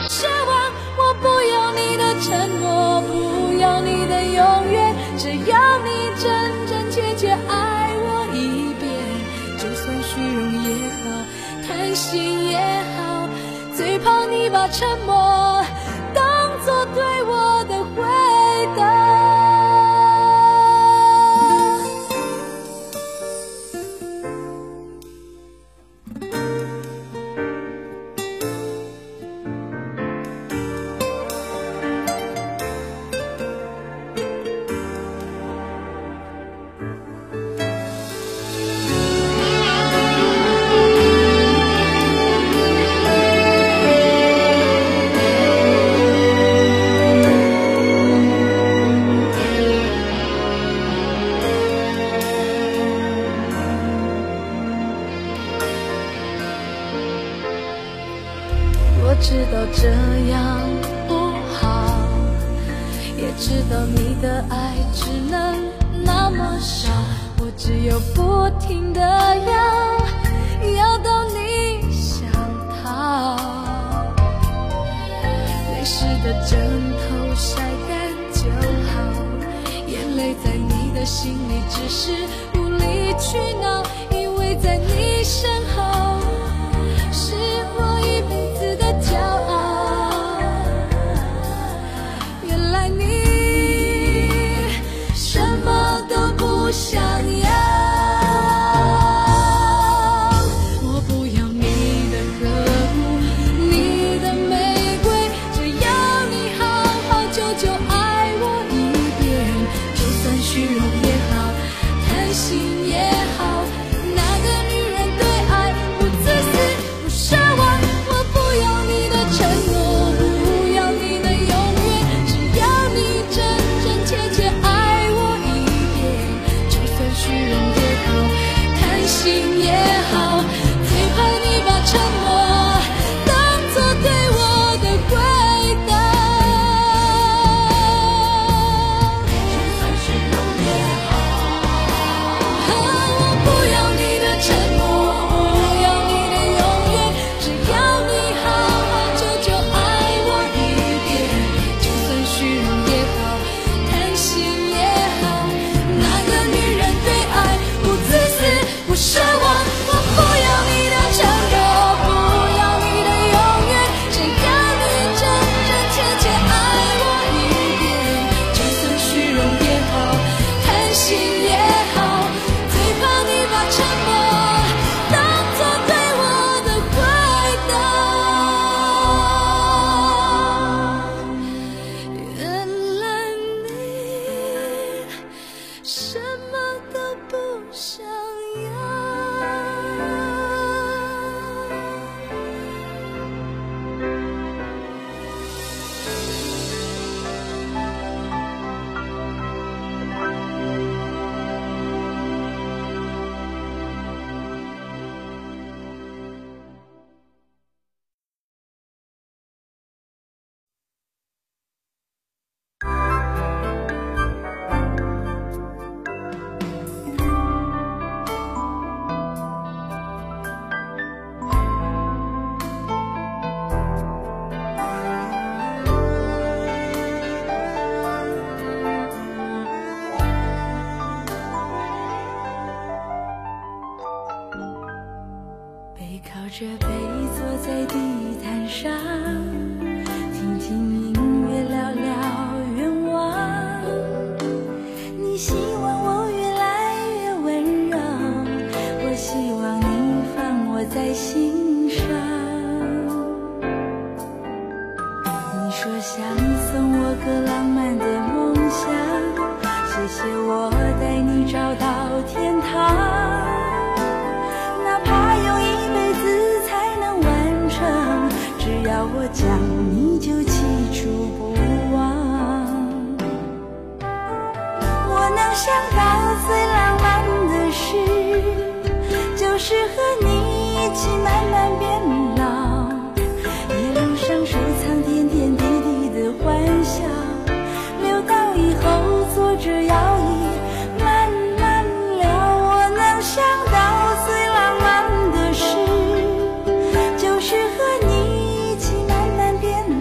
奢望。我不要你的承诺，不要你的永远，只要你真真切切爱我一遍。就算虚荣也好，贪心也好，最怕你把沉默当作对我的回答。我知道这样不好，也知道你的爱只能那么少，我只有不停地要到你想逃。泪湿的枕头晒干就好，眼泪在你的心里只是无理取闹，因为在你身后是我一辈子的骄傲。原来你什么都不想要，我不要你的呵护，你的玫瑰，只要你好好久久爱我一遍。就算虚荣也好，贪心也好，那个女人对爱不自私不奢望。我不要你的承诺，不要你的永远，只要你真真切切爱我一遍。就算虚荣也好，贪心也好，最怕你把沉默当作对我的回答。就算虚荣也好，我不要你的承诺，不要你的永远，只要你好好久久爱我一遍。就算虚荣也好，贪心也好，那个女人对爱不自私不奢望。我不要你的承诺，不要你的永远，只要你真真切切爱我一遍。就算虚荣也好，贪心也好，最怕你把沉默当作对我的回答。原来你什么都不想要。背靠着背坐在地毯上，听听音乐，聊聊愿望。你希望我越来越温柔，我希望你放我在心上。你说想送我个浪漫的梦想，谢谢我带你找到天堂。哪怕用一辈子才能完成，只要我讲你就记住不忘。我能想到最浪漫的事，就是和你一起慢慢变老，一路上收藏点点滴滴的欢笑，留到以后坐着摇椅慢慢聊。我能想到最浪漫的事，就是和你一起慢慢变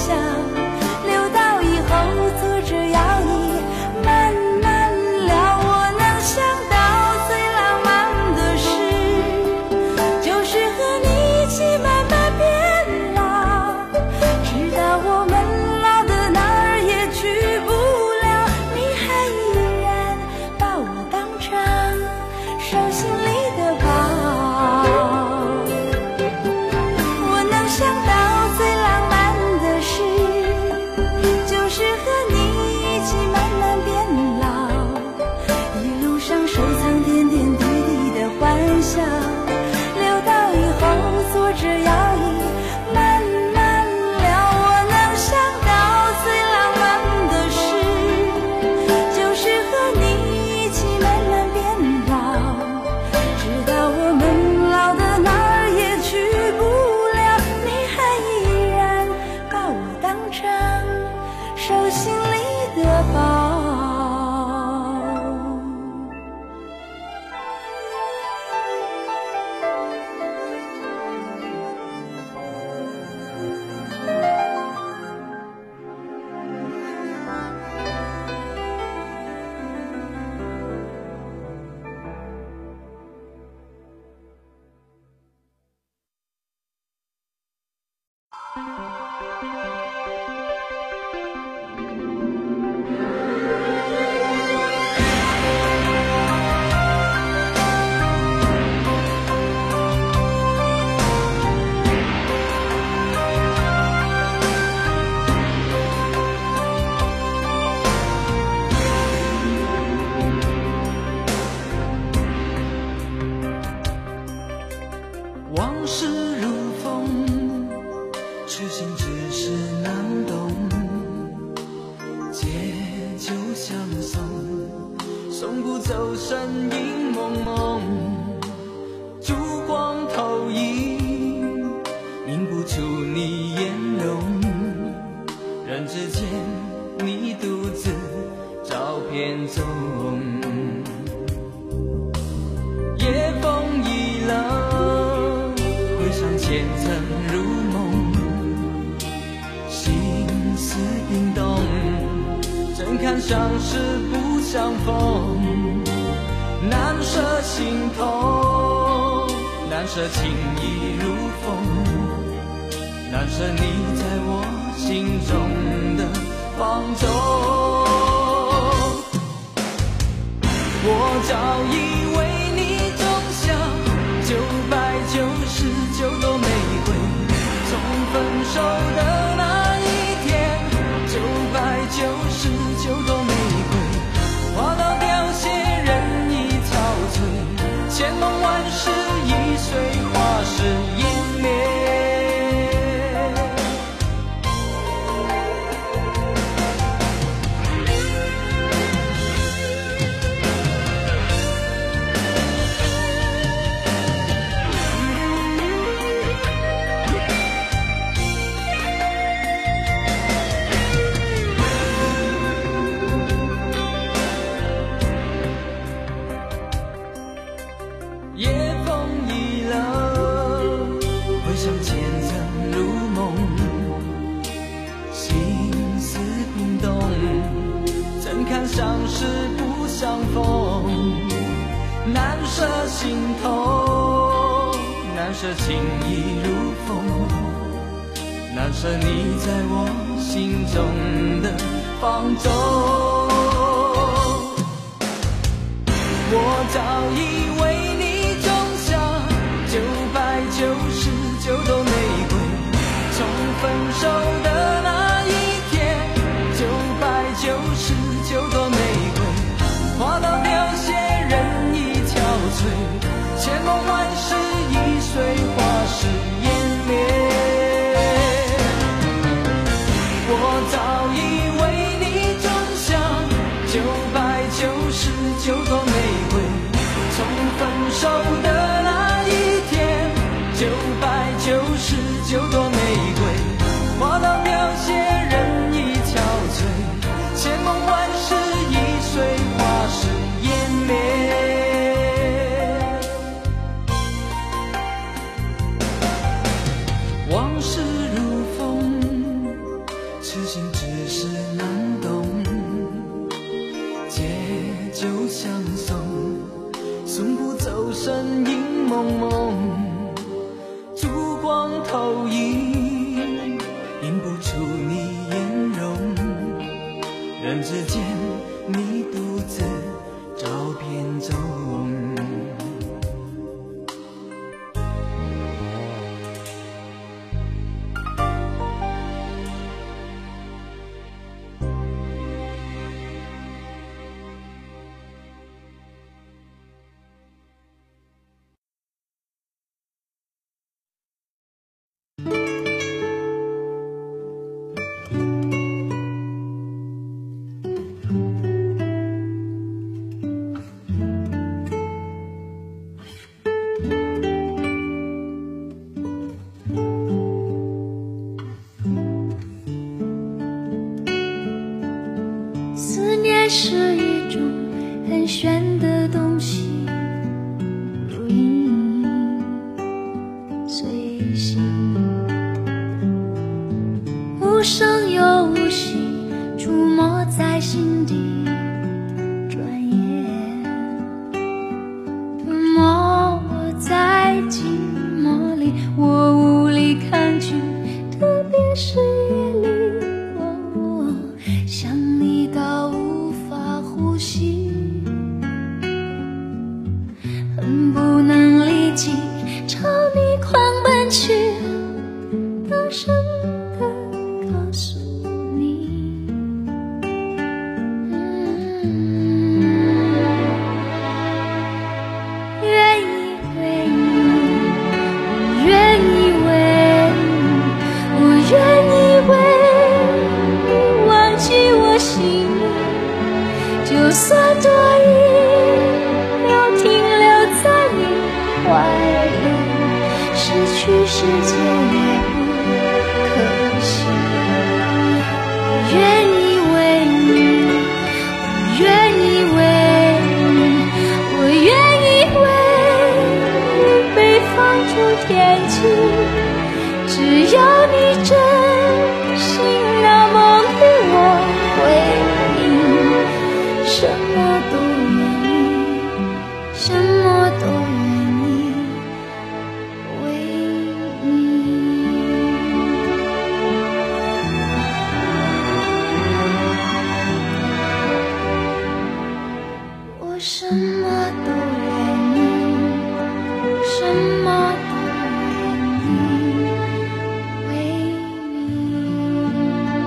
笑，留到以后坐着摇椅慢慢聊。我能想到最浪漫的事，就是和你一起慢慢变老，直到我们老的哪儿也去不了，你还依然把我当成手心里的宝。我能想到最浪漫的事，就是和你一起慢慢变老，一路上收藏点点滴滴的欢笑，留到以后坐着摇椅慢慢聊。我能想到最浪漫的事，就是和你一起慢慢变老，直到我们老的哪儿也去不了，你还依然把我当成手心里的宝。 往事如风，痴心只是难懂。借酒相送，送不走身影蒙蒙。烛光投影，映不出你颜容。人之间，你独自照片中。夜风已冷，回想前曾如梦，心思冰冻，怎堪相识不相逢。难舍心头，难舍情意如风，难舍你在我心中的放纵。我早已为你种下999朵玫瑰，从分手的那一天，999朵玫瑰花到凋谢，人已憔悴，千梦万世已随花事湮灭。夜风已冷，回想前曾如梦，心思冰冻，怎堪相识不相逢。难舍心头，难舍情意如风，难舍你在我心中的放纵。我早已为你种下999朵玫瑰，从分手的那一天，999朵玫瑰花到凋谢，人已憔悴，千梦万世已随花事湮灭。我早已为你种下999朵玫瑰，从分手的那一天，999朵玫瑰花到凋谢，人已憔悴，千梦万世已随花事湮灭。往事如风， 痴心只是难懂，借酒相送，送不走身影蒙蒙，烛光投影，映不出你颜容，人之间你独自照片中。 是一种很玄的东西，如影随形，无声又无息，触摸在心底，转眼吞没我在寂寞里，我无力抗拒，特别是夜里，想你到呼吸，恨不能立即朝你狂奔去，大声地告诉你，愿意为你，我愿意为你，我愿意为你忘记我心里，就算多一秒停留在你怀里，失去世界也不可惜。我愿意为你，我愿意为你，我愿意为你被放逐天际，只要你真心那梦与我回应，什么都愿意，什么都愿意为你。我什么都愿意，什么都愿意为你。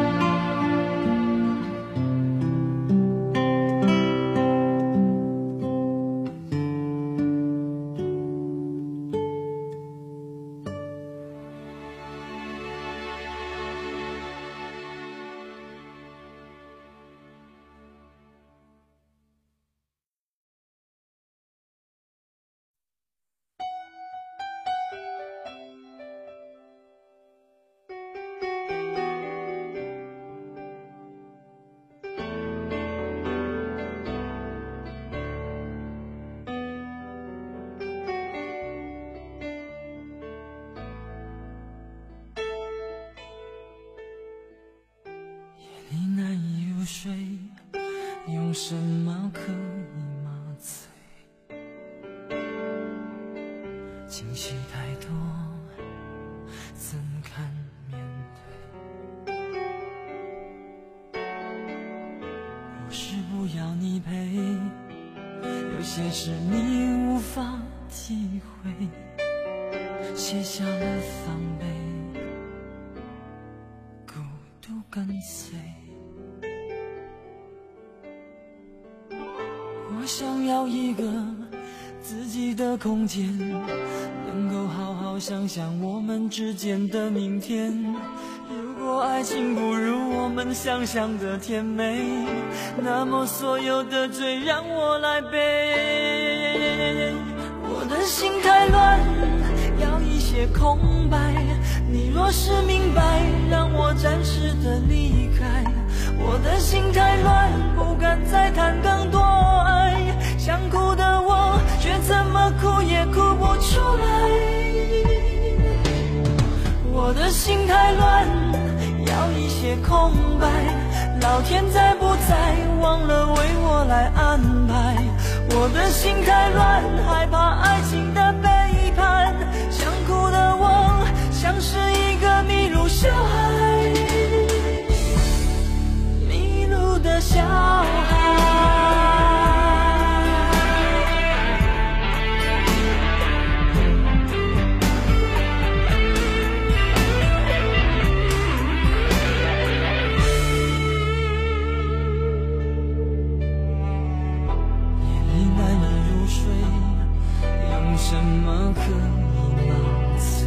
你难以入睡，用什么可以麻醉？情绪太多，怎堪面对？不是不要你陪，有些事你无法体会，卸下了防备，孤独跟随。我想要一个自己的空间，能够好好想想我们之间的明天。如果爱情不如我们想象的甜美，那么所有的罪让我来背。我的心太乱，要一些空白，你若是明白，让我暂时的离开。我的心太乱，不敢再谈更多爱，想哭的我却怎么哭也哭不出来。我的心太乱，要一些些空白，老天在不在忘了为我来安排。我的心太乱，害怕爱情的背叛，想哭的我像是一个迷路小孩，迷路的小孩。什么可以麻醉？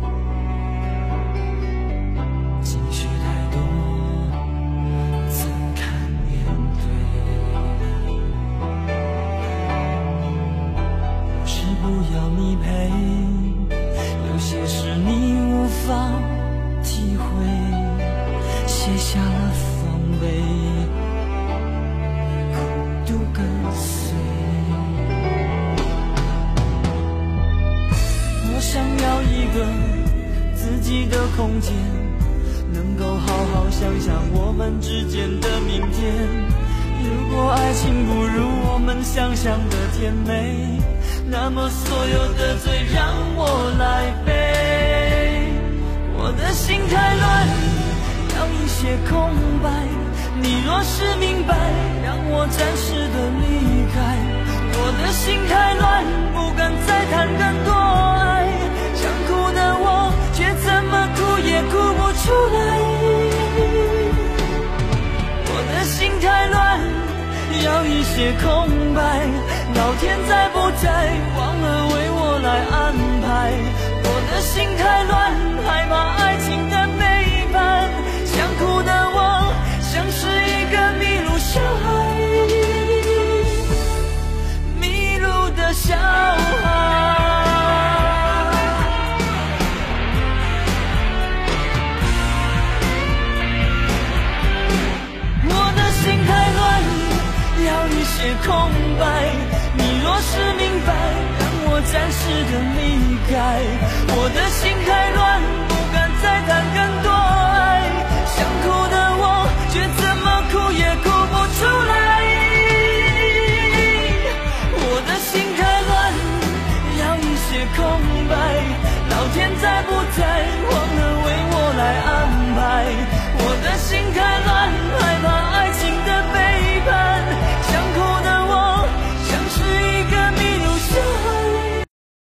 情绪太多，怎堪面对？不是不要你陪，有些事你无法体会，卸下了防备，孤独跟随。想要一个自己的空间，能够好好想想我们之间的明天。如果爱情不如我们想象的甜美，那么所有的罪让我来背。我的心太乱，要一些空白，你若是明白，让我暂时的离开。我的心太乱，不敢再谈更多爱，想哭的我却怎么哭也哭不出来。我的心太乱，要一些空白，老天在不在忘了为我来安排。我的心太乱，害怕爱情的背叛，想哭的我像是一个迷路小孩，小孩。我的心太乱，要一些空白，你若是明白，让我暂时的离开。我的心太乱，不敢再谈更多爱，想哭的我却怎么哭也哭不出来。空白，老天在不在忘了为我来安排。我的心太乱，害怕爱情的背叛，想哭的我像是一个迷路小孩。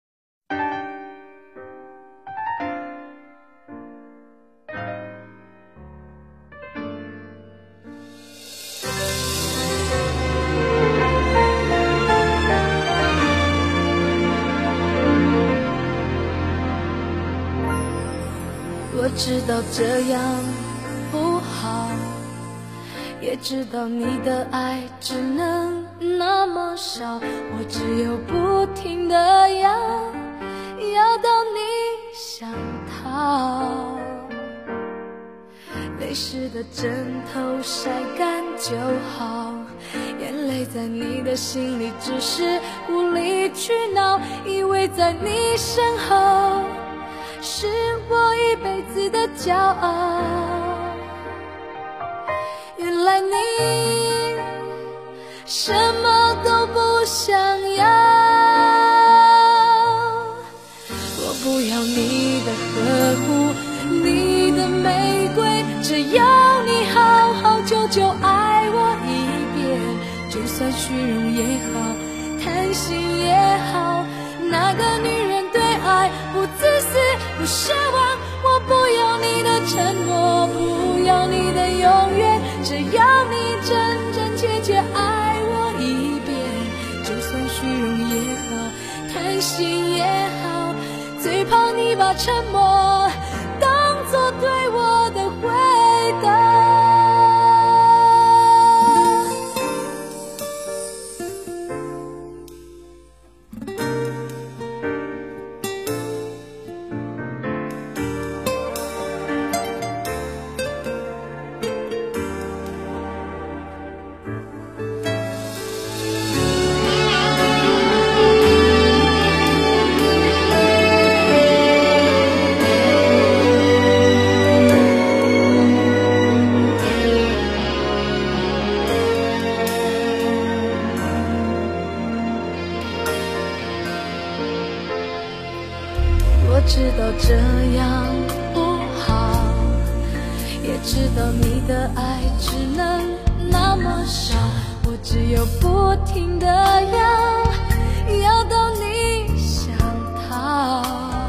我知道这样不好，也知道你的爱只能那么少，我只有不停地要到你想逃。泪湿的枕头晒干就好，眼泪在你的心里只是无理取闹，以为在你身后是我一辈子的骄傲，原来你什么都不想要。我不要你的呵护，你的玫瑰，只要你好好久久爱我一遍，就算虚荣也好，贪心也好，那个女人对爱不自私不奢望。我不要你的承诺，不要你的永远，只要你真真切切爱我一遍，就算虚荣也好，贪心也好，最怕你把沉默当作对我的回答。 知道这样不好，也知道你的爱只能那么少，我只有不停地要到你想逃。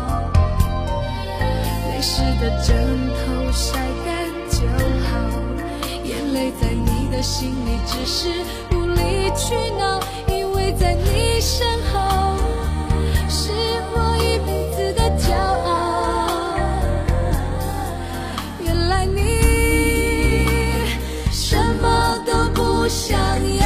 泪湿的枕头晒干就好，眼泪在你的心里只是无理取闹，以为在你身后是我一辈子的骄傲，原来你什么都不想要。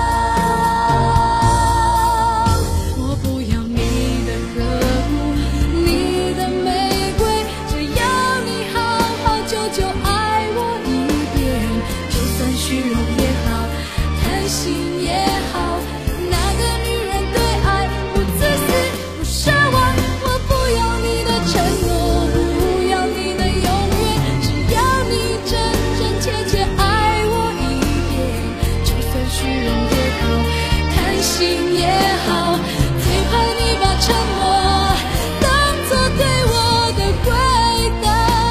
我不要你的呵护，你的玫瑰，只要你好好久久爱我一遍，就算虚荣也好，贪心也好，那个女人对爱不自私不奢望。我不要你的承诺，不要你的永远，只要你真真切切爱我一遍，就算虚荣也好，贪心也好，最怕你把沉默当作对我的回答。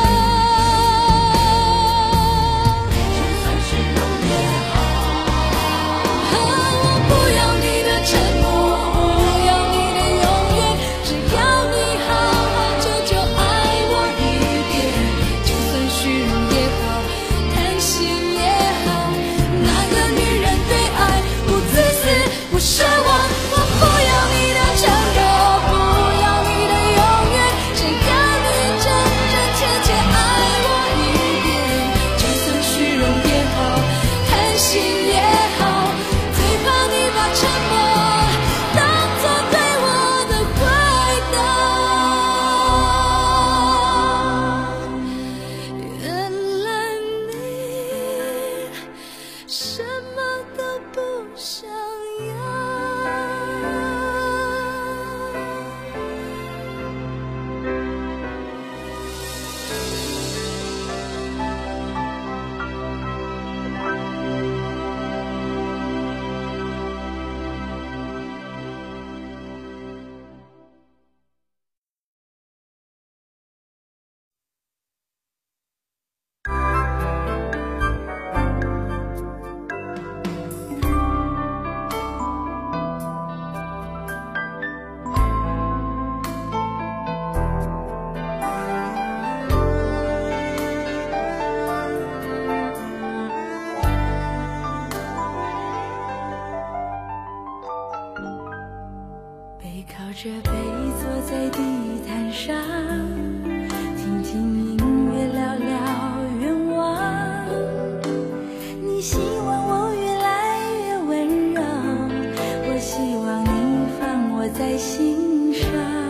就算虚荣也好，我不要你的承诺，不要你的永远，只要你好好久久爱我一遍，就算虚荣也好，贪心也好，那个女人对爱不自私不奢望。我不要你的承诺，不要你的永远，只要你真真切切爱我一遍，就算虚荣也好，贪心也好，最怕你把沉默当作对我的回答。原来你什么都不想要。背靠着背坐在地毯上，听听音乐，聊聊愿望。你希望我越来越温柔，我希望你放我在心上。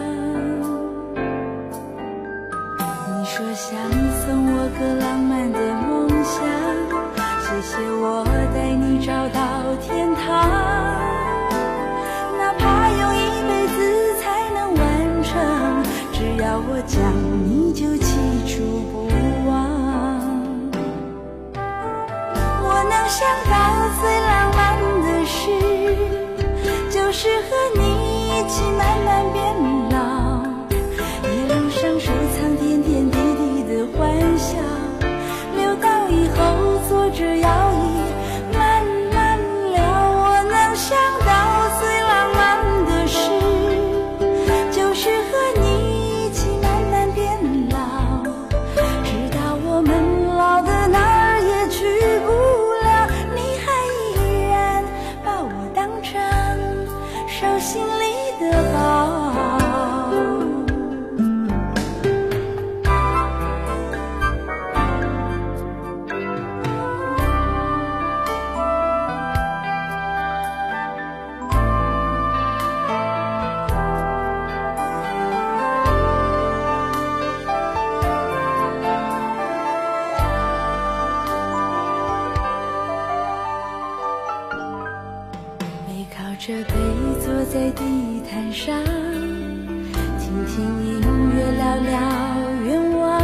你说想送我个浪漫的梦想，谢谢我带你找到天堂，哪怕用一辈子才能完成，只要我讲你就记住不忘。我能想到最浪漫的事，就是和你一起慢慢变老，一路上收藏点点滴滴的欢笑，留到以后坐着摇椅慢慢聊。我能想到最浪漫的事，就是和你一起慢慢变老，直到我们老的哪儿也去不了，你还依然把我当成手心里的宝。背靠着背坐在地毯上，听听音乐，聊聊愿望。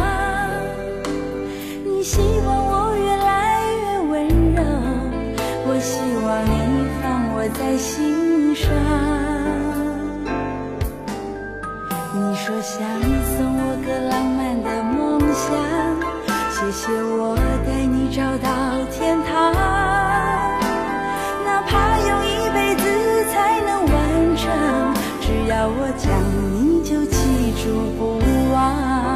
你希望我越来越温柔，我希望你放我在心上。你说想送谢我带你找到天堂，哪怕用一辈子才能完成，只要我讲你就记住不忘。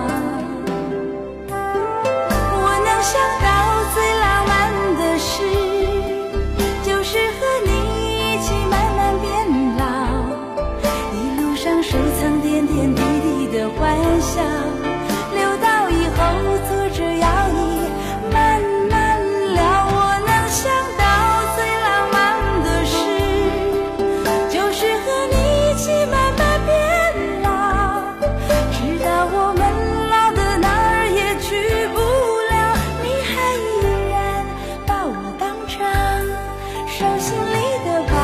我能想到最浪漫的事，就是和你一起慢慢变老，一路上收藏点点滴滴的欢笑，留到以后坐着摇椅慢慢聊。我能想到最浪漫的事，就是和你一起慢慢变老，直到我们老的哪儿也去不了，你还依然把我当成手心里的宝。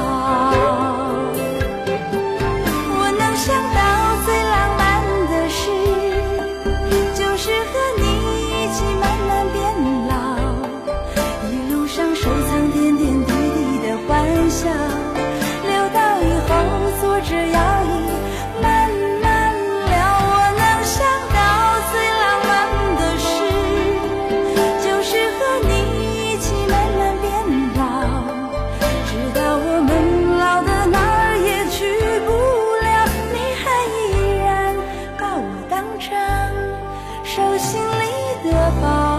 我能想到最浪漫的事，就是和你一起慢慢变老，一路上收藏点点滴滴的欢笑，留到以后坐着摇椅慢慢聊。我能想到最浪漫的事，就是和你一起慢慢变老，直到我们老的哪儿也去不了，你还依然把我当成手心里的宝。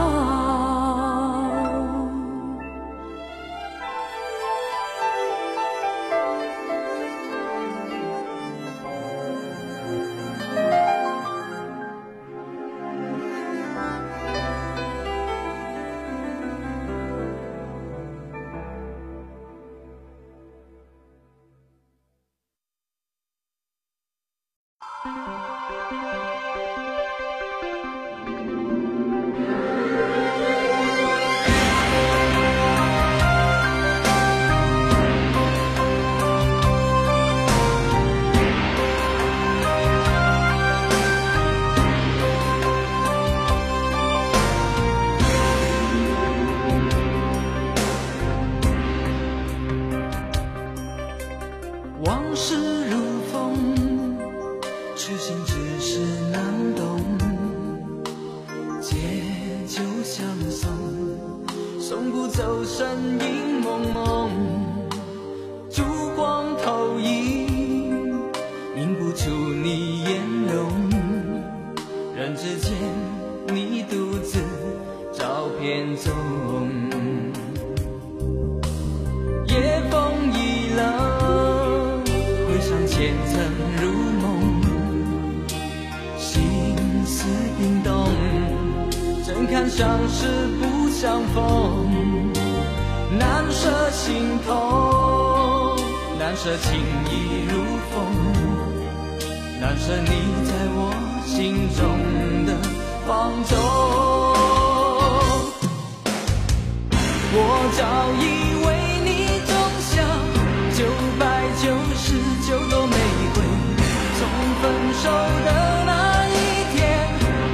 往事如风，痴心只是难懂，借酒相送，送不走身影蒙蒙，烛光投影，映不出你颜容，人之间你独自照片中，夜风已冷，回想前尘如梦，心思冰冻，怎堪相识不相逢，难舍心头，难舍情意如风，难舍你在我心中的放纵。我早已为你种下999朵玫瑰，从分手的那一天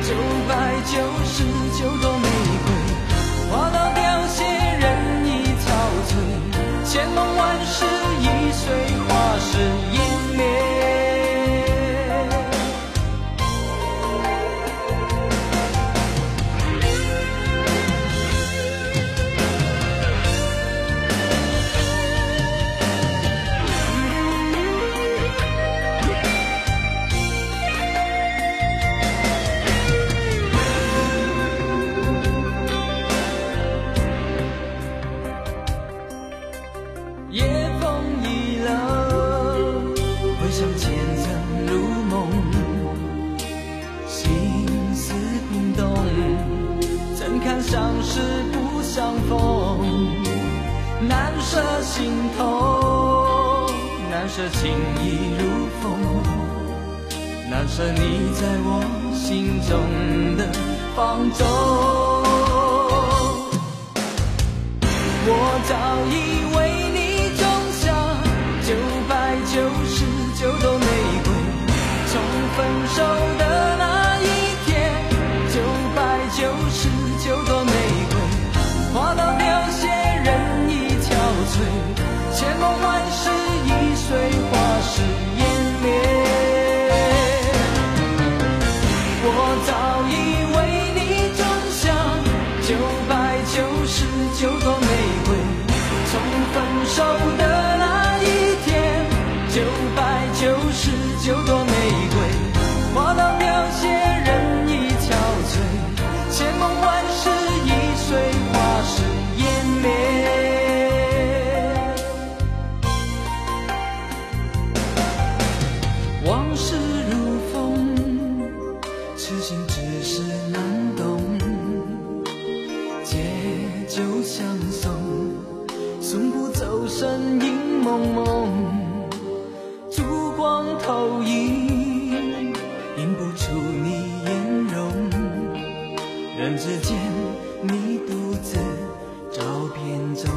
，999朵玫瑰花到凋谢，人已憔悴，千梦万世已随花事湮灭。夜风已冷，回想前尘如梦，心思冰冻，怎堪相识不相逢，难舍心头，难舍情意如风，难舍你在我心中的放纵。我早已为你种下999朵玫瑰，从分手的那一天，999朵玫瑰花到凋谢，人已憔悴，千梦万世已随花事湮灭。我早已为你种下就多玫瑰。从分手的那一天，990就多玫瑰。花到凋谢，人已憔悴，千梦万世已随花事湮灭。往事如风，痴心只是难懂。借酒相送，送不走身影蒙蒙。烛光投影，映不出你颜容。人之间，你独自照片中。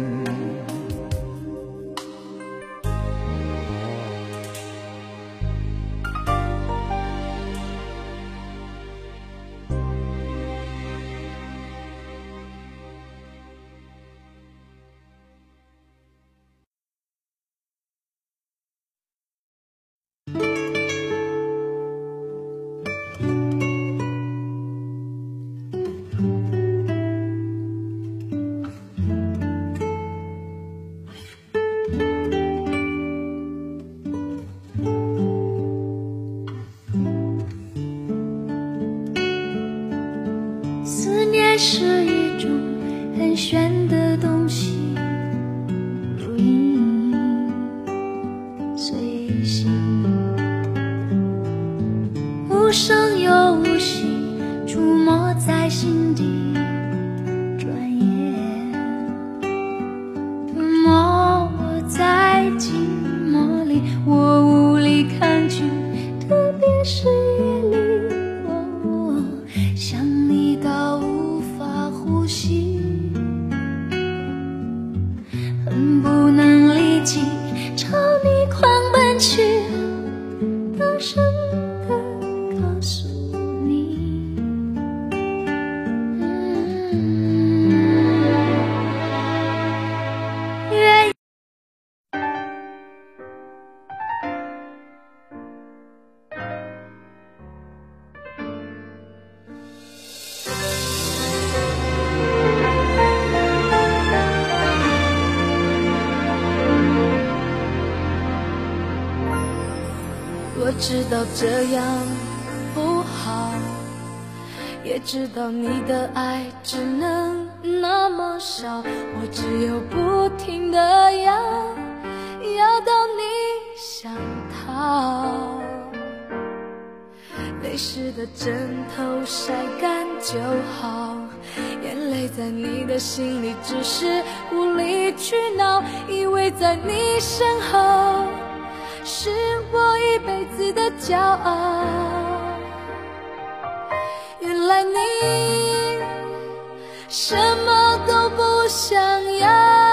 思念是一种很玄的东西，如影随形，无声又无息，出没在心底。转眼吞没我在寂寞里，我无力抗拒，特别是夜里。想你到无法呼吸，恨不能立即朝你狂奔去，大声地告诉你，愿意。我知道这样不好，也知道你的爱只能那么少，我只有不停地要到你想逃。泪湿的枕头晒干就好，眼泪在你的心里只是无理取闹，以为在你身后是我一辈子的骄傲，原来你什么都不想要。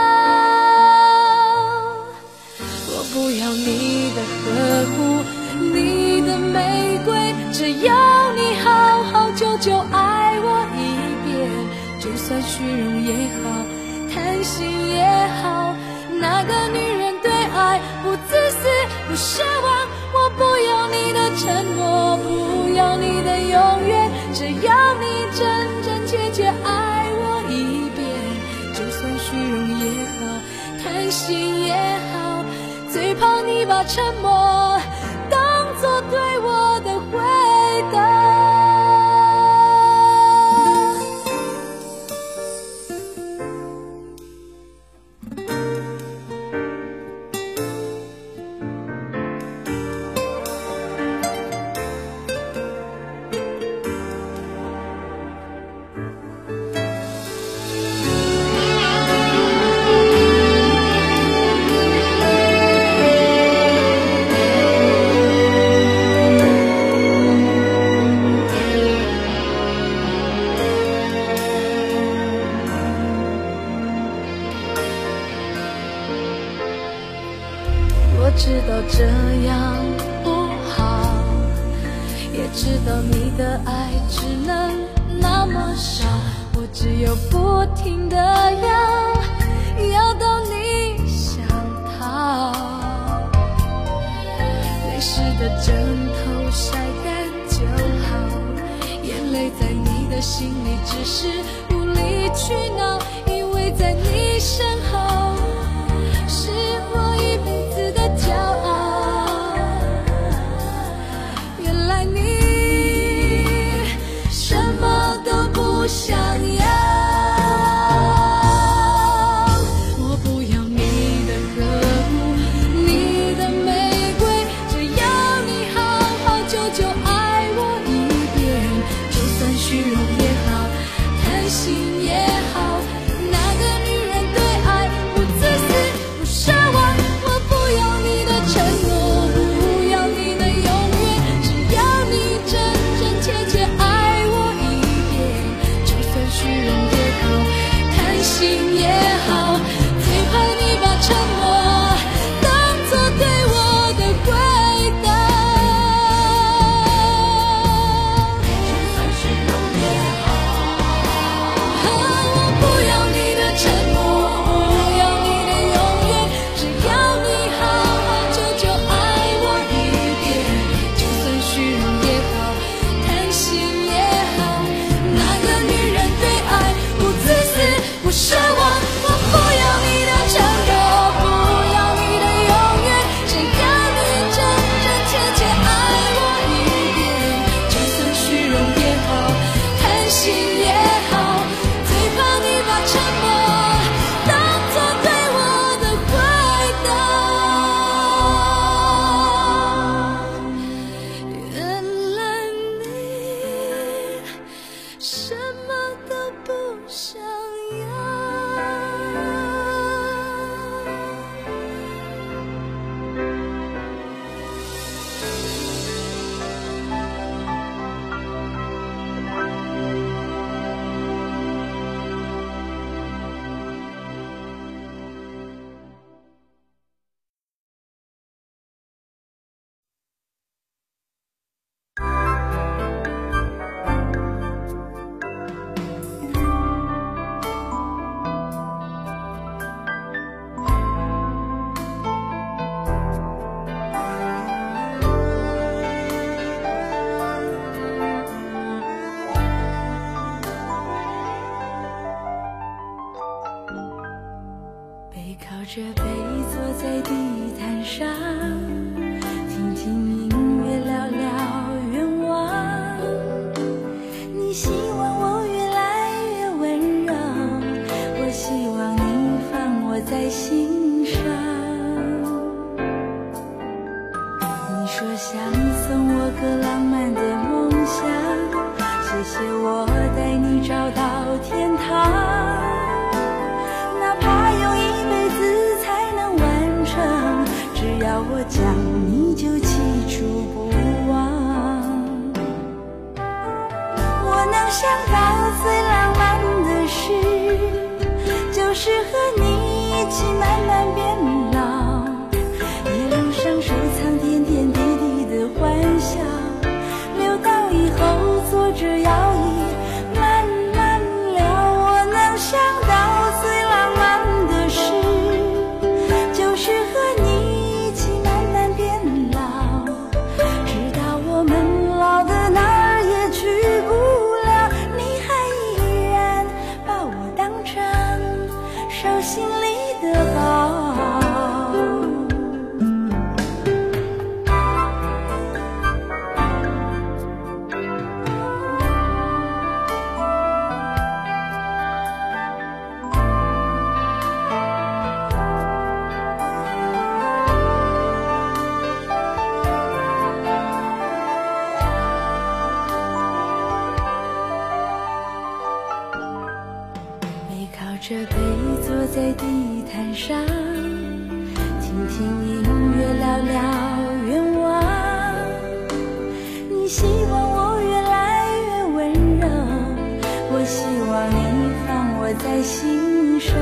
我不要你的呵护，你的玫瑰，只要你好好久久爱我一遍，就算虚荣也好，贪心也好，那个女人对爱不自私不奢望，我不要你的承诺，不要你的永远，只要你真真切切爱我一遍，就算虚荣也好，贪心也好，最怕你把沉默当作对我的回答。我知道这样不好，也知道你的爱只能那么少，我只有不停地要到你想逃。泪湿的枕头晒干就好，眼泪在你的心里只是无理取闹，以为身后，是我一辈子的骄傲。原来你什么都不想要，我不要你的呵护，你的玫瑰，只要你好好久久爱我一遍，就算虚荣也好，贪心也好，那个女人对爱不自私不奢望，我不要你的承诺，不要你的永远，只要你真真切切爱我一遍，就算虚荣也好，贪心也好，最怕你把沉默当作对我的回答。就算虚荣也好，我不要你的承诺，不要你的永远，只要你好好久久爱我一遍，就算虚荣也好，贪心也好，那个女人对爱不自私不奢望，我不要你的承诺，不要你的永远，只要你真真切切爱我一遍，就算虚荣也好，贪心也好，最怕你把沉默当作对我的回答。原来你什么都不想要。背靠着背坐在地毯上，听听音乐，聊聊愿望。你希望我越来越温柔，我希望你放我在心上。你说想送我个浪漫的梦想，谢谢我带你找到天堂。哪怕用一辈子才能完成，只要我讲你就记住不忘。我能想到最浪漫的事，就是和你一起慢慢变老，一路上收藏点点滴滴的欢笑，留到以后坐着摇椅慢慢聊。我能想到最浪漫的事，就是和你一起慢慢变老，直到我们老的哪儿也去不了，你还依然把我当成手心里的宝。背靠着背坐在地毯上，听听音乐，聊聊愿望。你希望我越来越温柔，我希望你放我在心上。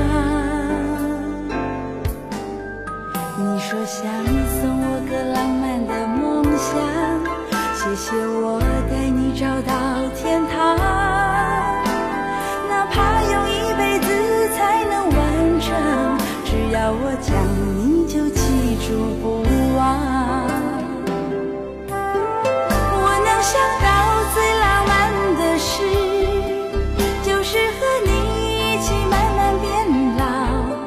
你说想送我个浪漫的梦想，谢谢我带你找到天堂。哪怕用一辈子才能完成，只要我讲你就记住不忘。我能想到最浪漫的事，就是和你一起慢慢变老，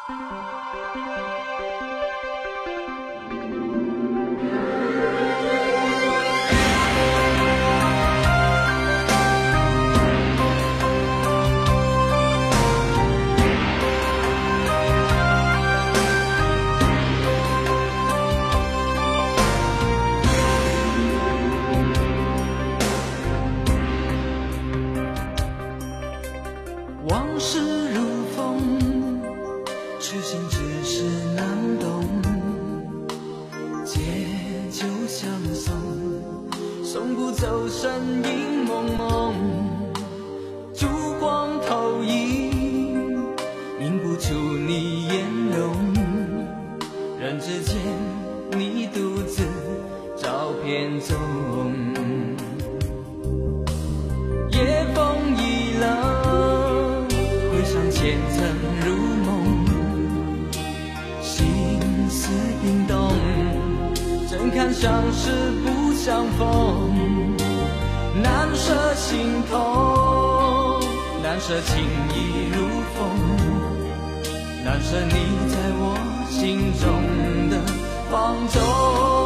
往事如风，痴心只是难懂。借酒相送，送不走身影蒙蒙。烛光投影，映不出你颜容。人之间，你独自照片中。夜风已冷，回想前曾如梦，心思冰冻，怎堪相识不相逢？难舍心痛，难舍情意如风，难舍你在我心中的放纵。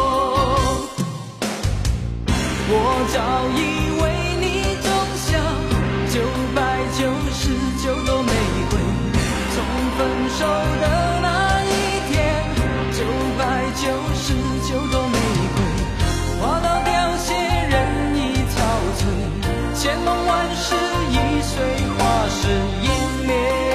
我早已为你种下999朵玫瑰，从分手的那一天，999朵玫瑰花到凋谢，人已憔悴，千梦万世已随花事湮灭。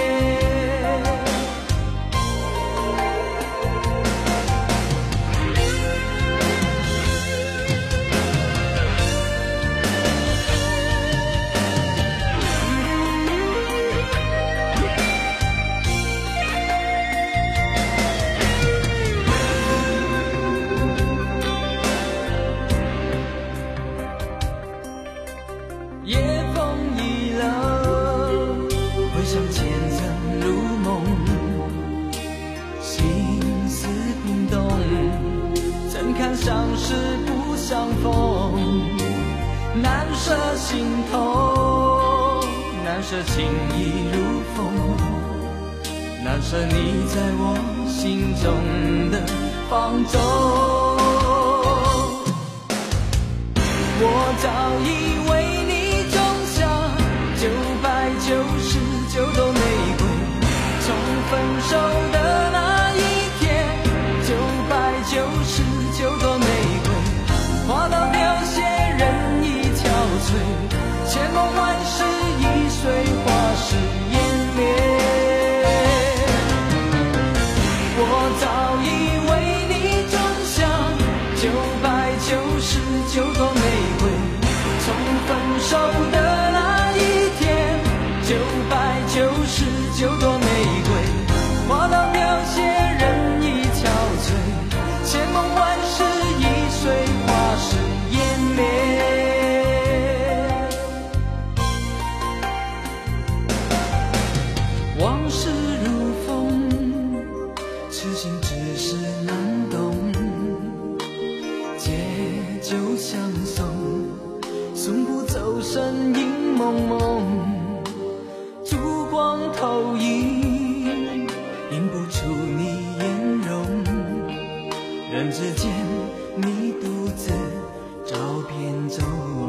夜风已冷，回想前曾如梦，心思冰冻，怎堪相识不相逢？难舍心痛，难舍情意如风，难舍你在我心中的放纵。我早已为999朵玫瑰，从分手的那一天，999朵玫瑰花到凋谢，人已憔悴，千梦万世已随花事湮灭。我早已为你种下999朵玫瑰，从分手的那一天，999朵玫瑰花到凋谢，人已憔悴，千梦万世已随花事湮灭。往事如风，痴心只是难懂。借酒相送，送不走身影蒙蒙。烛光投影，映不出你颜容。人之间，你独自照片中。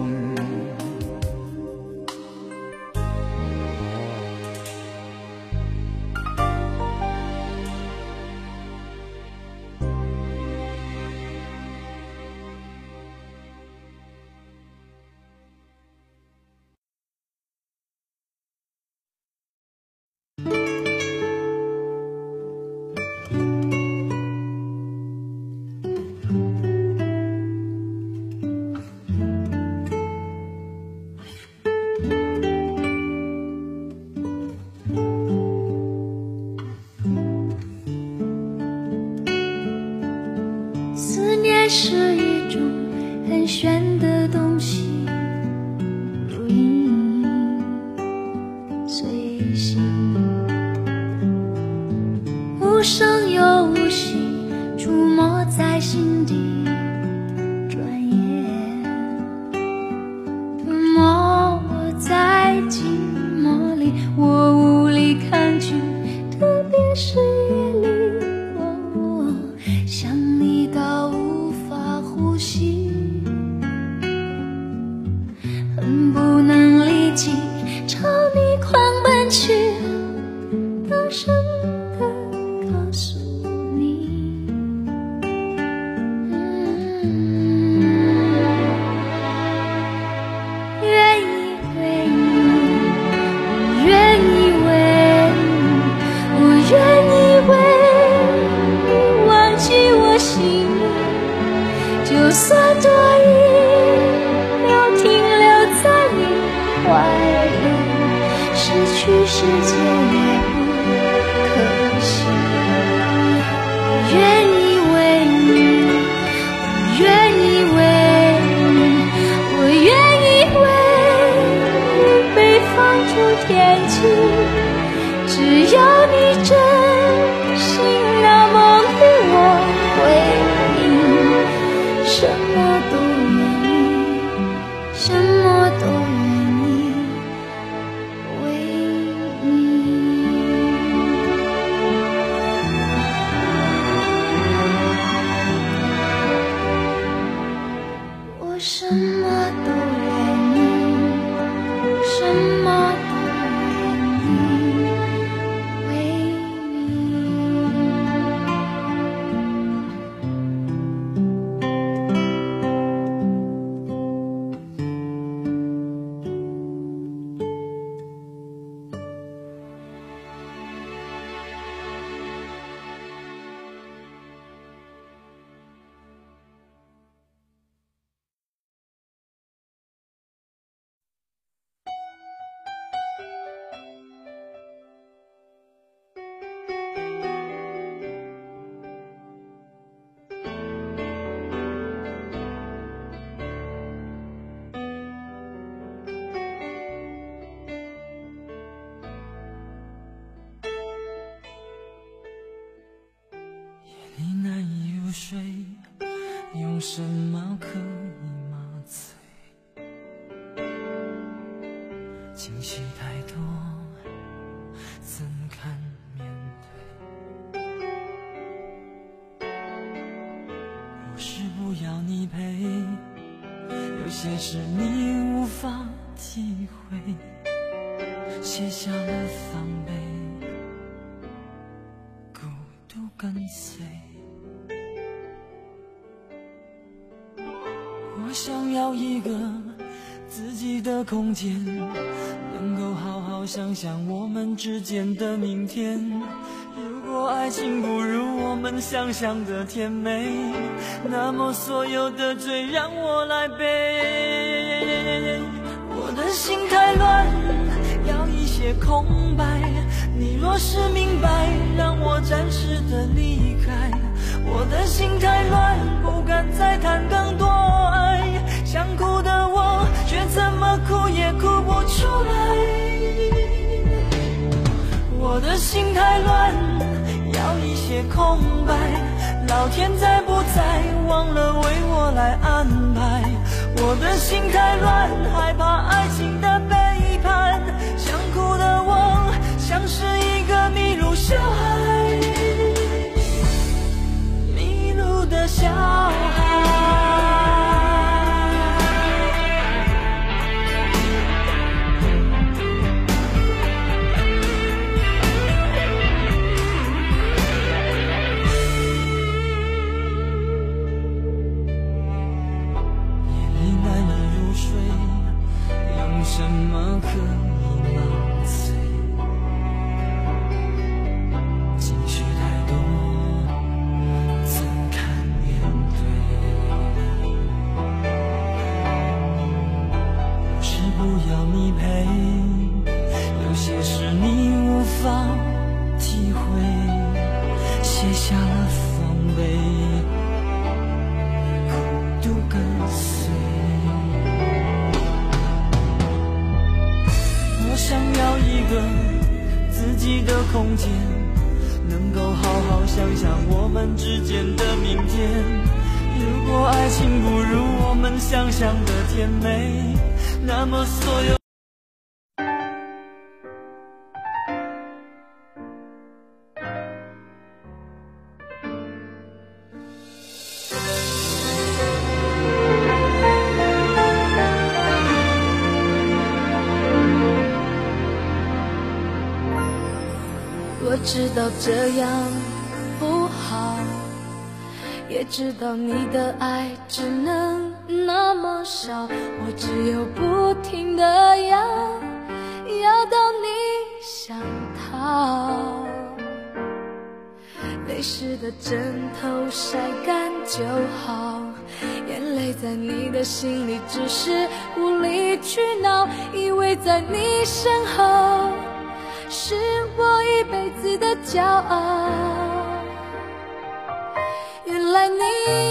是一种很玄的东西，如影随形，无声又无息，出没在心底。转眼吞没我在寂寞里，我无力抗拒，特别算多余，留停留在你怀里，失去世界也不可惜。我愿意为你，我愿意为你，我愿意为你被放逐天际，只要你真心那梦里我回应，什么都愿意，什么都愿意为你。我什么都愿意，什么都愿意为你。 你难以入睡，用什么可以麻醉？情绪太多，怎堪面对？不是不要你陪，有些事你无法体会，卸下了防备，孤独跟随。我想要一个自己的空间，能够好好想想我们之间的明天。如果爱情不如我们想象的甜美，那么所有的罪让我来背。我的心太乱，要一些空白，你若是明白，让我暂时的离开。我的心太乱，不敢再谈更多爱，想哭的我却怎么哭也哭不出来。我的心太乱，要一些空白，老天在不在忘了为我来安排。我的心太乱，害怕爱情的背叛，想哭的我像是一个迷路小孩，迷路的小孩。什么可以麻醉？情绪太多，怎堪面对？不是不要你陪，有些事你无法体会，卸下了防备，孤独跟随。我想要一个自己的空间，能够好好想想我们之间的明天。如果爱情不如我们想象的甜美，那么所有我知道这样不好，也知道你的爱只能那么少，我只有不停地要到你想逃。泪湿的枕头晒干就好，眼在你的心里只是无理取闹，以为在你身后是我一辈子的骄傲。原来你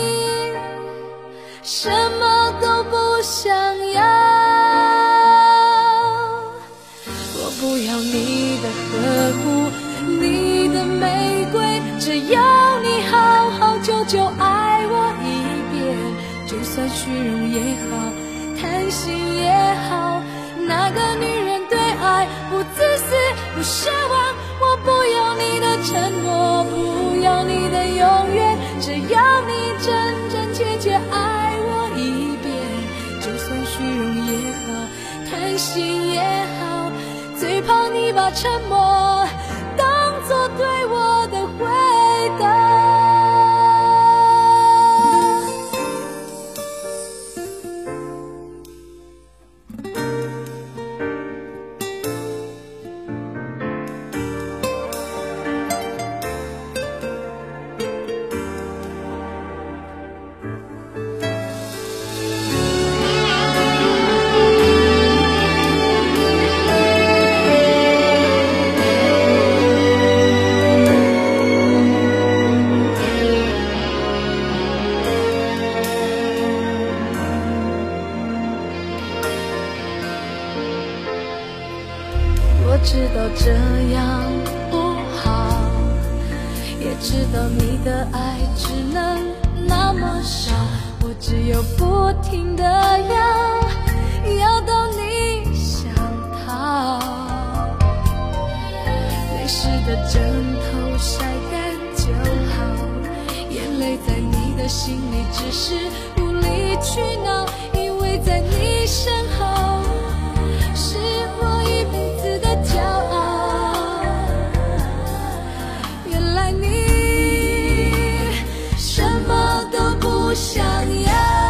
什么都不想要，我不要你的呵护，你的玫瑰，只要你好好久久爱我一遍，就算虚荣也好，贪心也好，那个女人对爱不自私不奢望，我不要你的承诺，不要你的永远，只要你真真切切爱我一遍，就算虚荣也好，贪心也好，最怕你把沉默当作对我的回答。我知道这样不好，也知道你的爱只能那么少，我只有不停地要到你想逃，泪湿的枕头晒干就好，眼泪在你的心里只是无理取闹，以为在你身后是我一辈子的骄傲。原来你什么都不想要，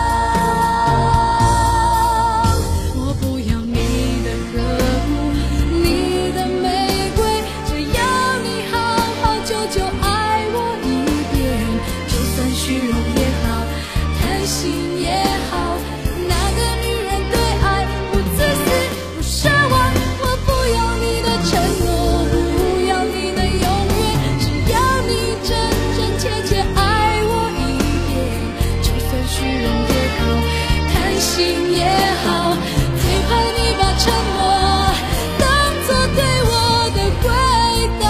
我不要你的呵护，你的玫瑰，只要你好好久久爱我一遍，就算虚荣也好，贪心也好，那个女人对爱不自私不奢望，我不要你的承诺，不要你的永远，只要你真真切切爱我一遍，就算虚荣也好，贪心也好，最怕你把沉默当作对我的回答。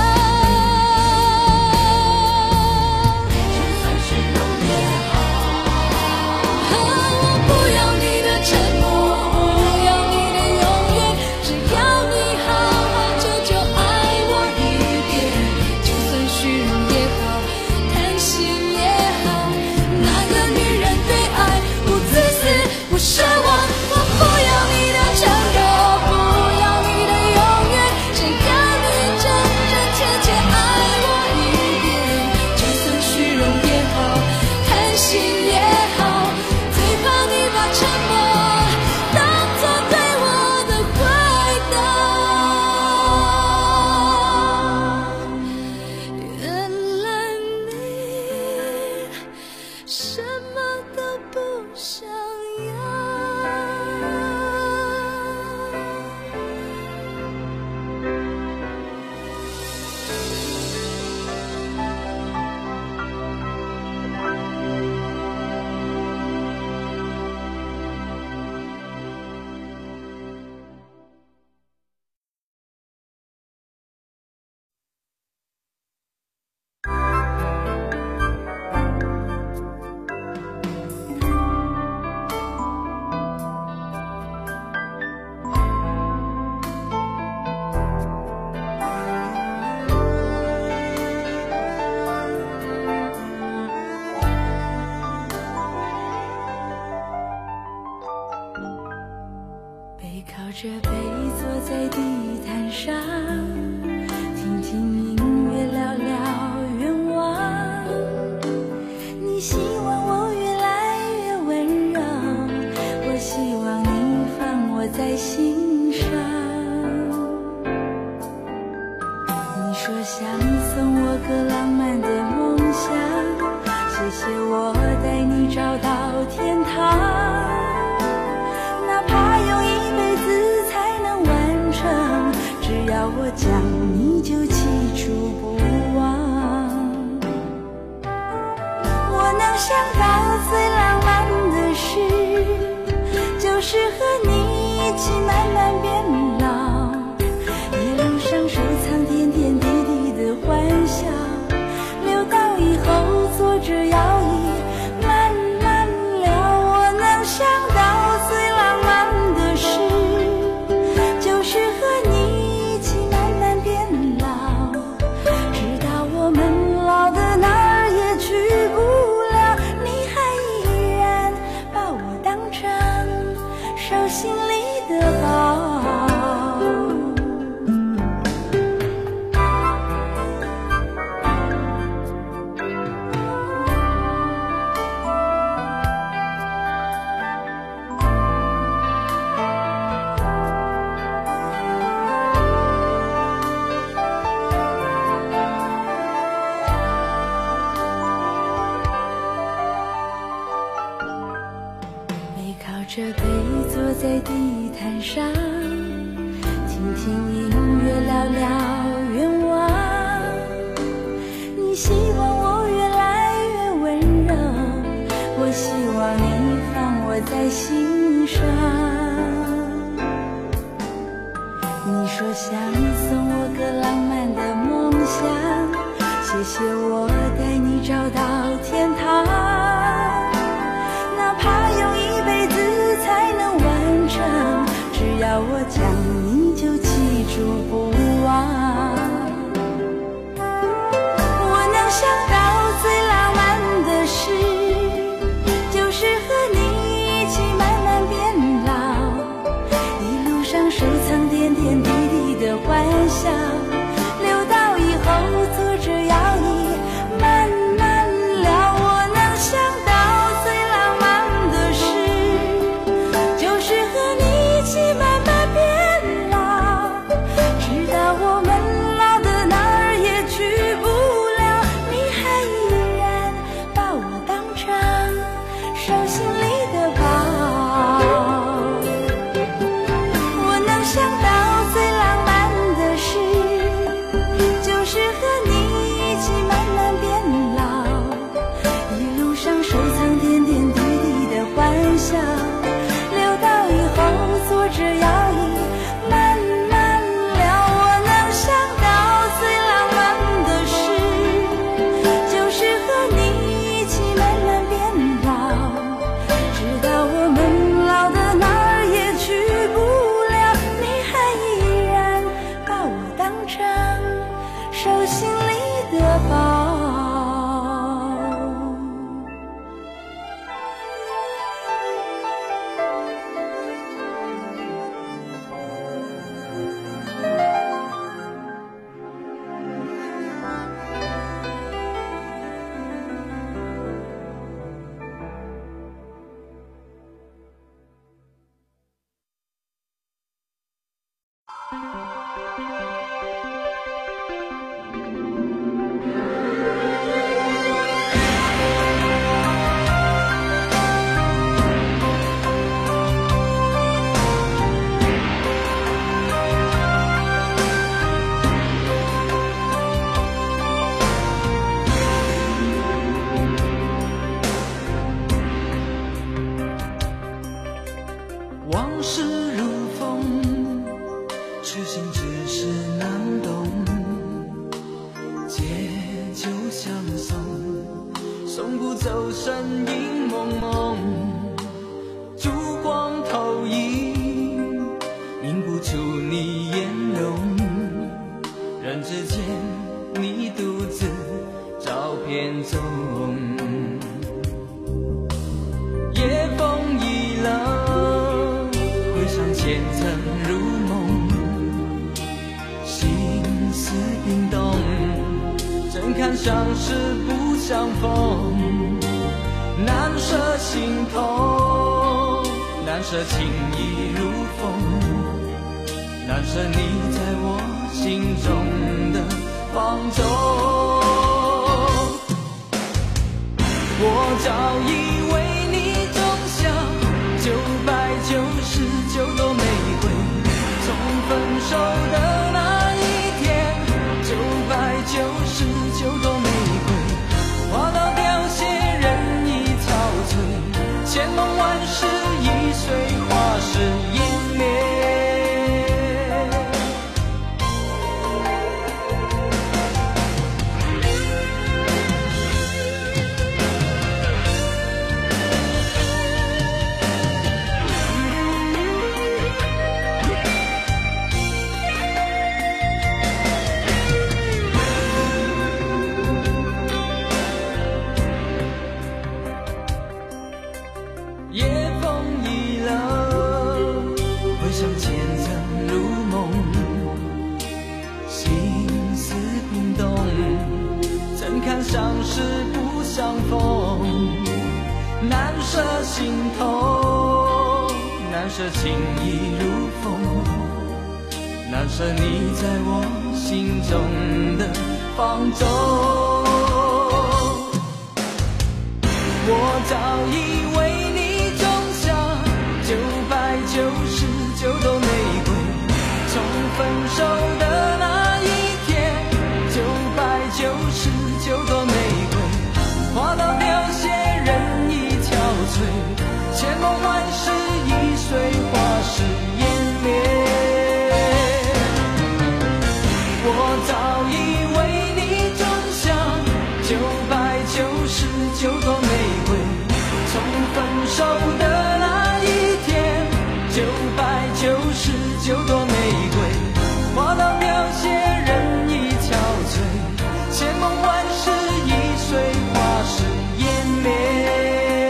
就算虚荣也好，我不要你的承诺，不要你的永远，只要你好好久久爱我一遍，就算虚荣也好，贪心也好，那个女人对爱不自私不奢望，我不要你的承诺，不要你的永远，只要你真真切切爱我一遍，就算虚荣也好，贪心也好，最怕你把沉默当作对我的回答。原来你什么都不想要。背靠着背坐在地毯上，听听音乐，聊聊愿望。你希望我越来越温柔，我希望你放我在心上。你说想送我个浪漫的梦想，写谢谢我带你找到天堂，哪怕用一辈子才能完成，只要我讲你就记住不忘。我能想到最浪漫的事，就是和你一起慢慢变老，一路上收藏点点滴滴的欢笑，留到以后坐着摇椅慢慢聊。我能想到最浪漫的事，就是和你一起慢慢变老，直到我们老的哪儿也去不了，你还依然把我当成手心里的宝。这杯坐在地毯上，听听音乐，聊聊愿望。你希望我越来越温柔，我希望你放我在心上。你说想送我个浪漫的梦想，谢谢我带你找到天堂，哪怕用一辈子才能完成，只要我讲你就记住不忘。我能想到最浪漫的事，就是和你一起慢慢变老，一路上收藏点点滴滴的欢笑，留到以后坐着摇椅慢慢聊。我能想到最浪漫的事，就是和你一起慢慢变老，直到我们老的哪儿也去不了，你还依然把我当成手心里的宝。我能想到最浪漫的事，就是和你一起慢慢变老，一路上收藏点点滴滴的欢笑，留到以后坐着摇椅慢慢聊。我能想到最浪漫的事，就是和你一起慢慢变老，直到我们老的哪儿也去不了，你还依然把我当成手心里的宝。 往事如风，痴心只是难懂。借酒相送，送不走身影蒙蒙。烛光投影，映不出你颜容。人之间，你独自照片中。夜风已冷，回想前尘如梦，心思冰冻，怎堪相识不相逢？难舍心痛，难舍情意如风，难舍你在我心中的放纵。 早已为你种下999朵玫瑰，从分手的那一天，999朵玫瑰，花到凋谢，人已憔悴，千梦万世已碎，花事湮灭。夜风已冷，回想前尘如梦，心思冰冻，怎堪相识不相逢，难舍心痛，难舍情意如风，难舍你在我心中的放纵。我早已为你种下999朵玫瑰，从分手的那一天，999朵玫瑰，花到凋谢，人已憔悴，千梦万世已碎，花事湮灭。我早已为你种下999朵玫瑰，从分手的那一天，999朵玫瑰，花到凋谢，人已憔悴，千梦万世已碎，花事湮灭。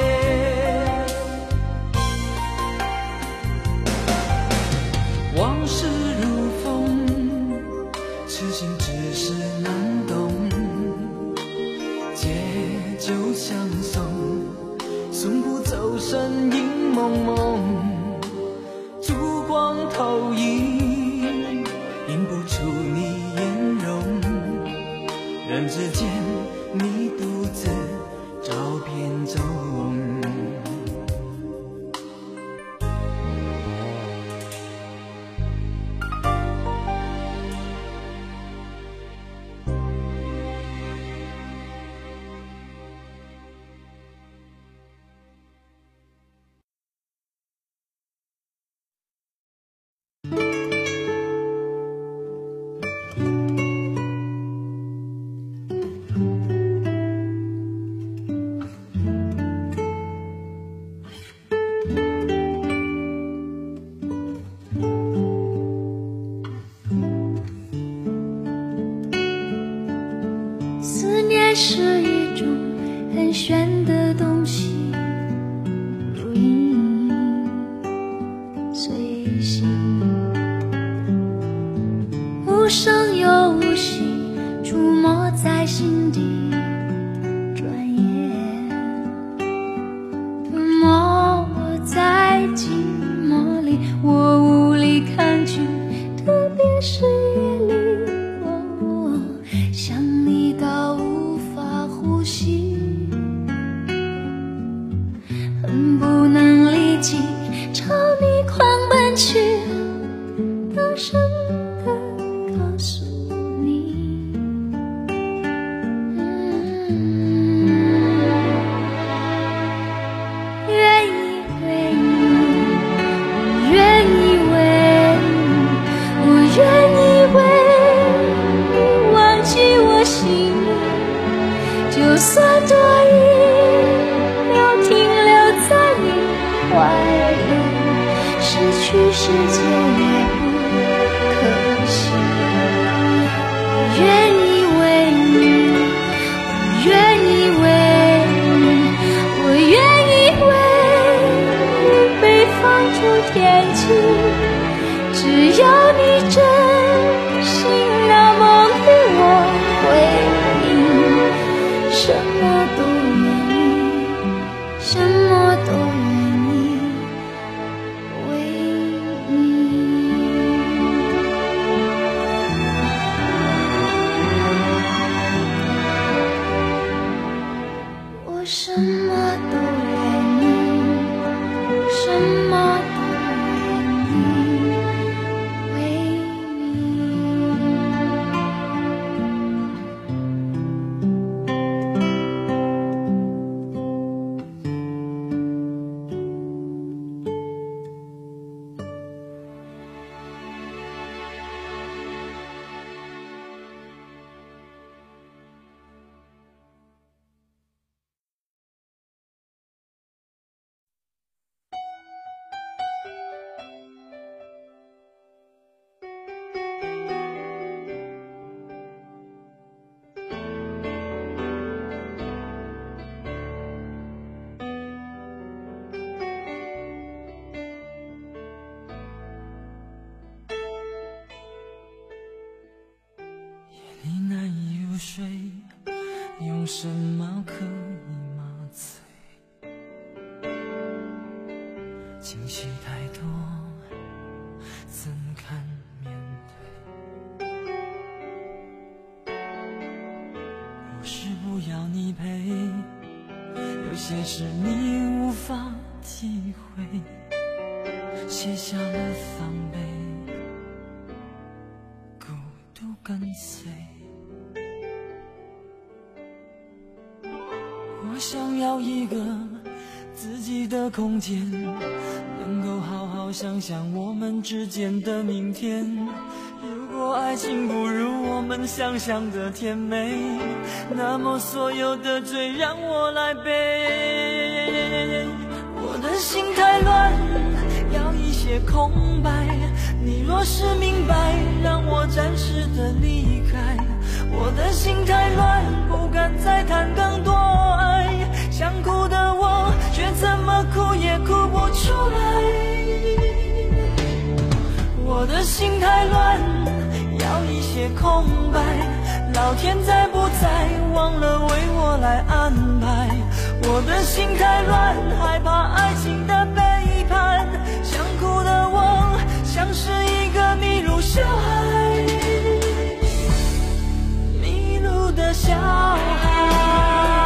往事如风，痴心只是难懂，借酒相送，送不走身影蒙蒙，烛光投影，映不出你颜容，人之间你独自照片中。 思念是一种很玄的东西，如影随形，无声又无息，出没在心底，转眼吞没我在寂寞里，我无力抗拒，特别是夜里，想你到无法呼吸，恨不能立即朝你狂奔去，大声地告诉你，愿意为你，我愿意为你，我愿意为你忘记我心里，就算多一秒停留在你怀里，失去世界也不可惜。我愿意为你，我愿意为你，我愿意为你被放逐天际，只要你真心那么对我回应，什么都愿意，什么都愿意为你。 入睡，用什么可以麻醉？情绪太多，怎堪面对？不是不要你陪，有些事你无法体会，卸下了防备，孤独跟随。我想要一个自己的空间，能够好好想想我们之间的明天。如果爱情不如我们想象的甜美，那么所有的罪让我来背。我的心太乱，要一些空白，你若是明白，让我暂时的离开。我的心太乱，不敢再谈更多爱，想哭的我却怎么哭也哭不出来。我的心太乱，要一些空白，老天在不在忘了为我来安排。我的心太乱，害怕爱情的背叛，想哭的我像是一个迷路小孩，迷路的小孩。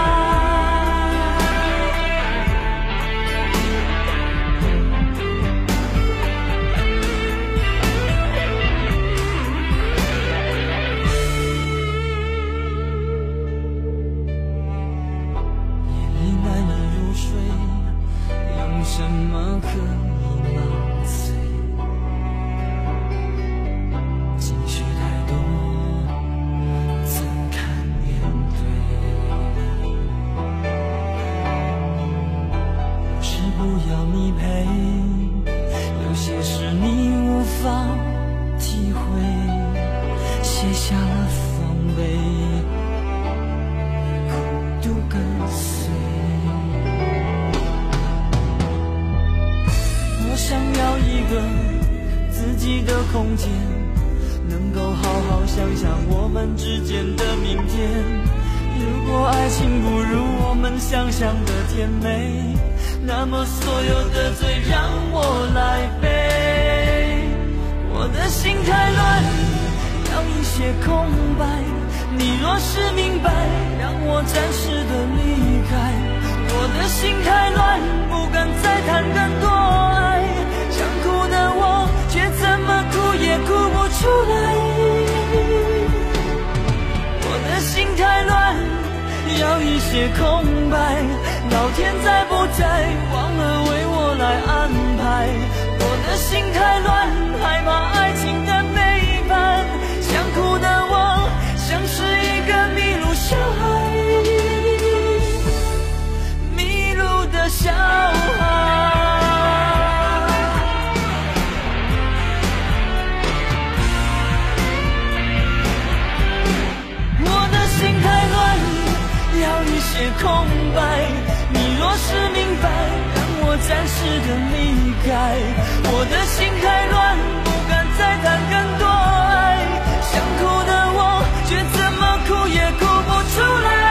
什么可以麻醉？情绪太多，怎堪面对？不是不要你陪，有些事你无法体会，卸下了防备，孤独跟随。想要一个自己的空间，能够好好想想我们之间的明天。如果爱情不如我们想象的甜美，那么所有的罪让我来背。我的心太乱，要一些空白，你若是明白，让我暂时的离开。我的心太乱，不敢再谈更多爱，想哭的我却怎么哭也哭不出来。我的心太乱，要一些空白，老天在不在忘了为我来安排。我的心太乱，害怕爱情的背叛，想哭的我像是一个迷路小孩，小孩。我的心太乱，要一些空白，你若是明白，让我暂时的离开。我的心太乱，不敢再谈更多爱，想哭的我却怎么哭也哭不出来。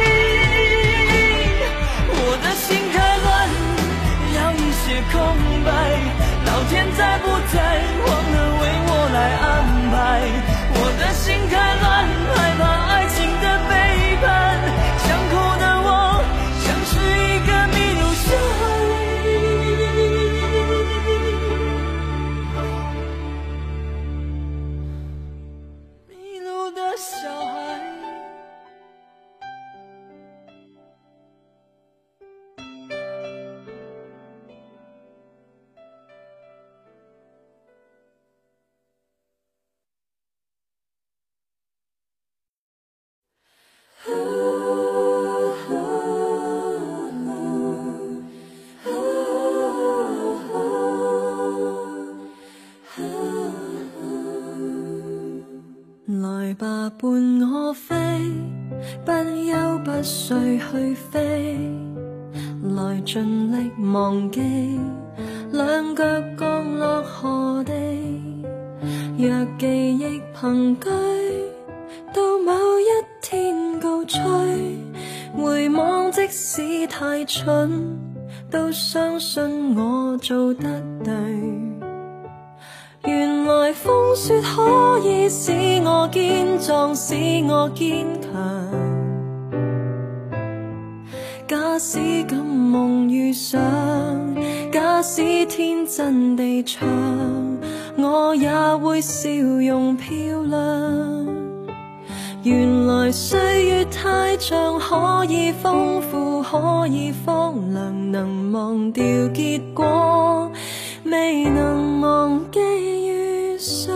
空白，老天在不在忘了为我来安排。我的心太乱，害怕爱情的背叛，想哭的我像是一个迷路小孩，迷路的小孩。 來吧，伴我飛，不休不睡去飛，來盡力忘記，兩腳降落何地。若記憶憑據，到某一天使太蠢，都相信我做得对。原来風雪可以使我堅壯，使我堅強。假使敢夢遇上，假使天真地唱，我也會笑容漂亮。原來歲月太長，可以豐富，可以荒涼，能忘掉結果，未能忘記遇上。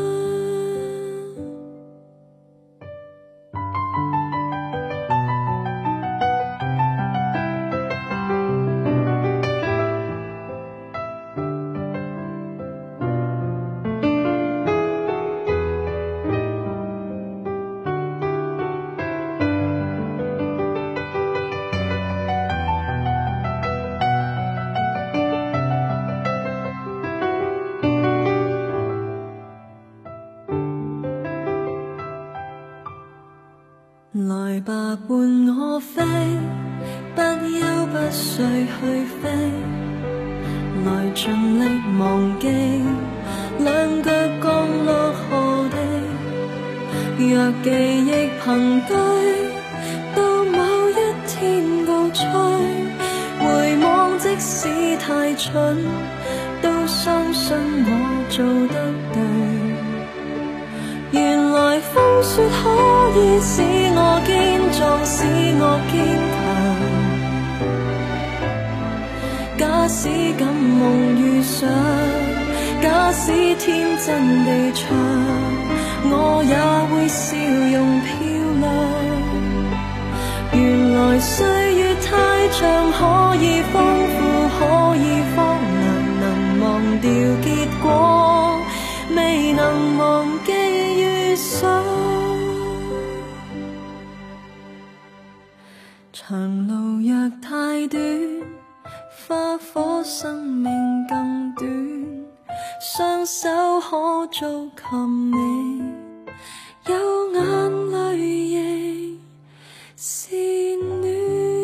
來吧，伴我飛，不休不睡去飛，來盡力忘記兩腳降落河地。若記憶憑據，到某一天告吹，回望即使太蠢，都相信我做得對。原來風雪可以使我堅壯，使我堅強。假使敢夢遇上，假使天真地唱，我也會笑容漂亮。原來歲月太長，可以豐富，可以荒涼，能忘掉結果，未能忘記遇上。長路若太短，花火生命更短，雙手可做琴美，有眼淚亦是暖。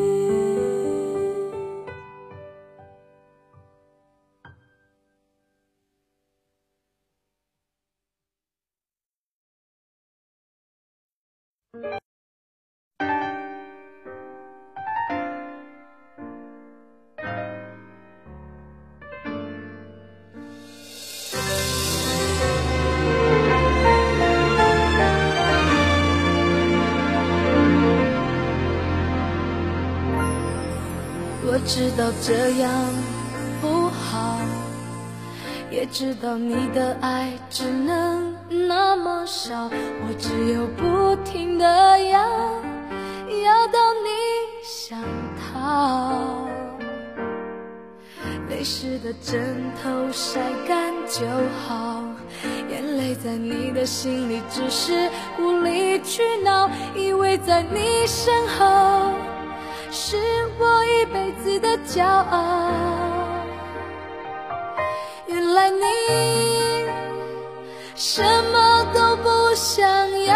我知道这样不好，也知道你的爱只能那么少，我只有不停地要到你想逃。泪湿的枕头晒干就好，眼泪在你的心里只是无理取闹，以为在你身后是我一辈子的骄傲。原来你什么都不想要，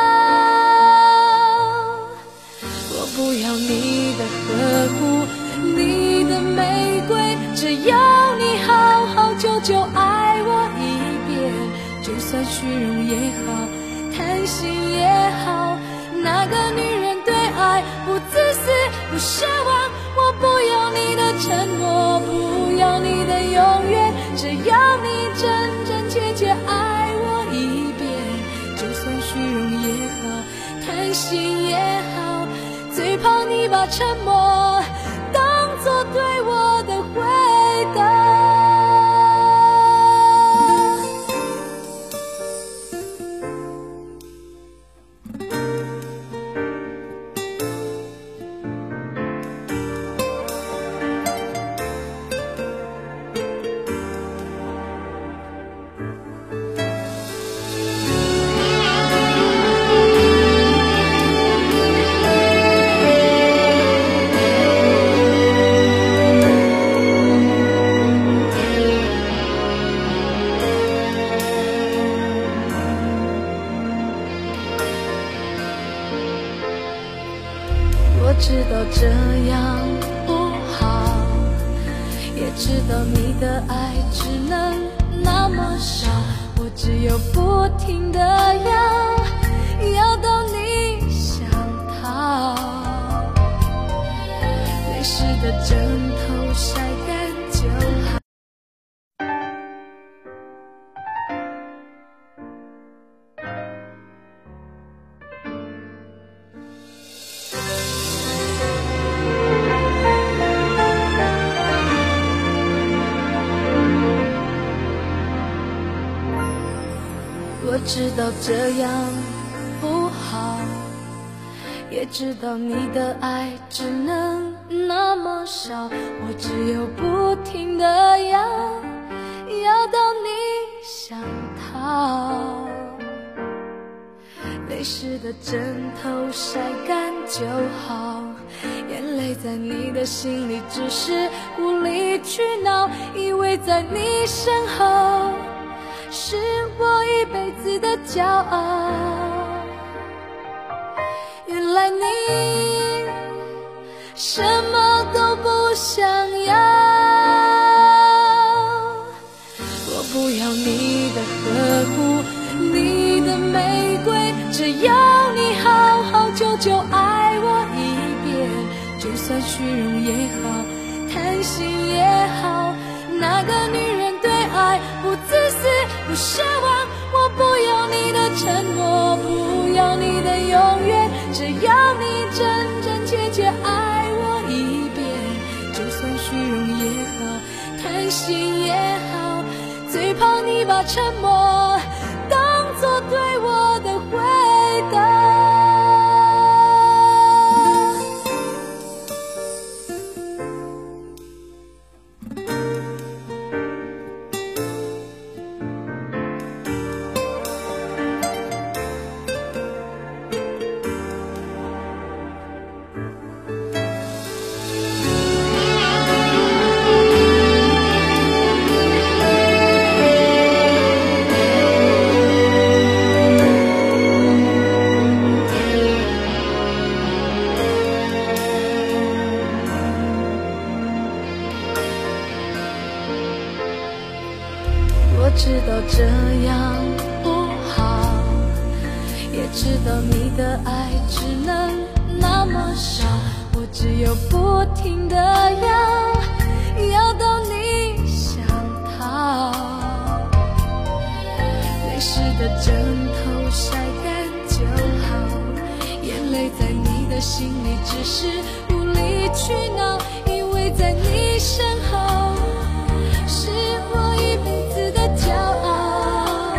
我不要你的呵护，你的玫瑰，只要你好好久久爱我一遍，就算虚荣也好，贪心也好，那个女人对爱不自私不奢望，我不要你的承诺，不要你的永远，只要你真真切切爱我一遍，就算虚荣也好，贪心也好，最怕你把沉默当作对我的回答。 我知道这样不好，也知道你的爱只能那么少，我只有不停地要到你想逃。泪湿的枕头晒干就好。我知道这样不好，也知道你的爱只能那么少，我只有不停地要到你想逃。泪湿的枕头晒干就好，眼泪在你的心里只是无理取闹，以为在你身后是我一辈子的骄傲。原来你什么都不想要，我不要你的呵护，你的玫瑰，只要你好好久久爱我一遍，就算虚荣也好，贪心也好，那个女人对爱不自私不奢望，我不要你的承诺，不要你的永远，只要你真真切切爱我一遍，就算虚荣也好，贪心也好，最怕你把沉默当作对我的回答。我知道这样不好，也知道你的爱只能那么少，我只有不停地要到你想逃。泪湿的枕头晒干就好，眼泪在你的心里只是无理取闹，因为在你身后是我一辈子的骄傲。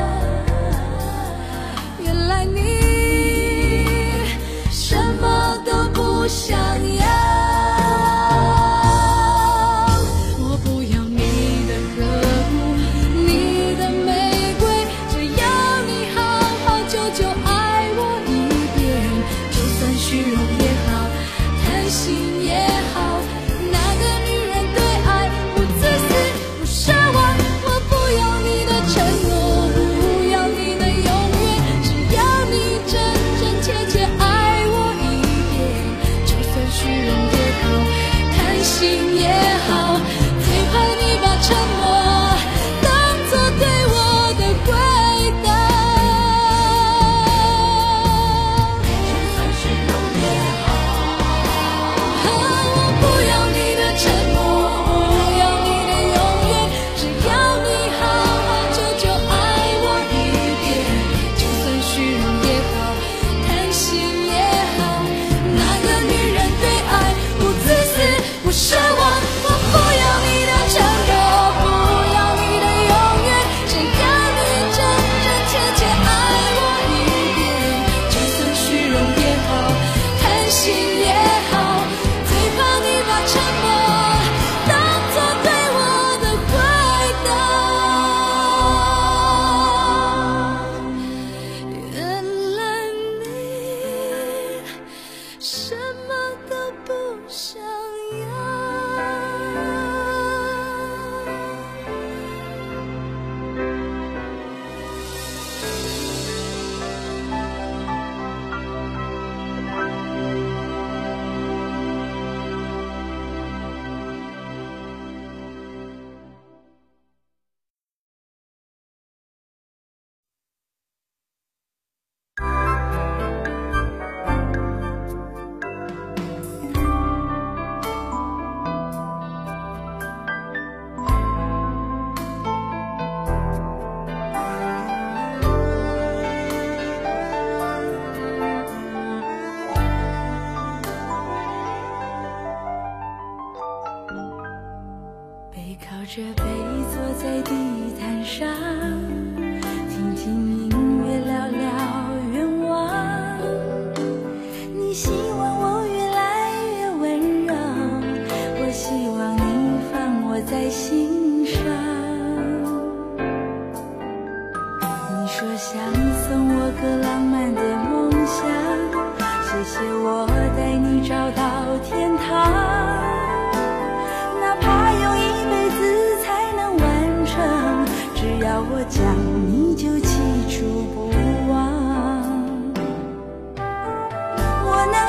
原来你什么都不想要，我不要你的呵护，你的玫瑰，只要你好好久久爱我一遍，就算虚荣也好，贪心也好，那个女人对爱不自私不奢望，我不要你的承诺，不要你的永远，只要你真真切切爱我一遍，就算虚荣也好，贪心也好，最怕你把沉默当作对我的回答。就算虚荣也好，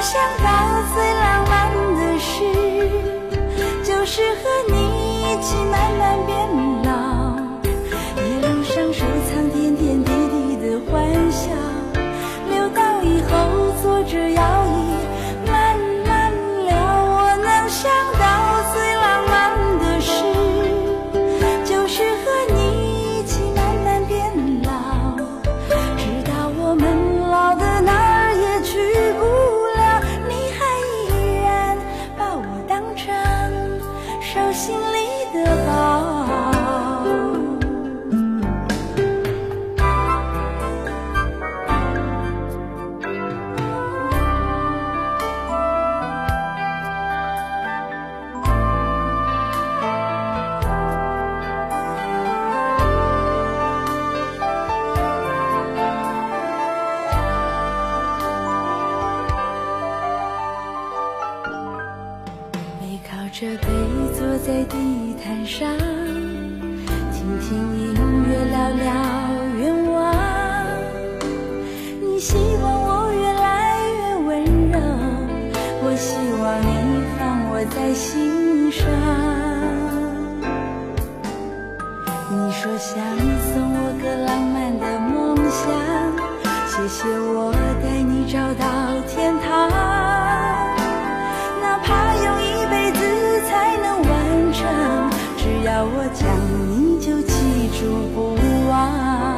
想到最浪漫的事，就是和你一起慢慢变老，一路上收藏点点滴滴的欢笑，留到以后坐着摇椅慢慢聊。我能想到最浪漫的事，就是和你一起慢慢变老，直到我们老的哪儿也去不了，你还依然把我当成手心里的宝。这杯坐在地毯上，听听音乐，聊聊愿望。你希望我越来越温柔，我希望你放我在心上。你说想送我个浪漫的梦想，谢谢我带你找到天堂，哪怕用一辈子才能完成，只要我讲你就记住不忘。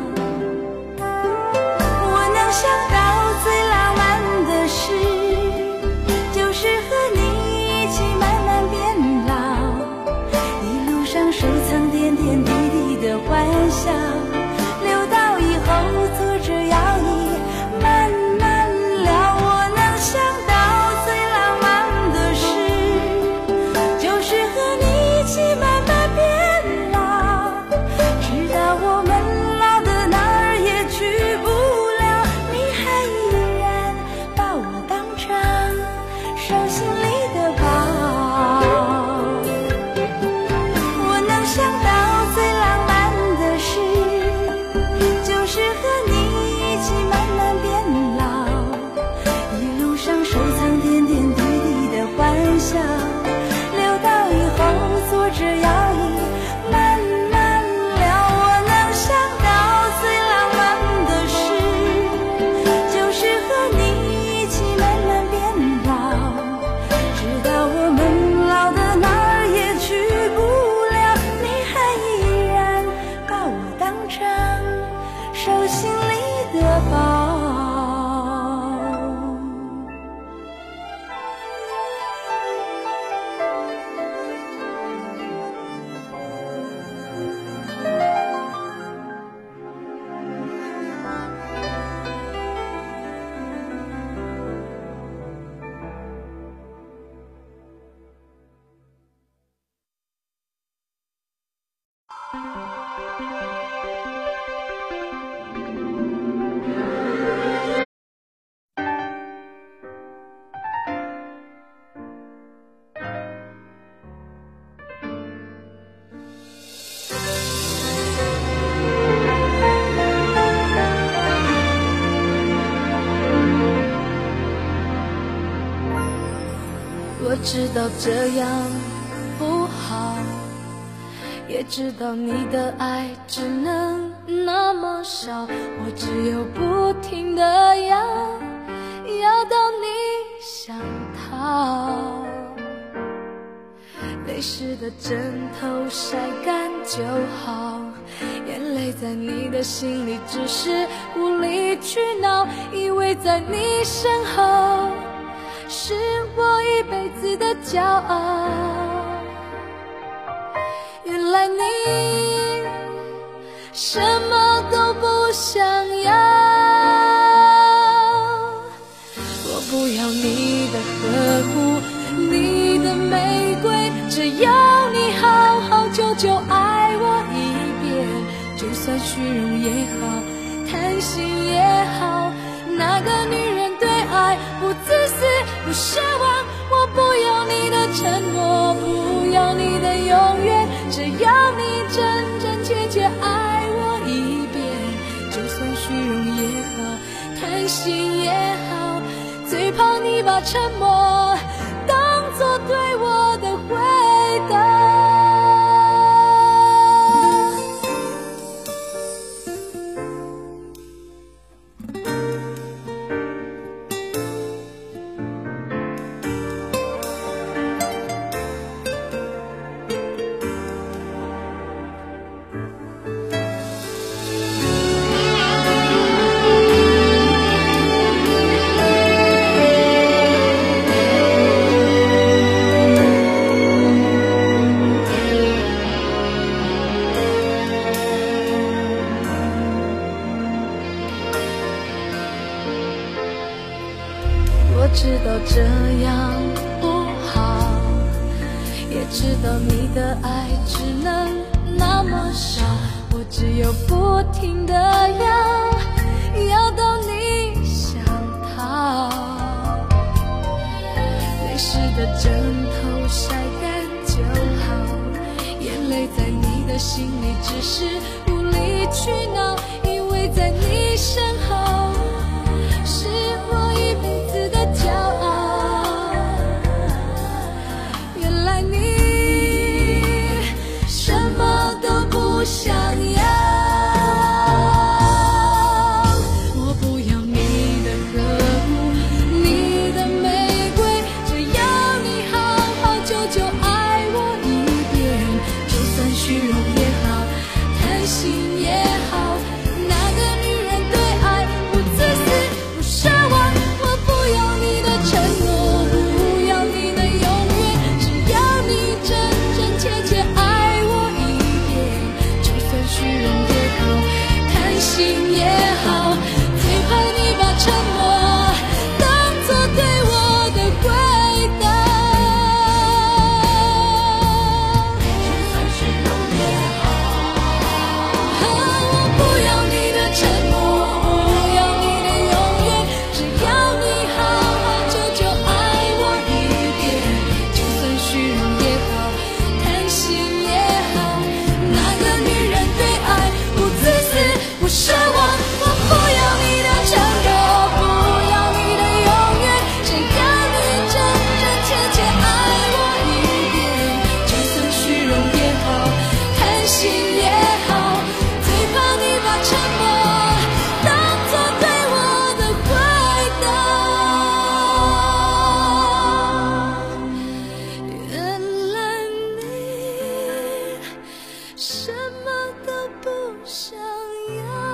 我能想到最浪漫的事，就是和你一起慢慢变老，一路上收藏点点滴滴的欢笑，留到以后坐着摇椅慢慢聊。我能想到最浪漫的事，就是和你一起慢慢变老，直到我们老的哪儿也去不了，你还依然把我当成手心里的宝。我能想到最浪漫的事，就是和你一起慢慢变老，一路上收藏点点滴滴的欢笑，留到以后坐着摇椅慢慢聊。我能想到最浪漫的事，就是和你一起慢慢变老，直到我们老的哪儿也去不了，你还依然把我当成手心里的宝。 我知道这样不好，也知道你的爱只能那么少，我只有不停地要到你想逃。泪湿的枕头晒干就好，眼泪在你的心里只是无理取闹，以为在你身后是我一辈子的骄傲。原来你什么都不想要，我不要你的呵护，你的玫瑰，只要你好好久久爱我一遍，就算虚荣也好，贪心也好，哪个女人对爱不自私不奢望？我不要你的承诺，不要你的永远，只要你真真切切爱我一遍，就算虚荣也好，贪心也好， 最怕你把沉默当作对我的回答。我知道这样不好，也知道你的爱只能那么少，我只有不停地要到你想逃。泪湿的枕头晒干就好，眼泪在你的心里只是无理取闹，因为在你身后是我一辈子的骄傲。原来你什么都不想要，我不要你的呵护，你的玫瑰，只要你好好久久爱我一遍，就算虚荣也好，贪心也好，那个女人对爱不自私不奢望，我不要你的承诺，不要你的永远，只要你真真切切爱我一遍，就算虚荣也好，贪心也好，最怕你把沉默当作对我的回答。就算虚荣也好，我不要你的承诺，不要你的永远，只要你好好久久爱我一遍，就算虚荣也好，贪心也好，那个女人对爱不自私不奢望，我不要你的承诺，不要你的永远，只要你真真切切爱我一遍，就算虚荣也好，贪心也好，最怕你把沉默当作对我的回答。原来你什么都不想要。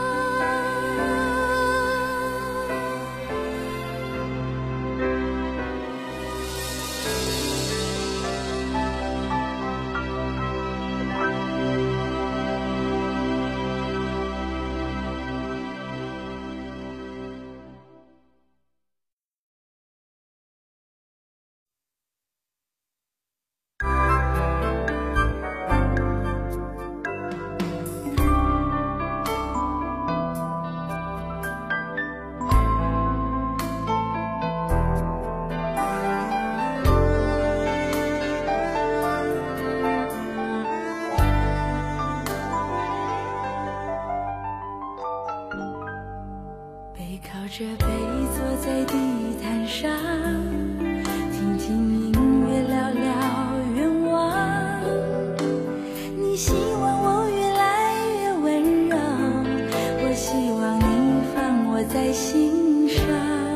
背靠着背坐在地毯上，听听音乐，聊聊愿望。你希望我越来越温柔，我希望你放我在心上。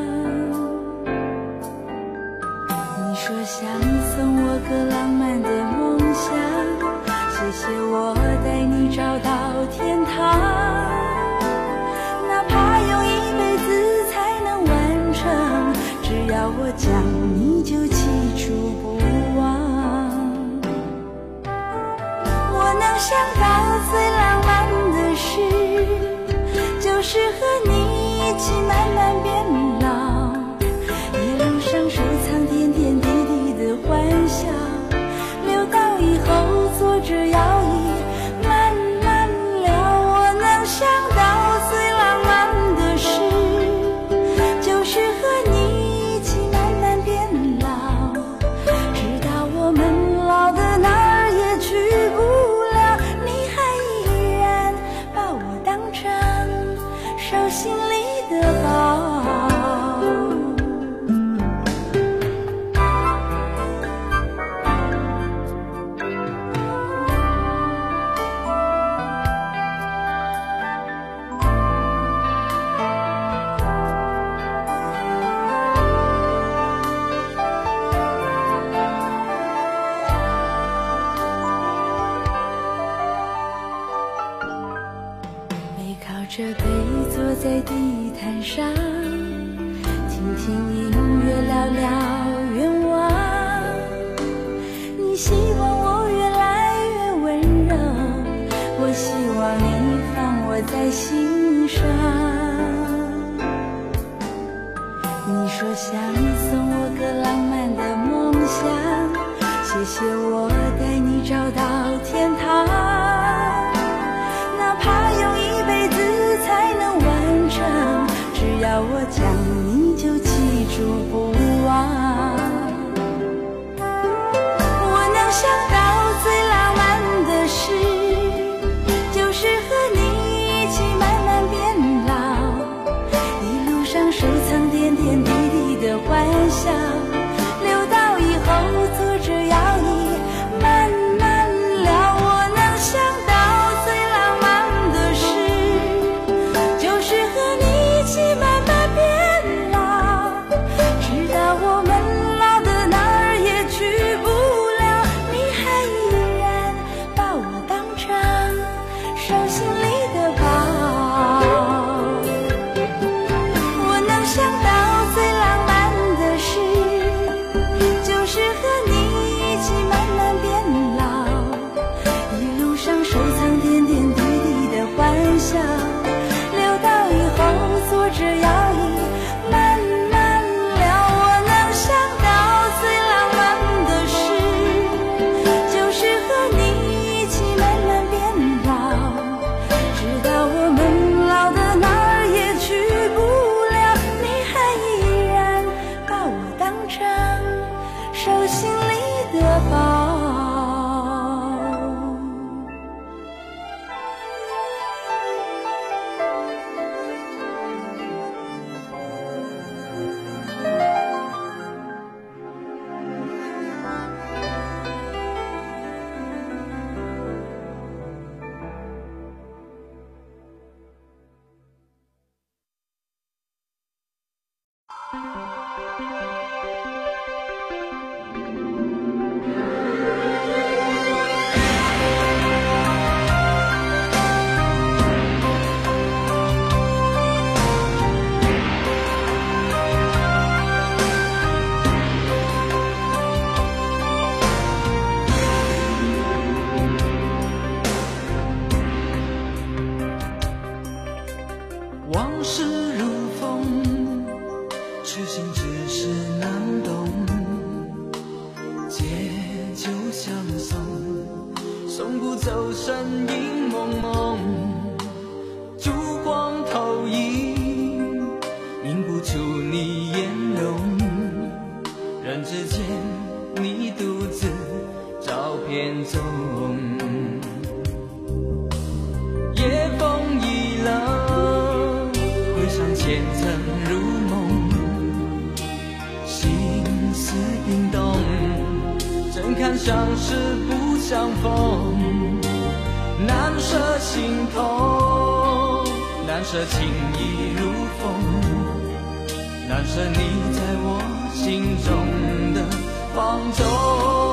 你说想送我个浪漫的梦想，谢谢我带你找到天堂。哪怕用一辈子才能完成，只要我讲你就记住不忘。我能想到最浪漫的事，就是和你一起慢慢变老，一路上收藏点点滴滴的欢笑，留到以后坐着摇椅慢慢聊。我能想到最浪漫的事，就是和你一起慢慢变老，直到我们老的哪儿也去不了，你还依然把我当成熟心上。你说想送我个浪漫的梦想，谢谢我带你找到天堂，哪怕用一辈子才能完成，只要我讲你就记住不忘。我能想到最浪漫的事，就是和你一起慢慢变老，一路上收藏点点滴滴的欢笑，留到以后坐着摇椅慢慢聊。我能想到最浪漫的事，就是和你一起慢慢变老，直到我们老的哪儿也去不了，你还依然把我当成手心里的宝。我能想到最浪漫的事，就是和你一起慢慢变老，一路上收藏点点滴滴的欢笑，留到以后坐着摇椅慢慢聊。我能想到最浪漫的事，就是和你一起慢慢变老，直到我们老的哪儿也去不了，你还依然把我当成手心里的宝。 往事如风，痴心只是难懂，借酒相送，送不走身影蒙蒙，烛光投影，映不出你颜容，人之间你独自照片中，夜风已冷，回想前尘如梦，心思冰冻，怎堪相识不相逢，难舍心痛，难舍情意如风，难舍你在我心中的放纵。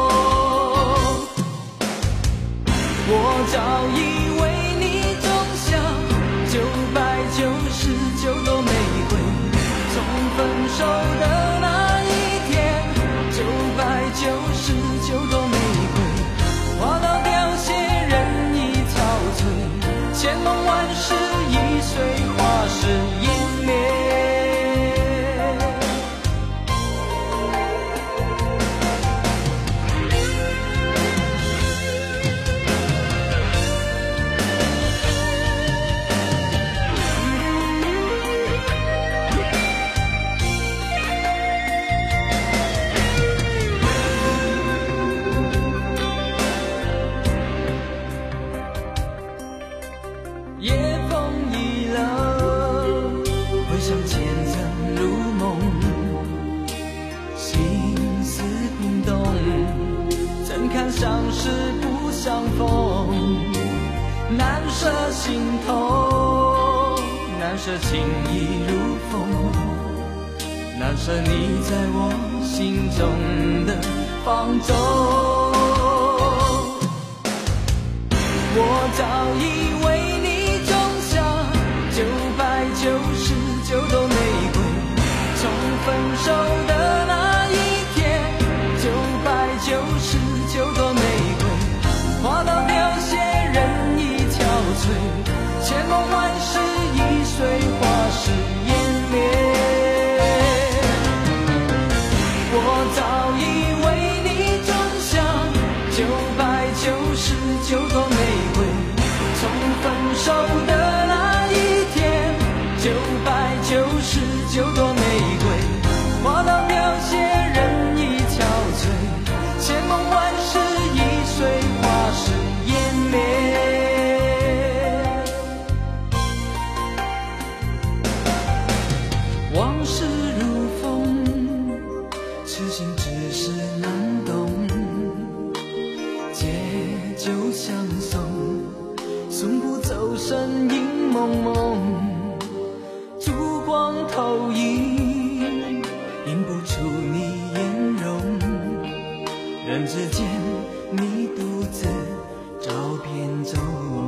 我早已为你种下999朵玫瑰，从分手的那一天，999朵玫瑰花到凋谢，人已憔悴，千梦万世已随花事湮灭。夜风已冷，回想前尘如梦，心思冰冻，怎堪相识不相逢，难舍心痛，难舍情意如风，难舍你在我心中的放纵。我早已为你种下999朵玫瑰，从分手的那一天，999朵玫瑰花到凋谢，人已憔悴，千梦万世然之间，你独自找遍中。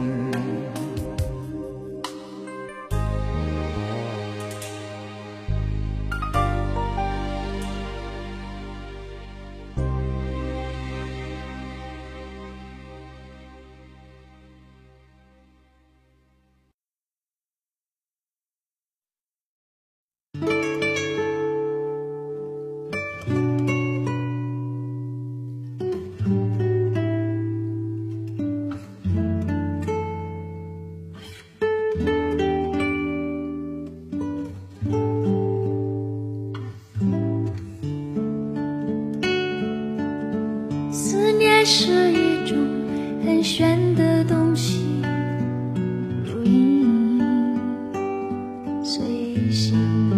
思念是一种很玄的东西，如影随形，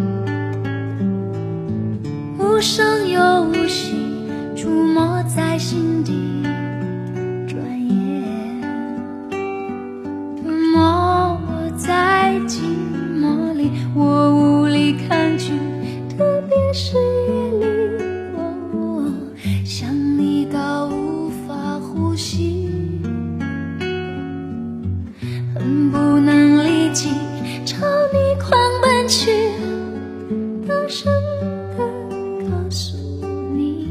无声又无息，出没在心底。转眼吞没我在寂寞里，我无力抗拒，特别是夜里，想你到无法呼吸，恨不能立即朝你狂奔去，大声地告诉你，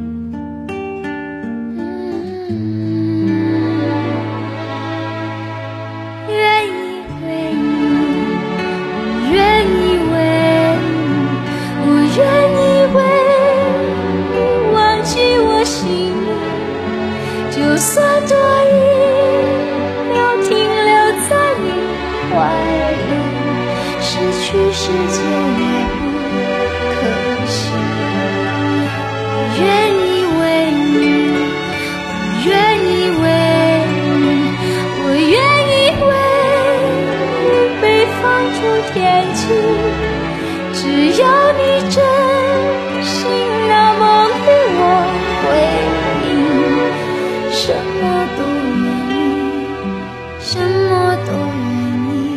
愿意为你，我愿意为你，我愿意为你忘记我心里，就算多一秒停留在你怀里，失去世界也不可惜。我愿意为你，我愿意为你，我愿意为你被放逐天际，只要你真心那么对我回应，什么都愿意，什么都愿意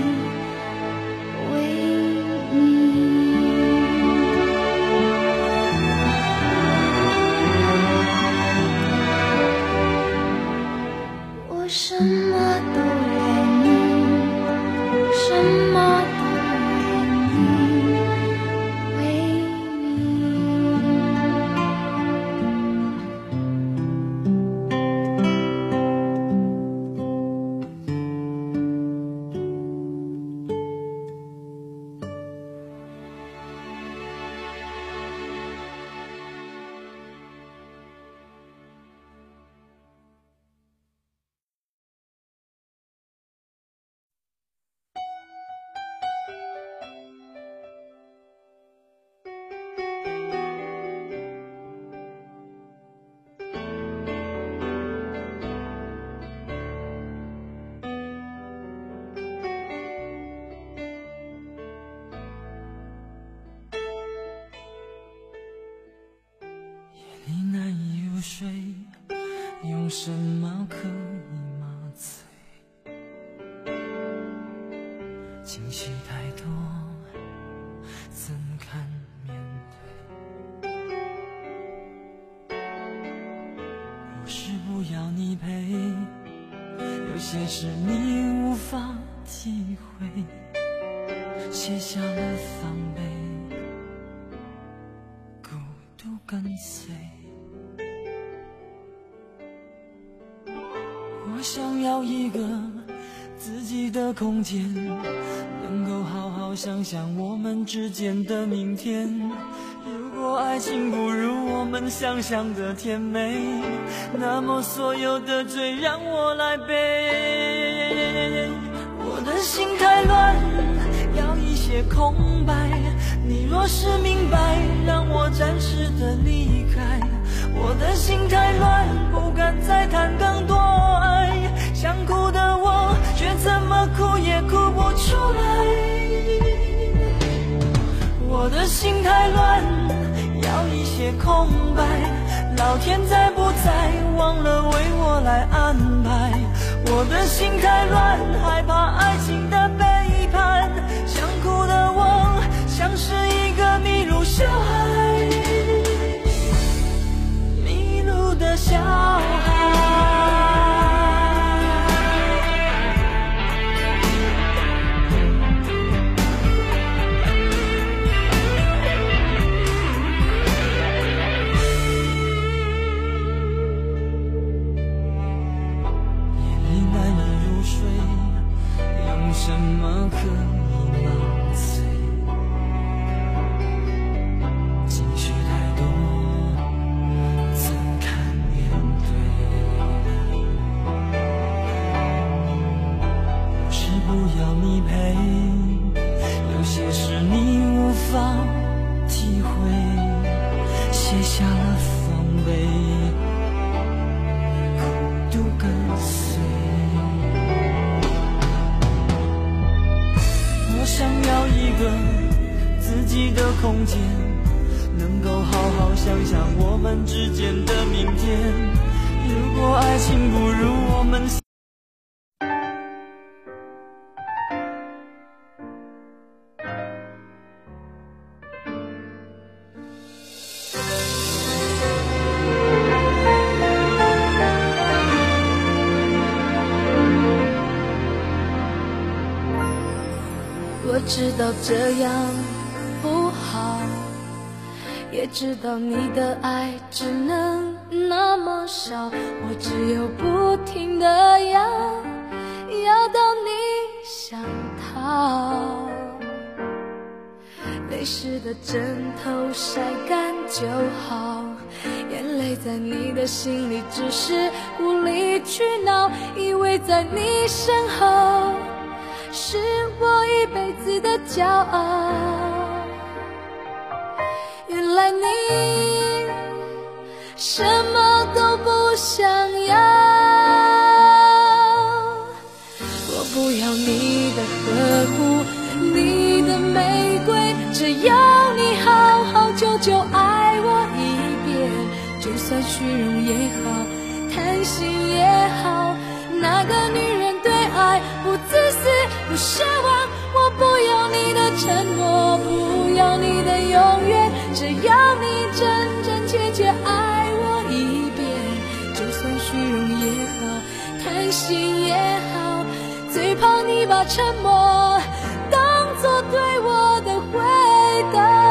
为你。我什么都愿意，什么都愿意为你。 你难以入睡，用什么可以麻醉？情绪太多，怎堪面对？不是不要你陪，有些事你无法体会，卸下了防备，孤独跟随。我想要一个自己的空间，能够好好想想我们之间的明天。如果爱情不如我们想象的甜美，那么所有的罪让我来背。我的心太乱，要一些空白，你若是明白，让我暂时的离开。我的心太乱，不敢再谈更多爱，想哭的我却怎么哭也哭不出来。我的心太乱，要一些空白，老天在不在忘了为我来安排。我的心太乱，害怕爱情的背叛，想哭的我像是一个迷路小孩，迷路的小下了防备，孤独跟随。我想要一个自己的空间，能够好好想想我们之间的明天。如果爱情不如我们， 我知道这样不好，也知道你的爱只能那么少，我只有不停地要到你想逃。泪湿的枕头晒干就好，眼泪在你的心里只是无理取闹，以为在你身后是我一辈子的骄傲。原来你什么都不想要，我不要你的呵护，你的玫瑰，只要你好好久久爱我一遍。就算虚荣也好，贪心也好，那个女人对爱不自私不奢望。我不要你的承诺，不要你的永远，只要你真真切切爱我一遍。就算虚荣也好，贪心也好，最怕你把沉默当作对我的回答。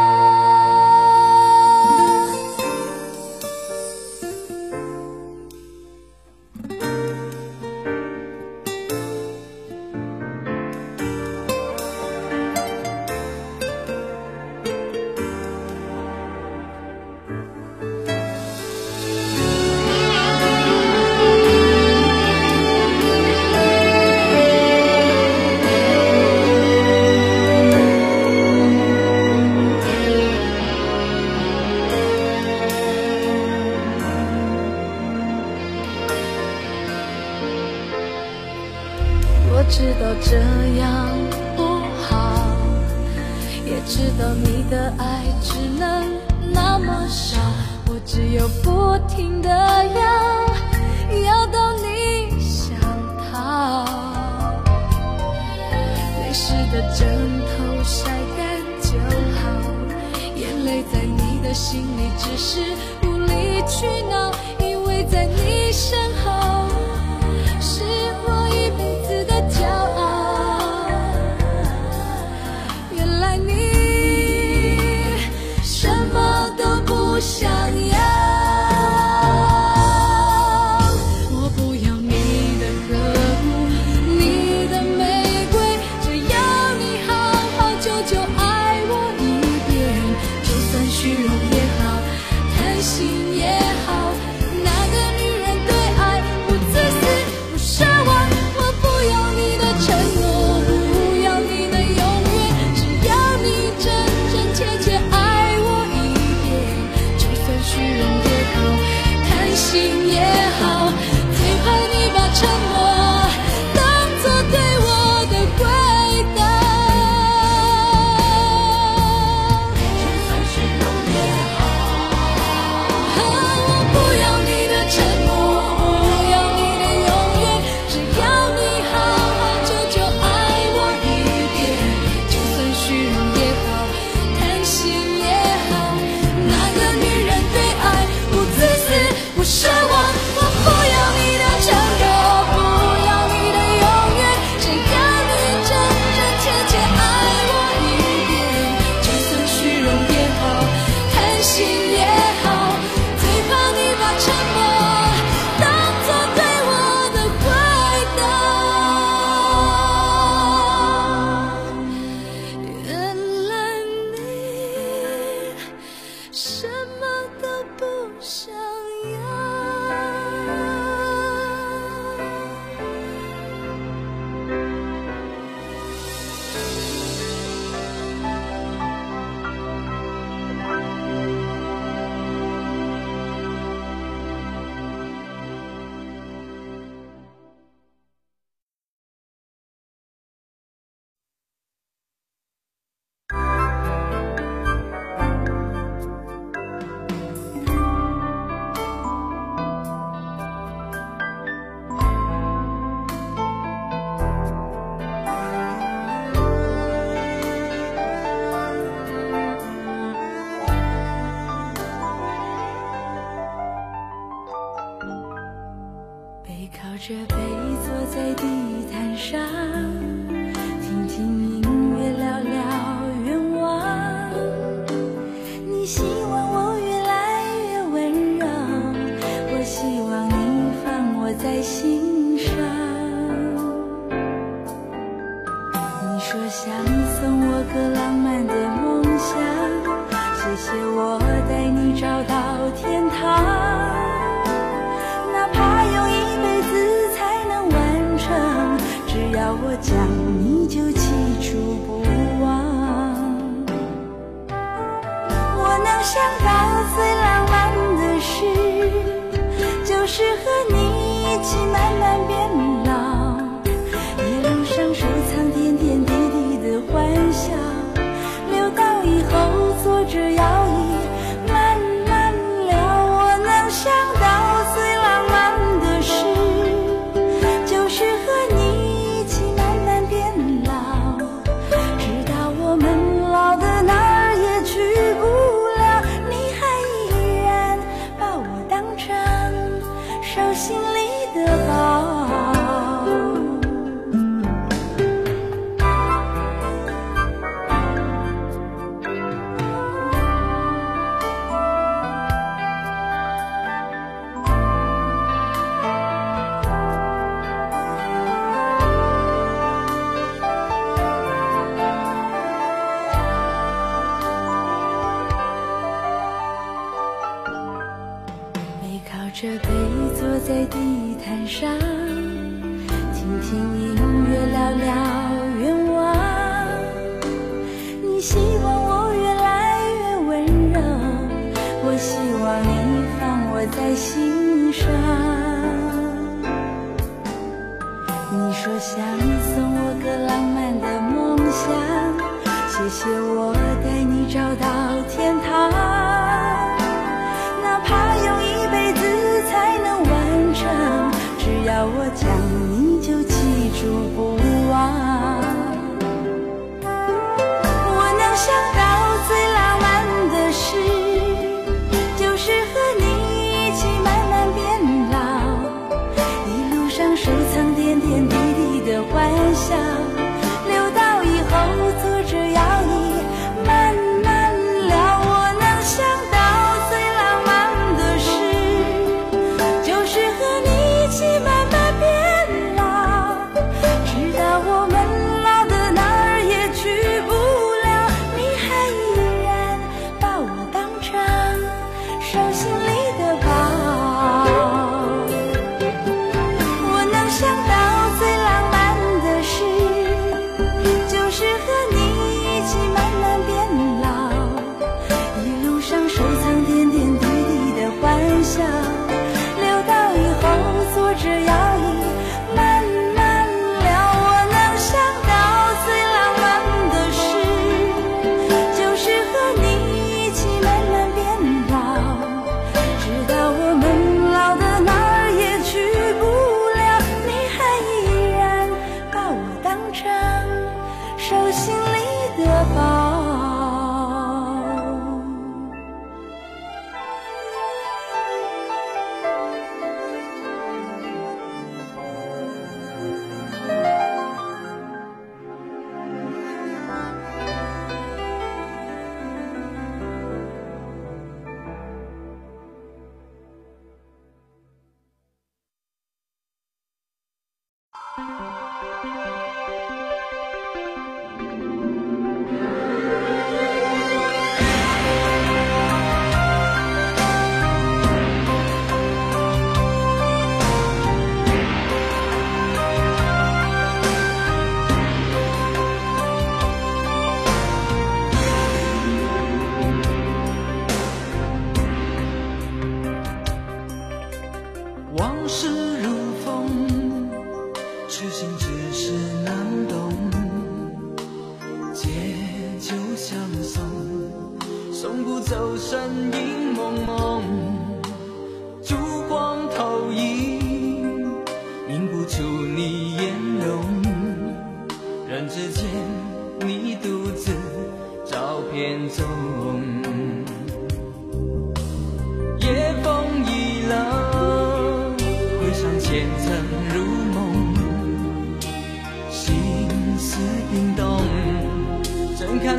我知道这样不好，也知道你的爱只能那么少，我只有不停地要到你想逃。泪湿的枕头晒干就好，眼泪在你的心里只是无理取闹，因为在你身后是我一辈子的骄傲。原来你什么都不想要，我不要你的呵护，你的玫瑰，只要你好好久久爱我一遍。就算虚荣也好，贪心也好，那个女人对爱不自私不奢望。我不要你的承诺，不要你的永远，只要你真真切切爱我一遍。就算虚荣也好，贪心也好，最怕你把沉默当作对我的回答。就算虚荣也好，我不要你的承诺，不要你的永远，只要你好好久久爱我一遍。就算虚荣也好，贪心也好，那个女人对爱不自私不奢望。我不要你的承诺，不要你的永远，只要你真真切切爱我一遍。就算虚荣也好，贪心也好，最怕你把沉默当作对我的回答。原来你什么都不想要。 着背坐在地毯上，听听音乐，聊聊愿望。你希望我越来越温柔，我希望你放我在心上。你说想送我个浪漫的梦想，谢谢我带你找到天堂。哪怕用一辈子才能完成，只要我讲你就记住不忘。我能想到最浪漫的事，就是和你一起慢慢变老，一路上收藏点点滴滴的欢笑，留到以后坐着摇椅慢慢聊。我能想到最浪漫的事，就是和你一起慢慢变老，直到我们老的哪儿也去不了，你还依然把我当成手心里的宝。着背坐在地毯上，听听音乐，聊聊愿望。你希望我越来越温柔，我希望你放我在心上。你说想送我个浪漫的梦想，谢谢我带你找到天堂。哪怕用一辈子才能完成，只要我讲你就记住不忘。我能想到最浪漫的事，就是和你一起慢慢变老，一路上收藏点点滴滴的欢笑，留到以后坐着摇椅慢慢聊。我能想到慢慢变老，直到我们老的哪儿也去不了，你还依然把我当成手心里的宝。我能想到最浪漫的事，就是和你一起慢慢变老，一路上收藏点点滴滴的欢笑，留到以后坐着摇椅慢慢聊。我能想到最浪漫的事，就是和你一起慢慢变老，直到我们老的哪儿也去不了，你还依然把我当成手心里的宝。 往事如风，痴心只是难懂，借酒相送，送不走身影蒙蒙，烛光投影，映不出你颜容，人之间你独自照片中，夜风已冷，回想前尘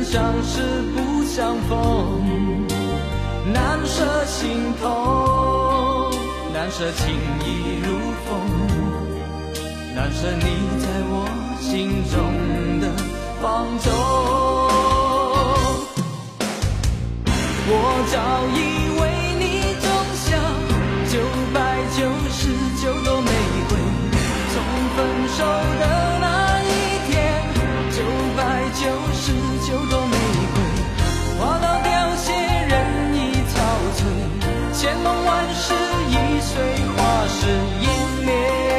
相识不相逢，难舍心头，难舍情意如风，难舍你在我心中的放纵。我早已为你种下999朵玫瑰，从分手的那一天，999朵玫瑰花到凋谢，人已憔悴，千梦万世已随花事湮灭。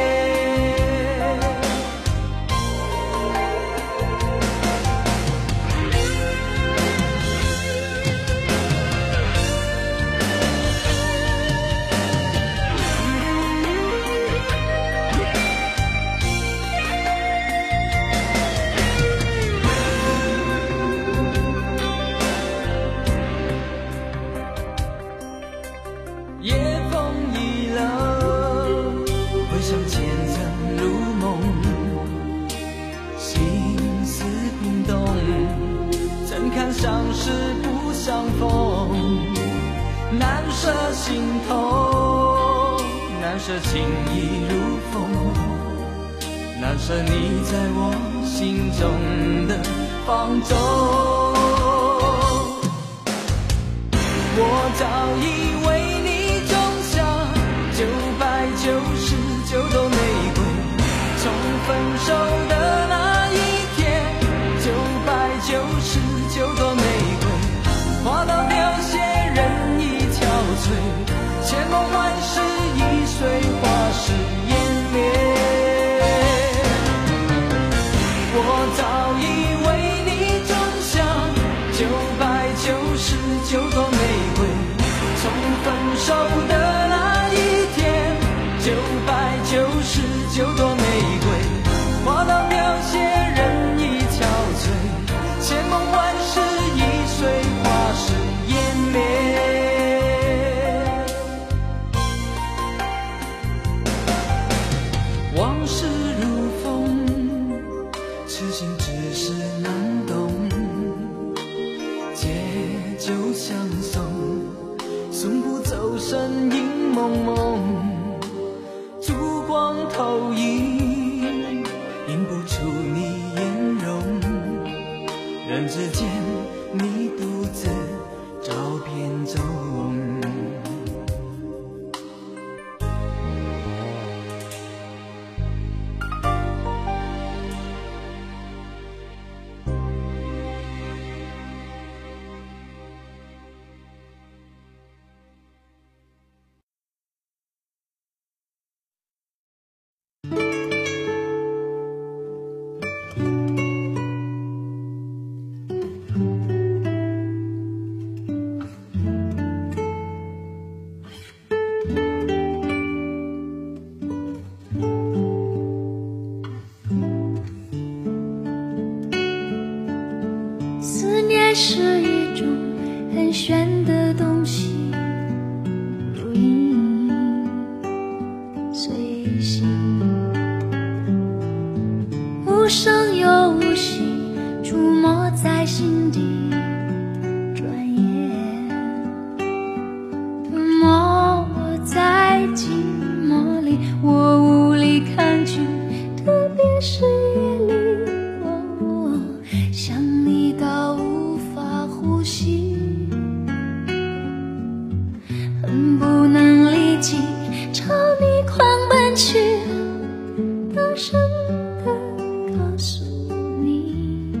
夜风已冷，回想前曾如梦，心思冰冻，怎堪相识不相逢，难舍心头，难舍情意如风，难舍你在我心中的放纵。我早已为你种下999朵玫瑰，从分手的那一天，999朵玫瑰花到凋谢，人已憔悴，千梦万世已随花事湮灭。我早已为你种下999朵玫瑰，从分手的那一天，999朵玫瑰花到凋谢，人已憔悴，千梦万世已随花事湮灭。往事如风，痴心只是难懂，借酒相送，送不走身影蒙蒙，烛光投影，映不出你颜容，人之间你独自照片中。 思念是一种很玄的东西，如影随形，无声又无息，出没在心底，转眼吞没我在寂寞里，我无力抗拒，特别是夜里，想你到无法呼吸，恨不能立即朝你狂奔去，大声地告诉你，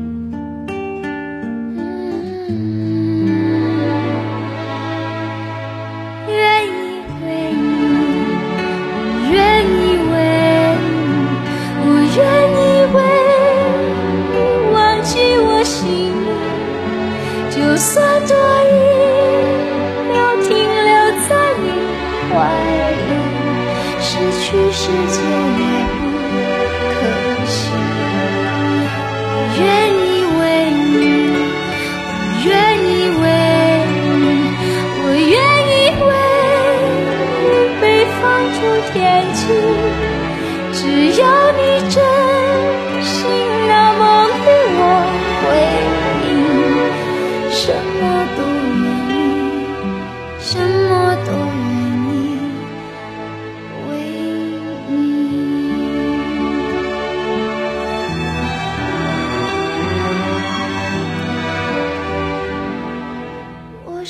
愿意为你，我愿意为你，我愿意为你忘记我心里，就算多一秒停留在你怀里，失去世界也不可惜。我愿意为你，我愿意为你，我愿意为你被放逐天际，只要你真心那梦与我回应。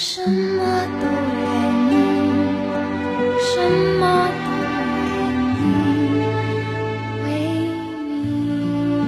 什么都愿意，什么都愿意为你。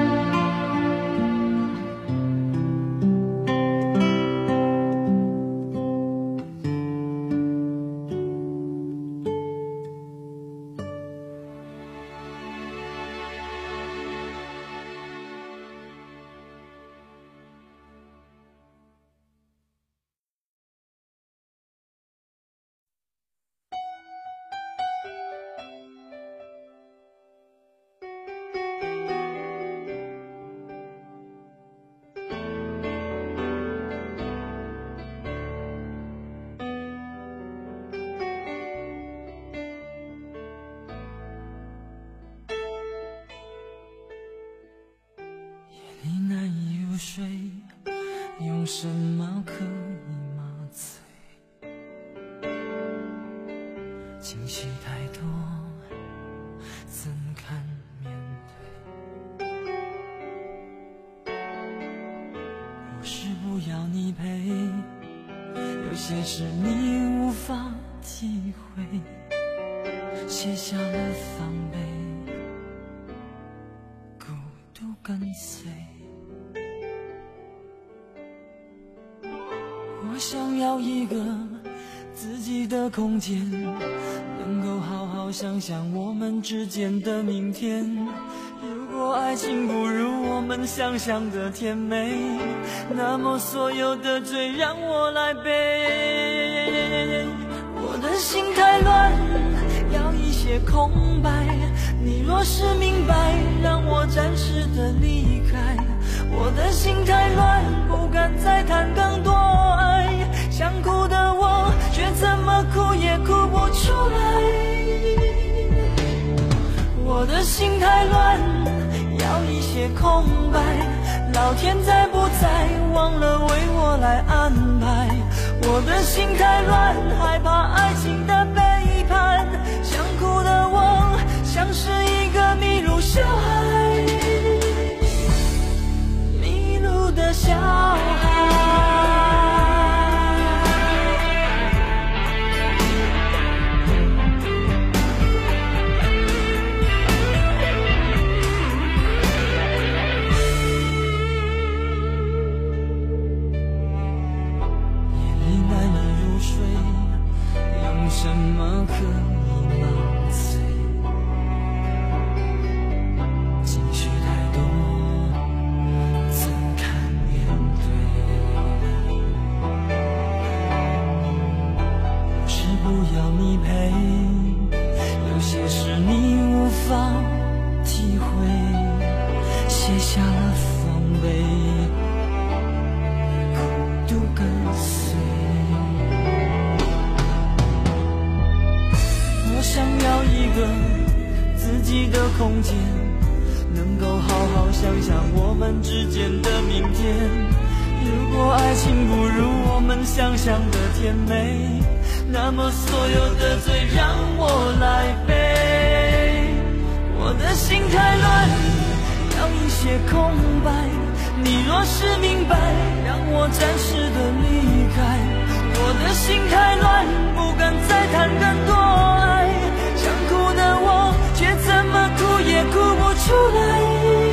你难以入睡，用什么可以麻醉？情绪太多，怎堪面对？不是不要你陪，有些事你无法体会，卸下了防备，孤独跟随。我想要一个自己的空间，能够好好想想我们之间的明天。如果爱情不如我们想象的甜美，那么所有的罪让我来背。我的心太乱，要一些空白，你若是明白，让我暂时的离开。我的心太乱，不敢再谈更多爱，想哭的我却怎么哭也哭不出来。我的心太乱，要一些空白，老天在不在忘了为我来安排。我的心太乱，害怕爱情的背叛，想哭的我像是一个迷路小孩，迷路的小孩。什么可以麻醉？情绪太多，怎堪面对？不是不要你陪，有些事你无法体会，卸下了防备，孤独跟随。我想要一个自己的空间，能够好好想想我们之间的明天。如果爱情不如我们想象的甜美，那么所有的罪让我来背。我的心太乱，要一些空白，你若是明白，让我暂时的离开。我的心太乱，不敢再谈更多爱，想哭的我却怎么哭也哭不出来。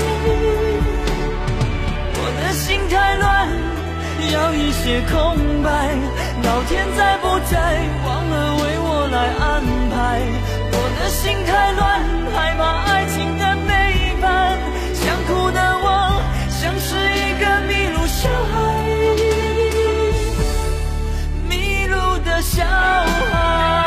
我的心太乱，要一些空白，老天在不在忘了为我来安排。我的心太乱，害怕爱情的背叛，想哭的我像是一个迷路小孩，小孩。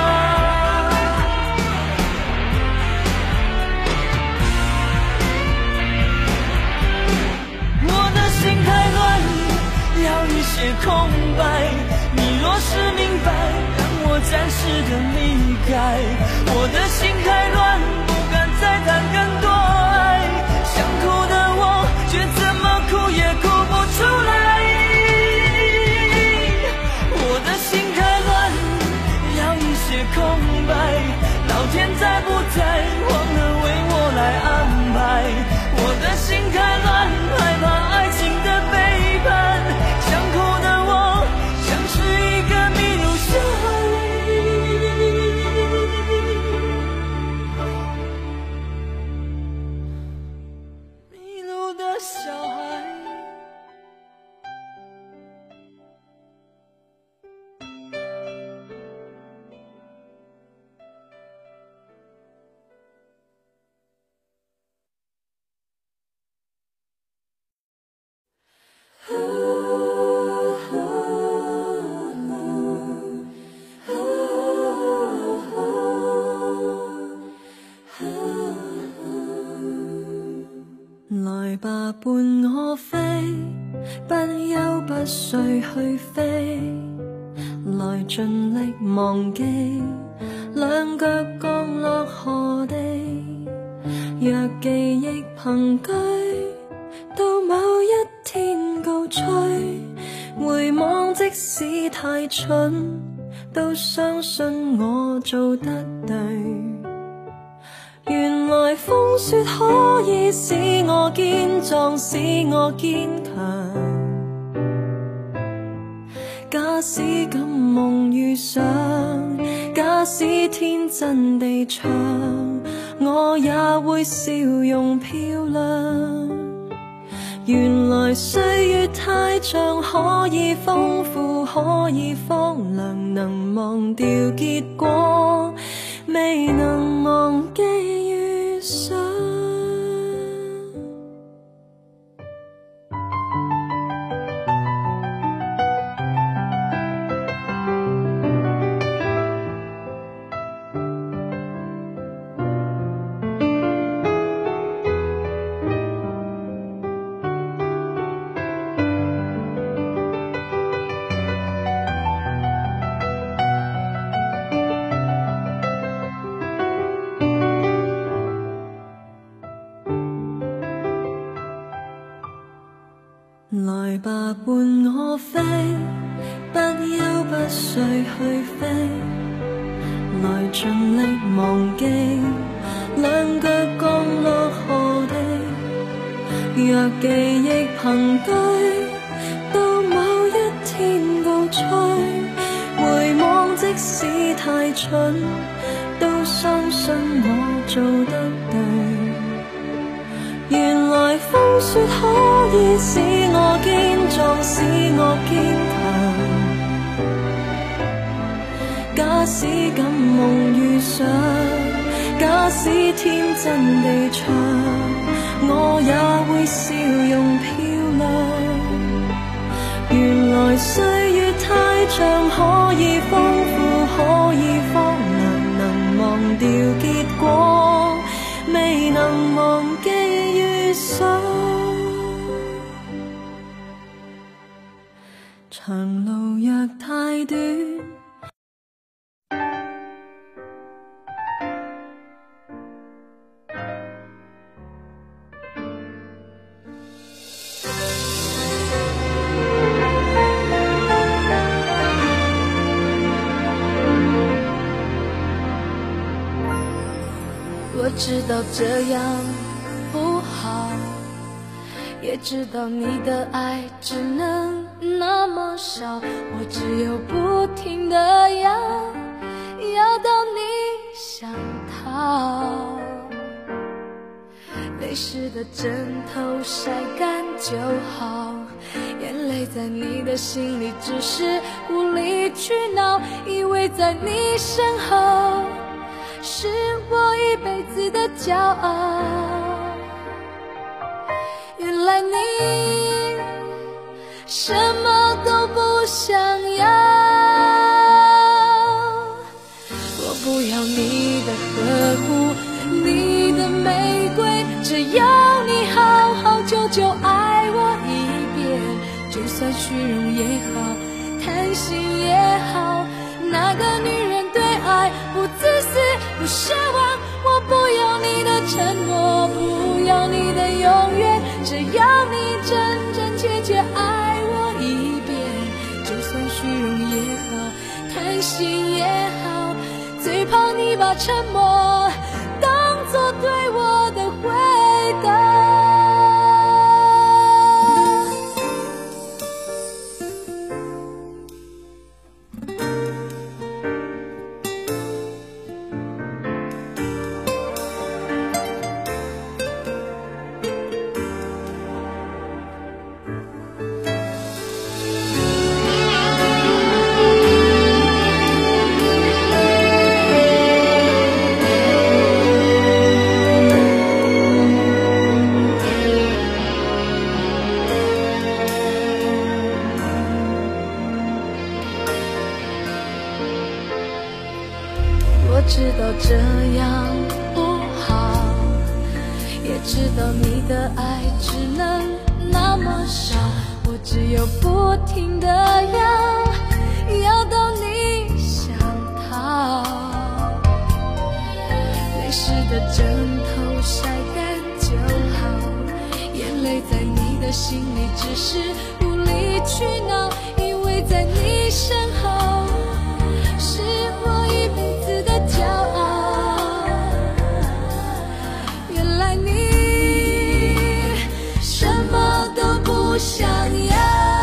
我的心太乱，要一些空白，你若是明白，让我暂时的离开。我的心太乱，不敢再谈更多爱，想哭的我却怎么哭也哭不出来。我的心太乱，要一些空白，老天在不在忘了为我来安排。我的心太乱，害怕爱情的背叛，想哭的我像是吧，伴我飛，不休不睡去飛，來盡力忘記，兩腳降落何地。若記憶憑據，到某一天告吹，回望即使太蠢，都相信我做得對。原來風雪可以使我堅壯，使我堅強。假使敢夢遇上，假使天真地唱，我也會笑容漂亮。原來歲月太長，可以豐富，可以荒涼，能忘掉結果，未能忘記遇上。來吧，伴我飛，不休不睡去飛，來盡力忘記，兩腳降落何地。若記憶憑據，到某一天告吹，回望即使太蠢，都相信我做得對。原來風雪可以使我堅壯，使我堅強。假使敢夢遇上，假使天真地唱，我也會笑容漂亮。原來歲月太長，可以豐富，可以荒涼，能忘掉結果，未能忘記遇上。長路若太短， 我知道这样不好，也知道你的爱只能那么少，我只有不停地要到你想逃。泪湿的枕头晒干就好，眼泪在你的心里只是无理取闹，以为在你身后是我一辈子的骄傲。原来你什么都不想要，我不要你的呵护，你的玫瑰，只要你好好久久爱我一遍。就算虚荣也好，贪心也好，那个女人对爱不自私不奢望，我不要你的承诺，不要你的永远，只要你真真切切爱我一遍。就算虚荣也好，贪心也好，最怕你把沉默当作对我的回答。我知道这样不好，也也知道你的爱只能那么少，我只有不停地要到你想逃。泪湿的枕头晒干就好，眼泪在你的心里只是无理取闹，因为在你身后是我一辈子的骄傲。原来你什么都不想要，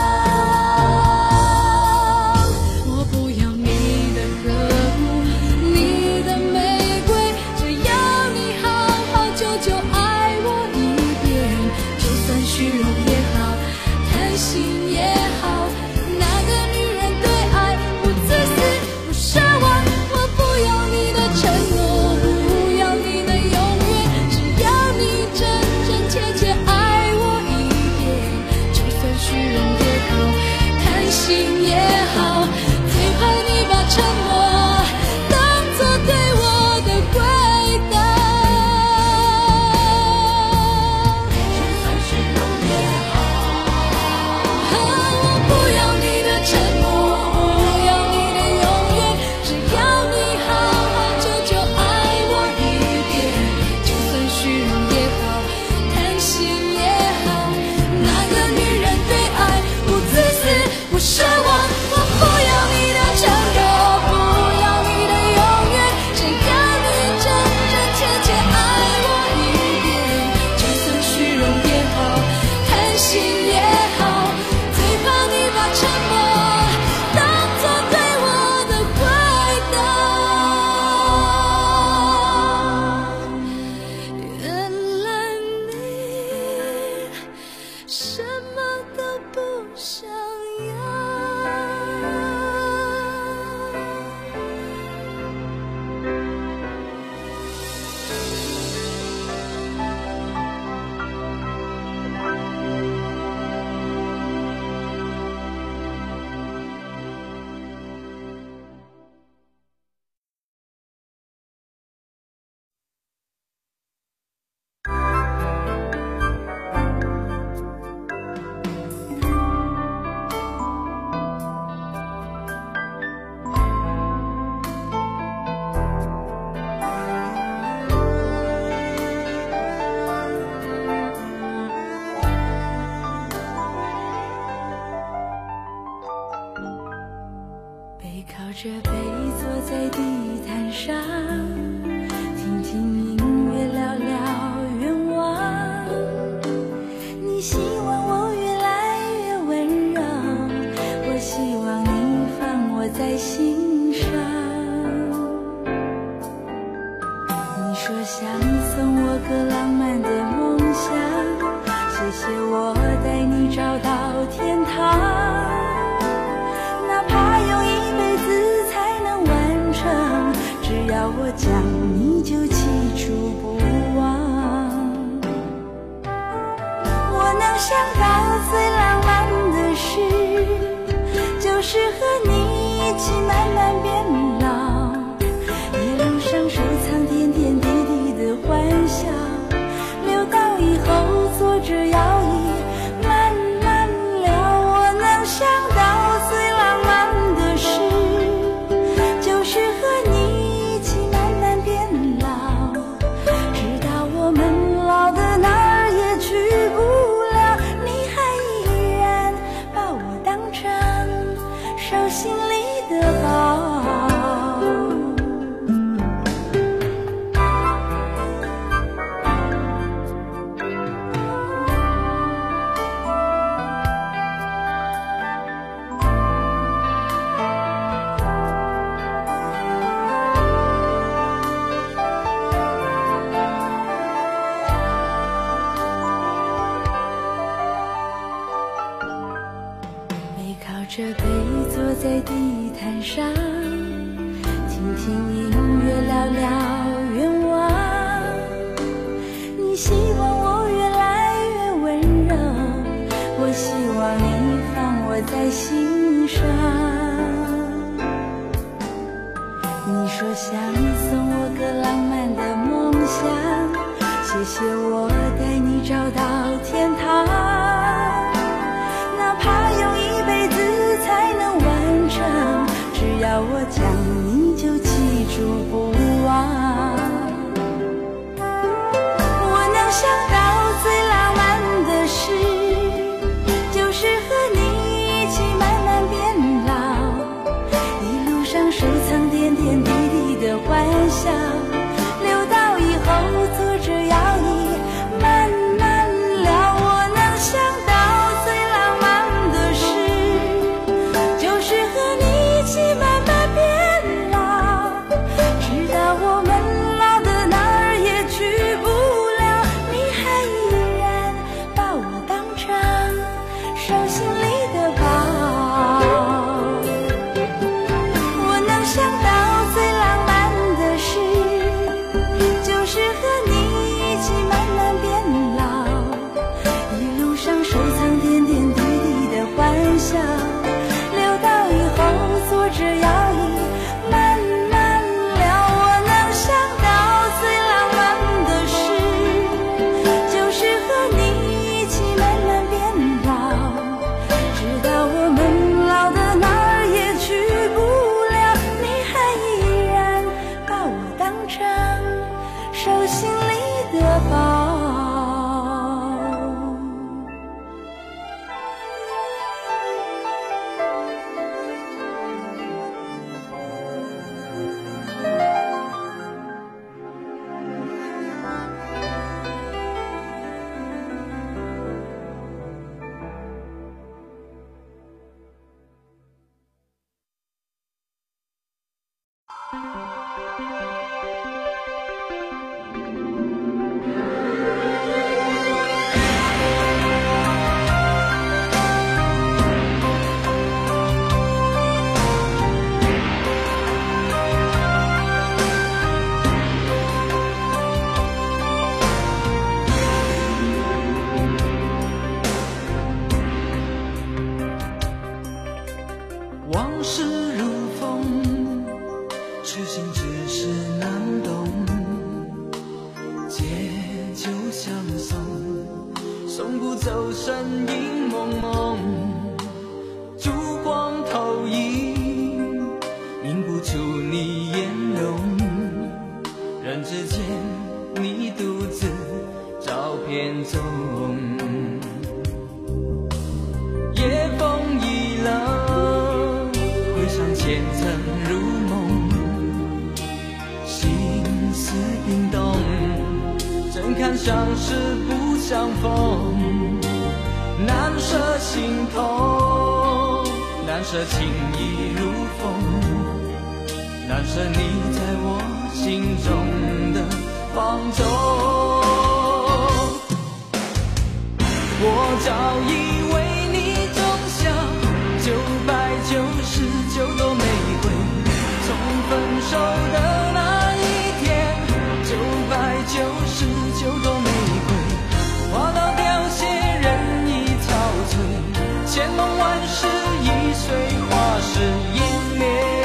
我不要你的呵护，你的玫瑰，只要你好好久久爱我一遍，就算虚荣也好，贪心也好，那个女人对爱不自私不奢望，我不要你的承诺，不要你的永远，只要你真真切切爱我一遍，就算虚荣也好，贪心也好，最怕你把沉默当作对我的回答。就算虚荣也好，我不要你的承诺，不要你的永远，只要你好好久久爱我一遍，就算虚荣也好，贪心也好，那个女人对爱不自私不奢望，我不要你的承诺，不要你的永远，只要你真真切切爱我一遍，就算虚荣也好，贪心也好，最怕你把沉默当作对我的回答。原来你什么都不想要。背靠着背坐在地毯上，听听音乐，聊聊愿望。你希望我越来越温柔，我希望你放我在心上。你说想送我个浪漫的梦想，谢谢我带你找到天堂，哪怕用一辈子才能完成，只要我讲你就记住不忘。我能想到最浪漫的事，就是和你一起慢慢变老，一路上收藏点点滴滴的欢笑，留到以后坐着摇椅慢慢聊。我能想到最浪漫的事，就是和你一起慢慢变老，直到我们老的哪儿也去不了，你还依然把我当成手心里的宝。背靠着背坐在地毯上，听听音乐，聊聊愿望。你希望我越来越温柔，我希望你放我在心上。你说想送我个浪漫的梦想，谢谢谢我带你找到天堂，哪怕用一辈子才能完成，只要我讲你就记住不忘。我能想到最浪漫的事，就是和你一起慢慢变老，一路上收藏点点滴滴的欢笑，留到以后坐着摇椅慢慢聊。我能想到最浪漫的事，就是和你一起慢慢变老，直到我们老的哪儿也去不了，你还依然把我当成手心里的宝。我能想到最浪漫的事，就是和你一起慢慢变老，一路上收藏点点滴滴的欢笑，留到以后坐着摇椅慢慢聊。我能想到最浪漫的事，就是和你一起慢慢变老，直到我们老的哪儿也去不了，你还依然把我当成手心里的宝。 往事如风，痴心只是难懂，借酒相送，送不走身影蒙蒙，烛光投影，映不出你颜容，人之间你独自照片中，夜风已冷，回想前曾如梦，心思冰冻，怎堪相识不相逢，难舍心痛，难舍情意如风，难舍你在我心中的放纵。我早已为你种下999朵玫瑰，从分手的那一天，999朵玫瑰花到凋谢，人已憔悴，千梦万世已随花事湮灭。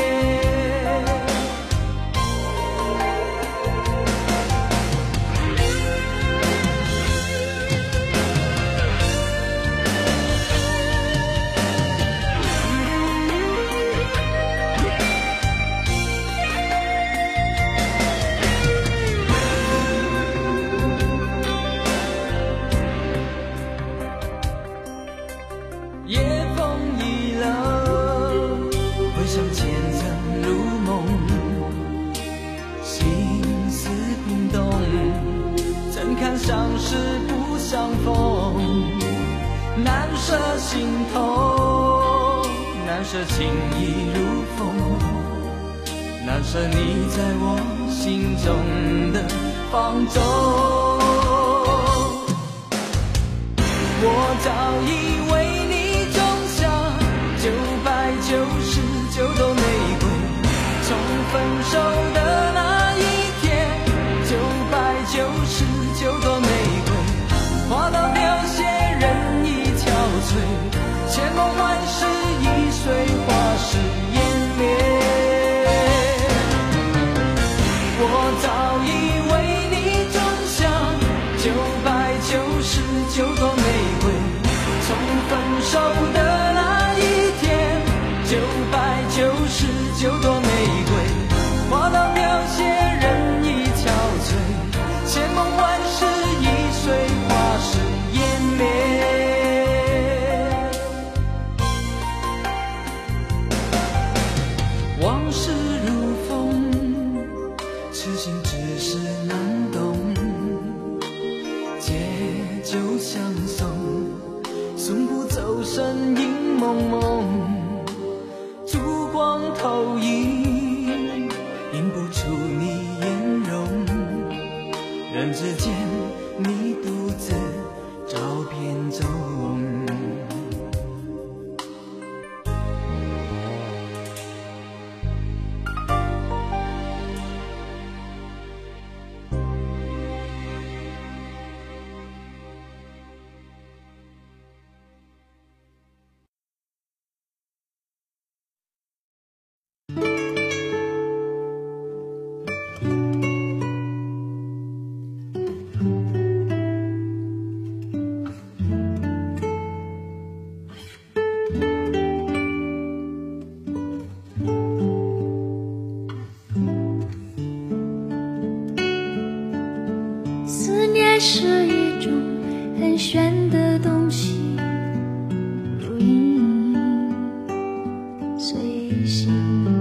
夜风已冷，回想前曾如梦，心思冰冻，怎堪相识不相逢，难舍心痛，难舍情意如风，难舍你在我心中的放纵。我早已为你种下999朵玫瑰，从分手的那一天，999朵玫瑰花到凋谢，人已憔悴，千梦万世已随花事湮灭。我早已为你种下投影，映不出你颜容。人之间，你独自照片中。 是一种很玄的东西，如影随形，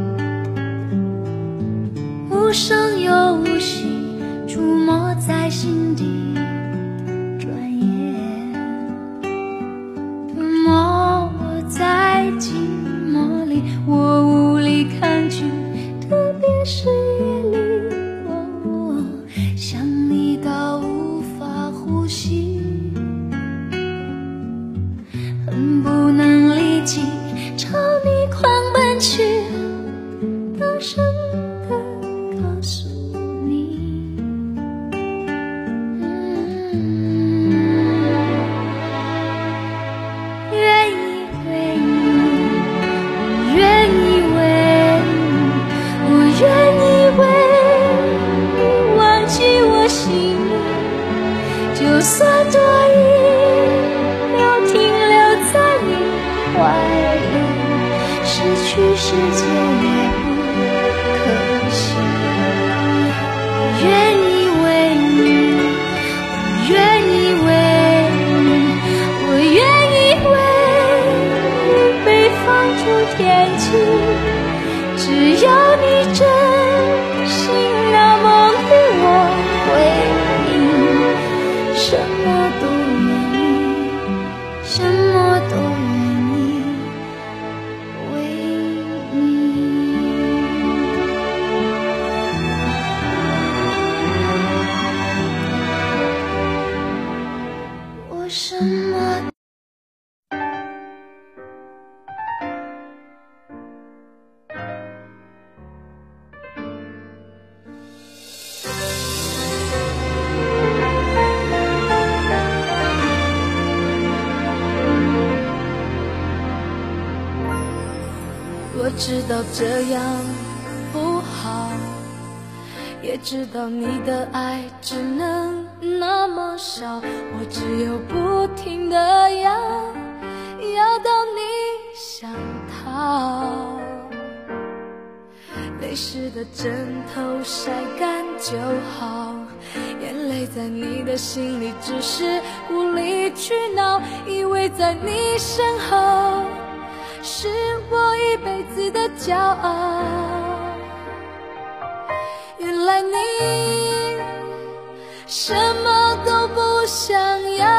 无声又无息，触摸在心底，转眼吞没我在寂寞里，我无力抗拒，特别是夜里，想你到呼吸，恨不能立即朝你狂奔去，大声地告诉你，愿意为你，我愿意为你，我愿意为你忘记我心里。就算多一秒停留在你怀里，失去世界也不可惜。我愿意为你，我愿意为你，我愿意为你被放逐天际，只要你真心那梦与我回应。什么都愿意，什么都愿意为你。我什么我知道这样不好，也知道你的爱只能那么少，我只有不停地要到你想逃。泪湿的枕头晒干就好，眼泪在你的心里只是无理取闹，以为在你身后是我一辈子的骄傲，原来你什么都不想要。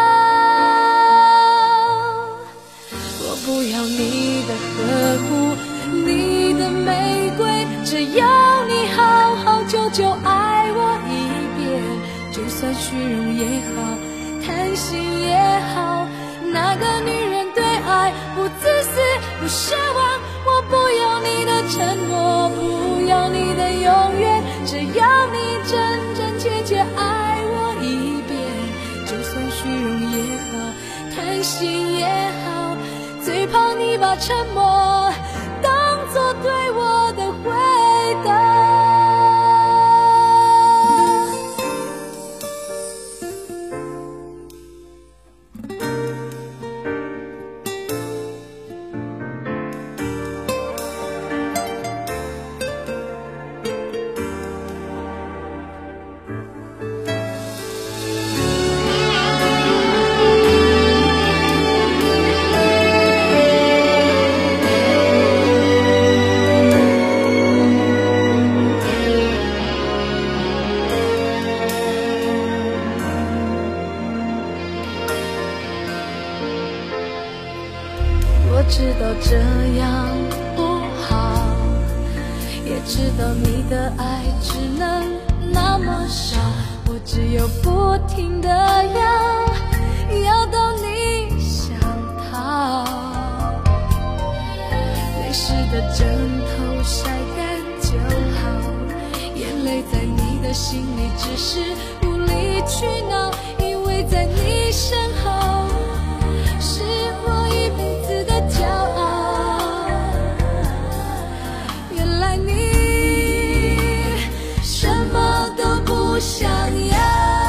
我不要你的呵护，你的玫瑰，只要你好好久久爱我一遍，就算虚荣也好，贪心也好，那个女人对爱不自私不奢望，我不要你的承诺，不要你的永远，只要你真真切切爱我一遍，就算虚荣也好，贪心也好，最怕你把沉默当作对我的回答。 知道你的爱只能那么少，我只有不停地要到你想逃。泪湿的枕头晒干就好，眼泪在你的心里只是无理取闹，因为在你身后是我一辈子的骄傲。原来你什么都不想要，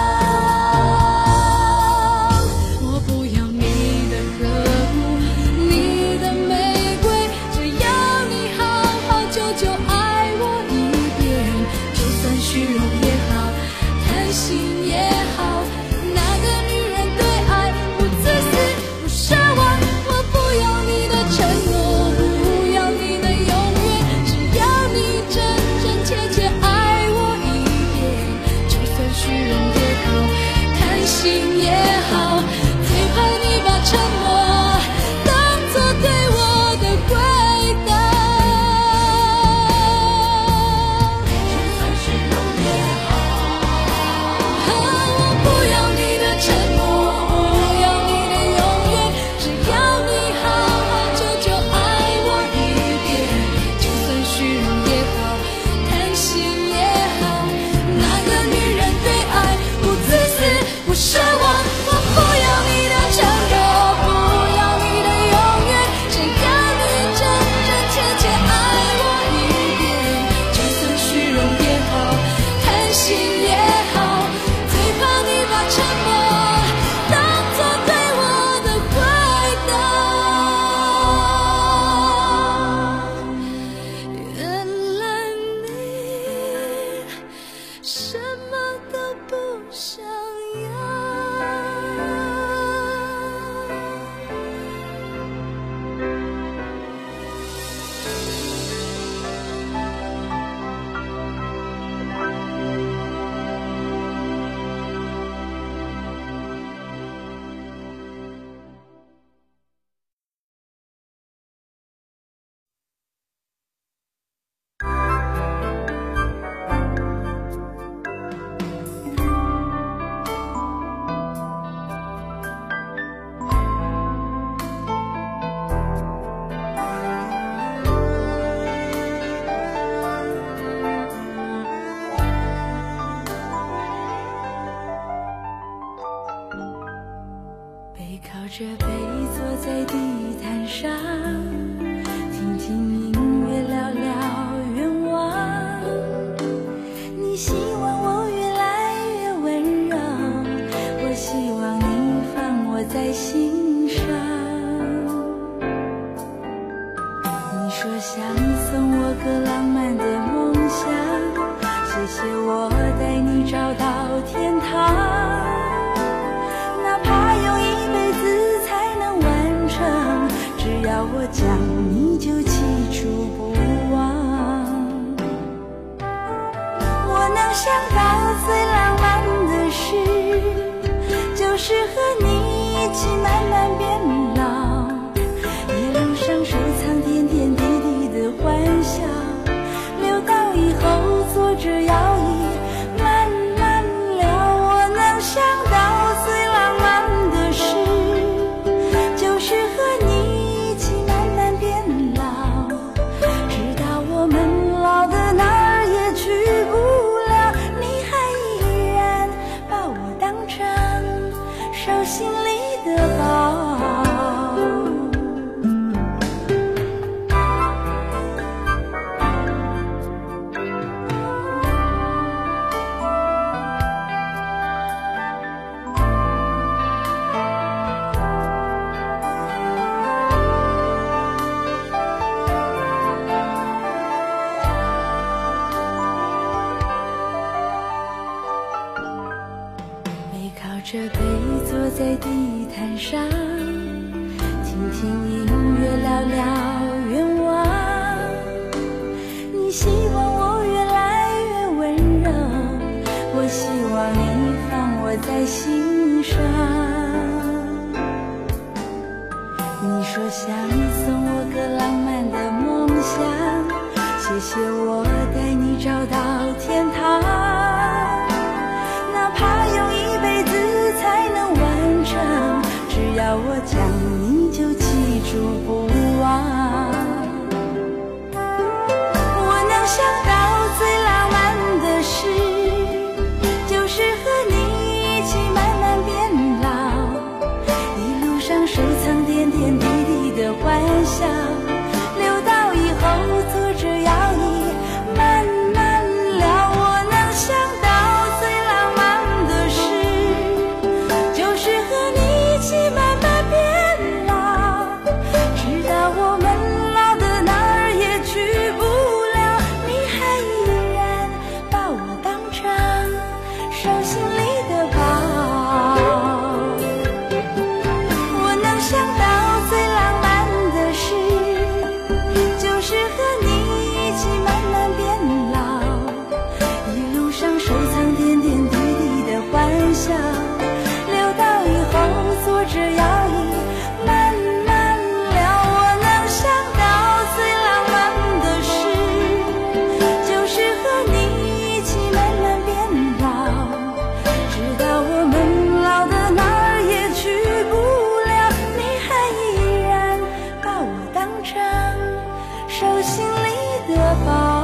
我不要你的呵护，你的玫瑰，只要你好好久久爱我一遍，就算虚荣也好，贪心也好，那个女人对爱不自私不奢望，我不要你的承诺，不要你的永远，只要你真真切切爱我一遍，就算虚荣也好，贪心也好，最怕你把沉默当作对我的回答。就算虚荣也好，我不要你的沉默，不要你的永远，只要你好好久久爱我一遍，就算虚荣也好，贪心也好，那个女人对爱不自私不奢望，我不要你的承诺，不要你的永远，只要你真真切切爱我一遍，就算虚荣也好，贪心也好，最怕你把沉默当作对我的回答。原来你什么都不想要。背靠着背坐在地毯上，听听音乐，聊聊愿望。你希望我越来越温柔，我希望你放我在心上。你说想送我个浪漫的梦想，谢谢我带你找到天堂。哪怕用一辈子才能完成，只要我讲你就记住不忘。我能想到最浪漫的事，就是和你一起慢慢变老，一路上收藏点点滴滴的欢笑，留到以后坐着摇椅慢慢聊。我能想到最浪漫的事，就是和你一起慢慢变老，直到我们老的哪儿也去不了，你还依然把我当成手心里的宝。背靠着背坐在地毯上，听听音乐，聊聊愿望。你希望我越来越温柔，我希望你放我在心上。你说想送我个浪漫的梦想，谢谢我的找到天堂，哪怕用一辈子才能完成，只要我讲你就记住不忘。我能想到最浪漫的事，就是和你一起慢慢变老，一路上收藏点点滴滴的欢笑，留到以后坐着摇椅慢慢聊。我能想到最浪漫的事，就是和你一起慢慢变老，直到我们老的哪儿也去不了，你还依然把我当成手心里的宝。我能想到最浪漫的事，就是和你一起慢慢变老，一路上收藏点点滴滴的欢笑，留到以后坐着摇椅慢慢聊。我能想到最浪漫的事，就是和你一起慢慢变老，直到我们老的哪儿也去不了，你还依然把我当成手心里的宝。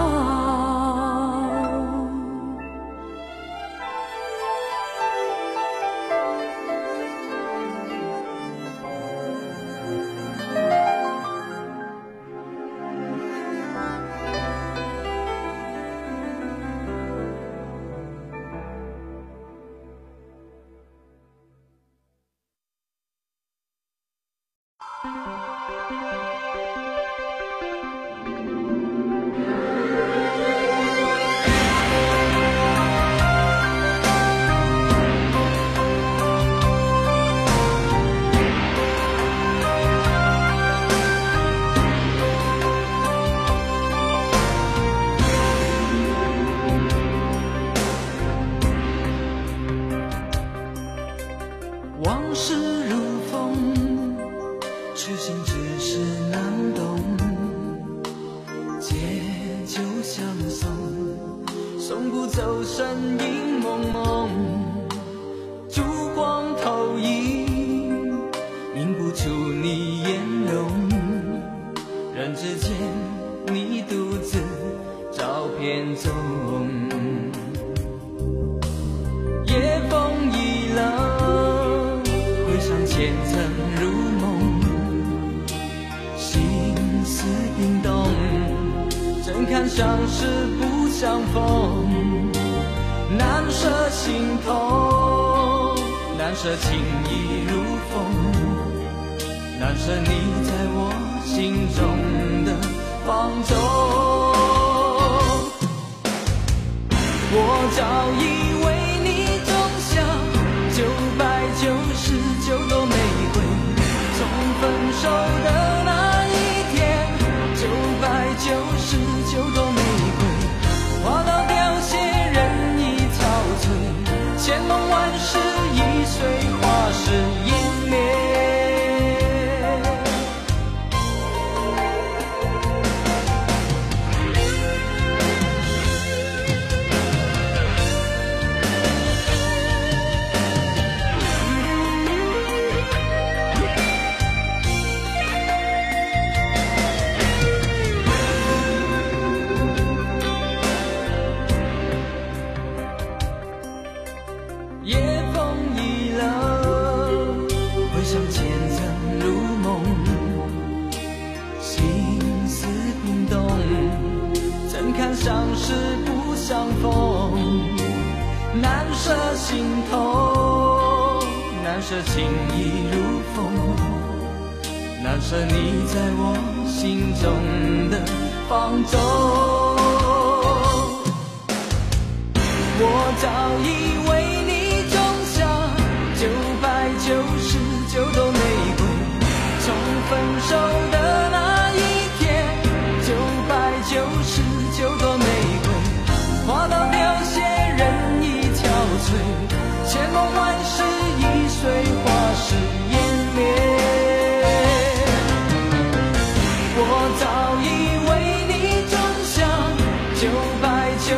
往事如风，痴心只是难懂，借酒相送，送不走身影蒙蒙，烛光投影，映不出你颜容，人之间你独自照片中，夜风已冷，回想前曾如梦，心思冰冻，怎堪相识不相逢，难舍心头，难舍情意如风，难舍你在我心中的放纵。我早已为你种下999朵玫瑰，从分手的那一天，999朵玫瑰花到凋谢，人已憔悴，千梦万世已随花事湮灭。夜风已冷，回想前曾如梦，心思冰冻，怎堪相识不相逢，难舍心头，难舍情意如风，难舍你在我心中的放纵。我早已为你种下999朵玫瑰，从分手的那一天，999朵玫瑰花到凋谢，人已憔悴，千梦万世已随花事湮灭。我早已为你种下999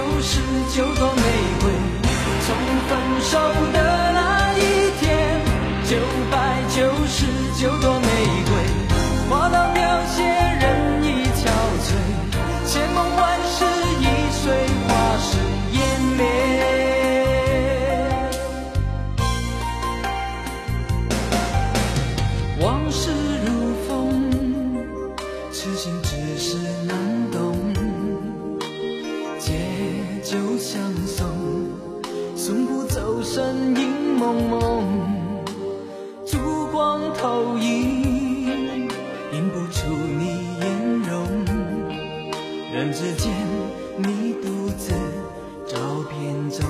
就相送，送不走身影蒙蒙，烛光投影，映不出你颜容。人之间，你独自照片中。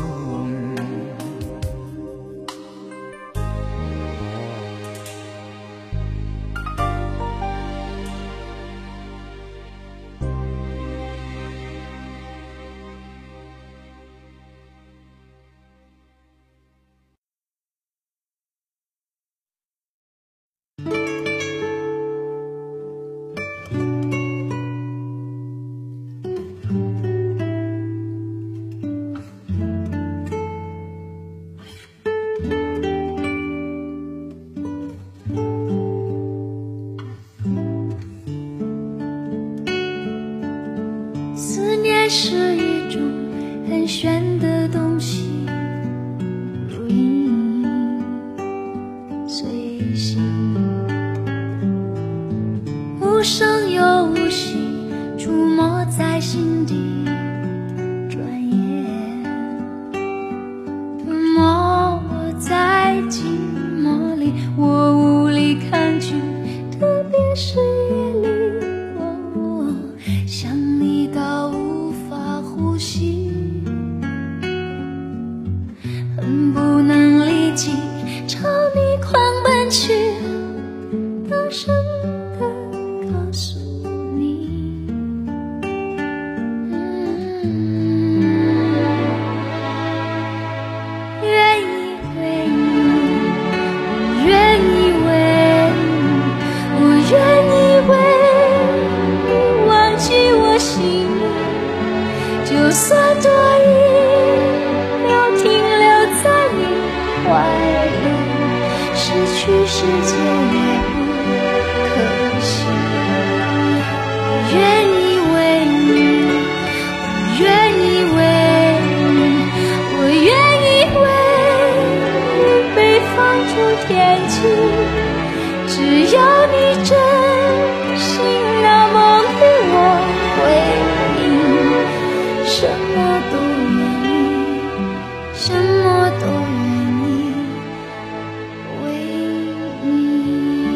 是一种很玄的东西，如影随形，无声又无息，触摸在心底，转眼吞没我在寂寞里，我无力抗拒，特别是夜里，想你到无法呼吸，恨不能立即朝你狂奔去，大声地告诉你，愿意为你，我愿意为你，我愿意为你忘记我心里，就算多一秒停留在你怀里，失去世界也不可惜。我愿意为你，我愿意为你，我愿意为你被放逐天际，只要你真心那么对我回应，什么都愿意，什么都愿意为你。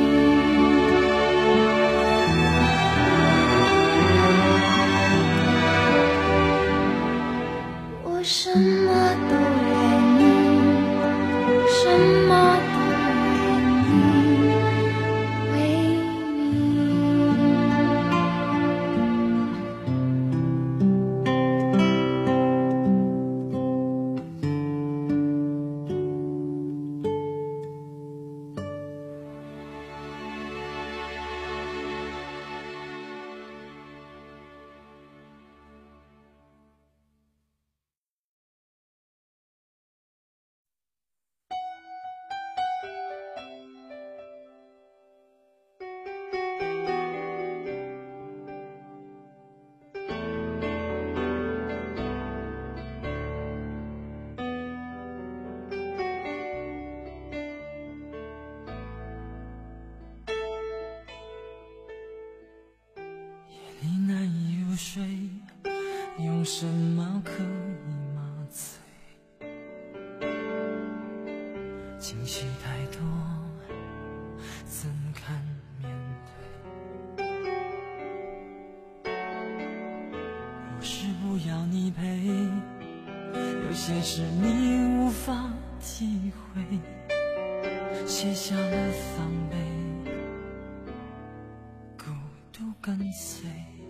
我什么都愿意，什么都愿意为你。 你难以入睡，用什么可以麻醉？情绪太多，怎堪面对？不是不要你陪，有些事你无法体会，卸下了防备，孤独跟随。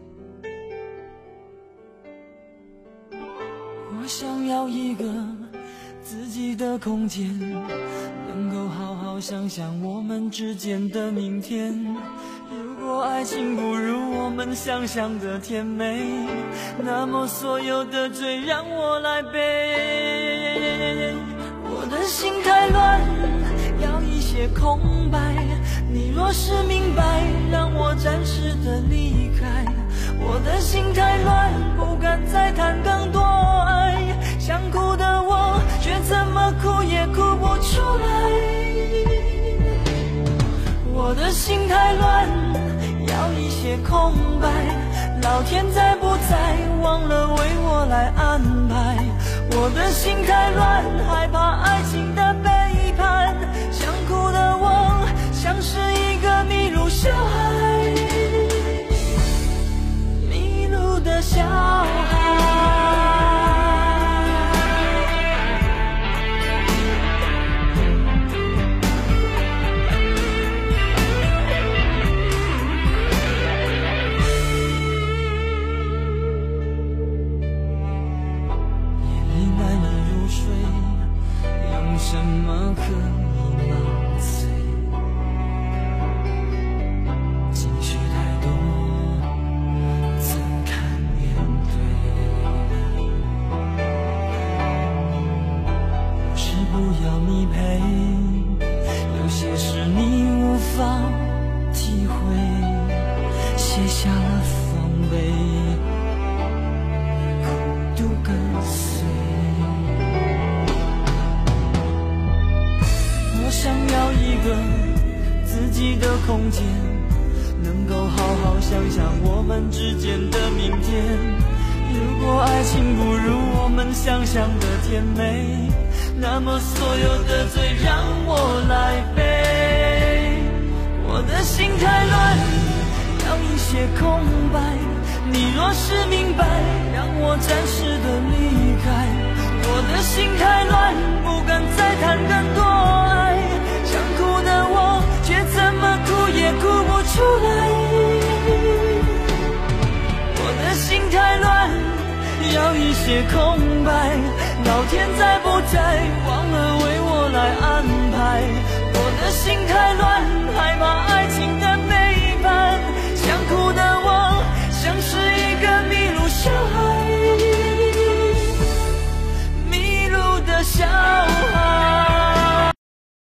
我想要一个自己的空间，能够好好想想我们之间的明天。如果爱情不如我们想象的甜美，那么所有的罪让我来背。我的心太乱，要一些空白，你若是明白，让我暂时的离开。我的心太乱，不敢再谈更多爱，想哭的我却怎么哭也哭不出来。我的心太乱，要一些空白，老天在不在忘了为我来安排。 的心太乱，害怕爱情的背叛，想哭的我像是一个迷路小孩，迷路的小孩。什么可以麻醉？情绪太多，怎堪面对？不是不要你陪，有些事你无法体会，卸下了防备，孤独跟随。想要一个自己的空间，能够好好想想我们之间的明天。如果爱情不如我们想象的甜美，那么所有的罪让我来背。我的心太乱，要一些空白，你若是明白，让我暂时的离开。我的心太乱，不敢再谈更多爱，想哭的我却怎么哭也哭不出来。我的心太乱，要一些空白，老天在不在忘了为我来安排。我的心太乱，害怕爱情的背叛，想哭的我像是一个迷路小孩，迷路的小孩。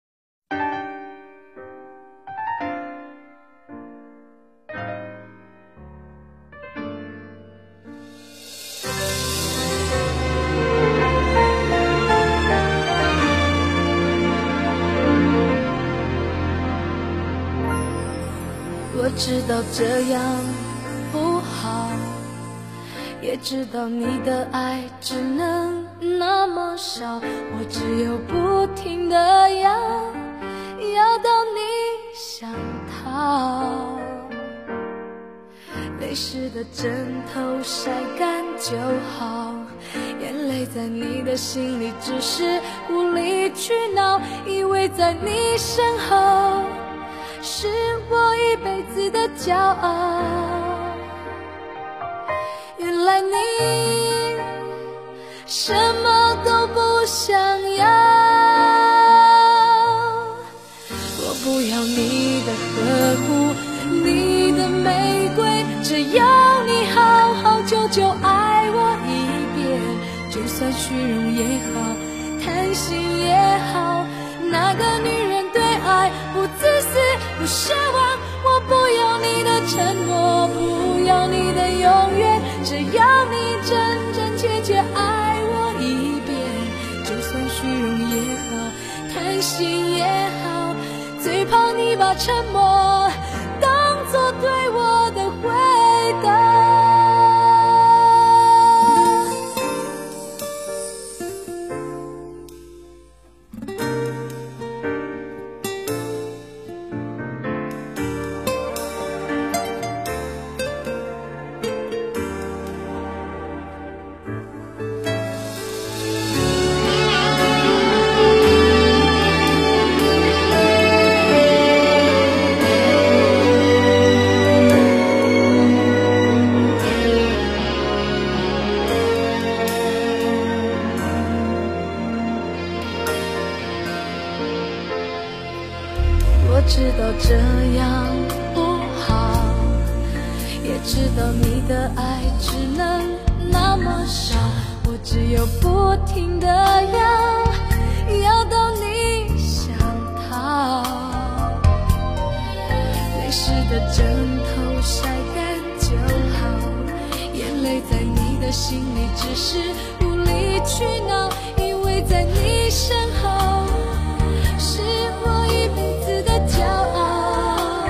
我知道这样不好，也知道你的爱只能那么少，我只有不停地要到你想逃。泪湿的枕头晒干就好，眼泪在你的心里只是无理取闹，以为在你身后是我一辈子的骄傲，原来你什么都不想要。我不要你的呵护，你的玫瑰，只要你好好久久爱我一遍，就算虚荣也好，贪心也好，那个女人对爱不自私不奢望。我不要你的承诺，不要你的永远，只要你真真切切爱我一遍，就算虚荣也好，贪心也好，最怕你把沉默当作对我的回答。我知道这样不好，也知道你的爱只能那么少，我只有不停地要到你想逃。泪湿的枕头晒干就好，眼泪在你的心里只是无理取闹，以为在你身后是我一辈子的骄傲，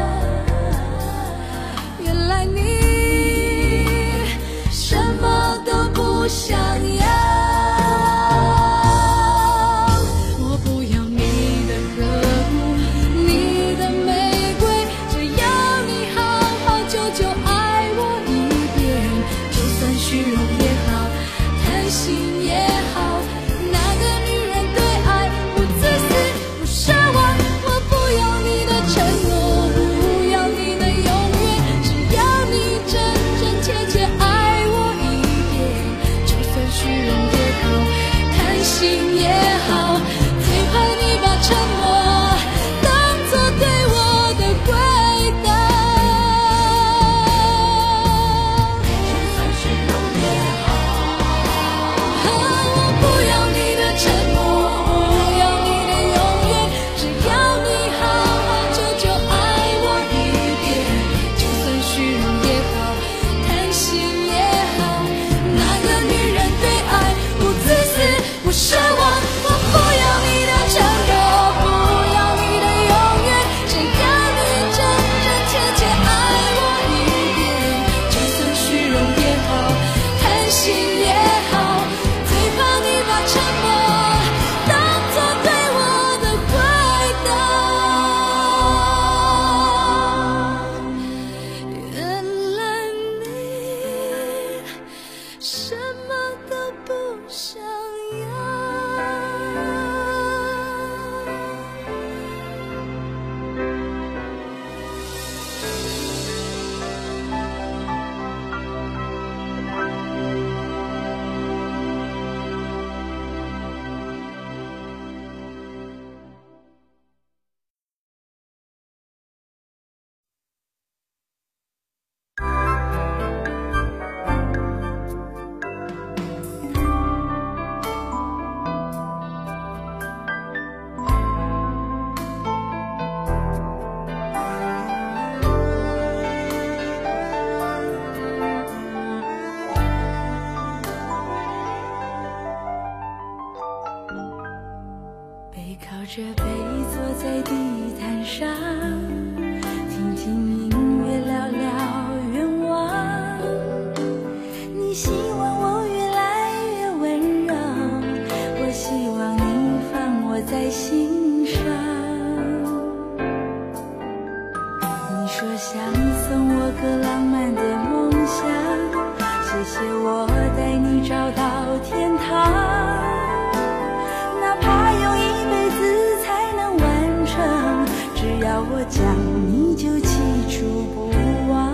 原来你什么都不想要。 心也好，最怕你把沉默当作对我的回答。 就算虚荣也好， 我不要你的沉默，不要你的永远，只要你好好久久爱我一遍。就算虚荣也好，贪心也好，那个女人对爱不自私不奢望。我不要你的承诺，不要你的永远，只要你真真切切爱我一遍。就算虚荣也好，贪心也好，最怕你把沉默当作对我的回答。原来你什么都不想要。背靠着背坐在地毯上，听听音乐，聊聊愿望。你希望我越来越温柔，我希望你放我在心上。你说想送我个浪漫的梦想，谢谢我带你找到天堂。哪怕用一辈子才能完成，只要我讲你就记住不忘。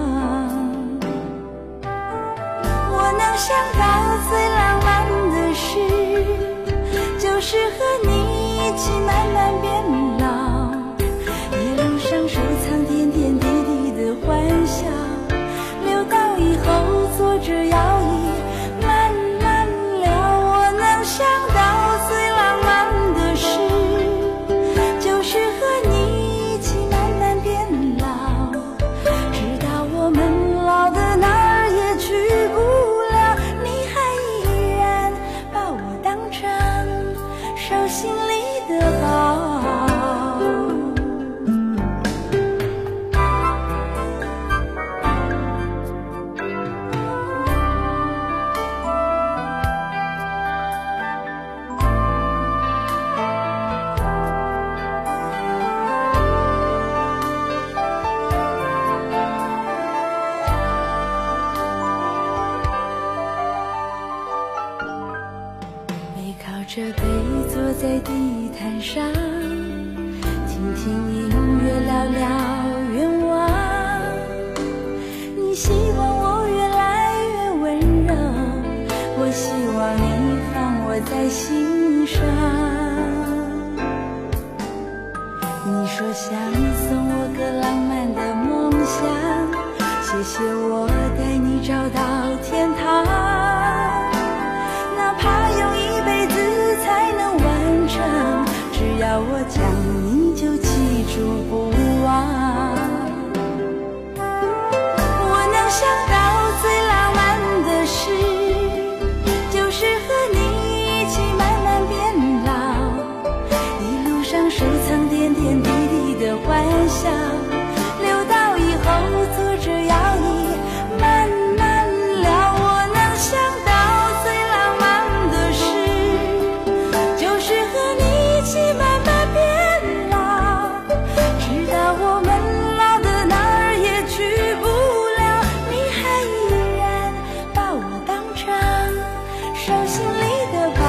我能想到最浪漫的事，就是和你一起慢慢变老，一路上收藏点点滴滴的欢笑，留到以后坐着摇椅慢慢聊。我能想到最浪漫的事，就是和你一起慢慢变老，直到我们老的哪儿也去不了，你还依然把我当成手心里的宝。背靠着背坐在地毯上，听听音乐，聊聊愿望。你希望我越来越温柔，我希望你放我在心上。你说想送我个浪漫的梦想，谢谢我带你找到天堂。哪怕用一辈子才能完成，只要我讲你就记住不忘。我能想到最浪漫的事，就是和你一起慢慢变老，一路上收藏点点滴滴的欢笑，留到以后坐着摇椅慢慢聊。我能想到最浪漫的事，就是和你一起慢慢变老，直到我们老的哪儿也去不了，你还依然把我当成手心里的宝。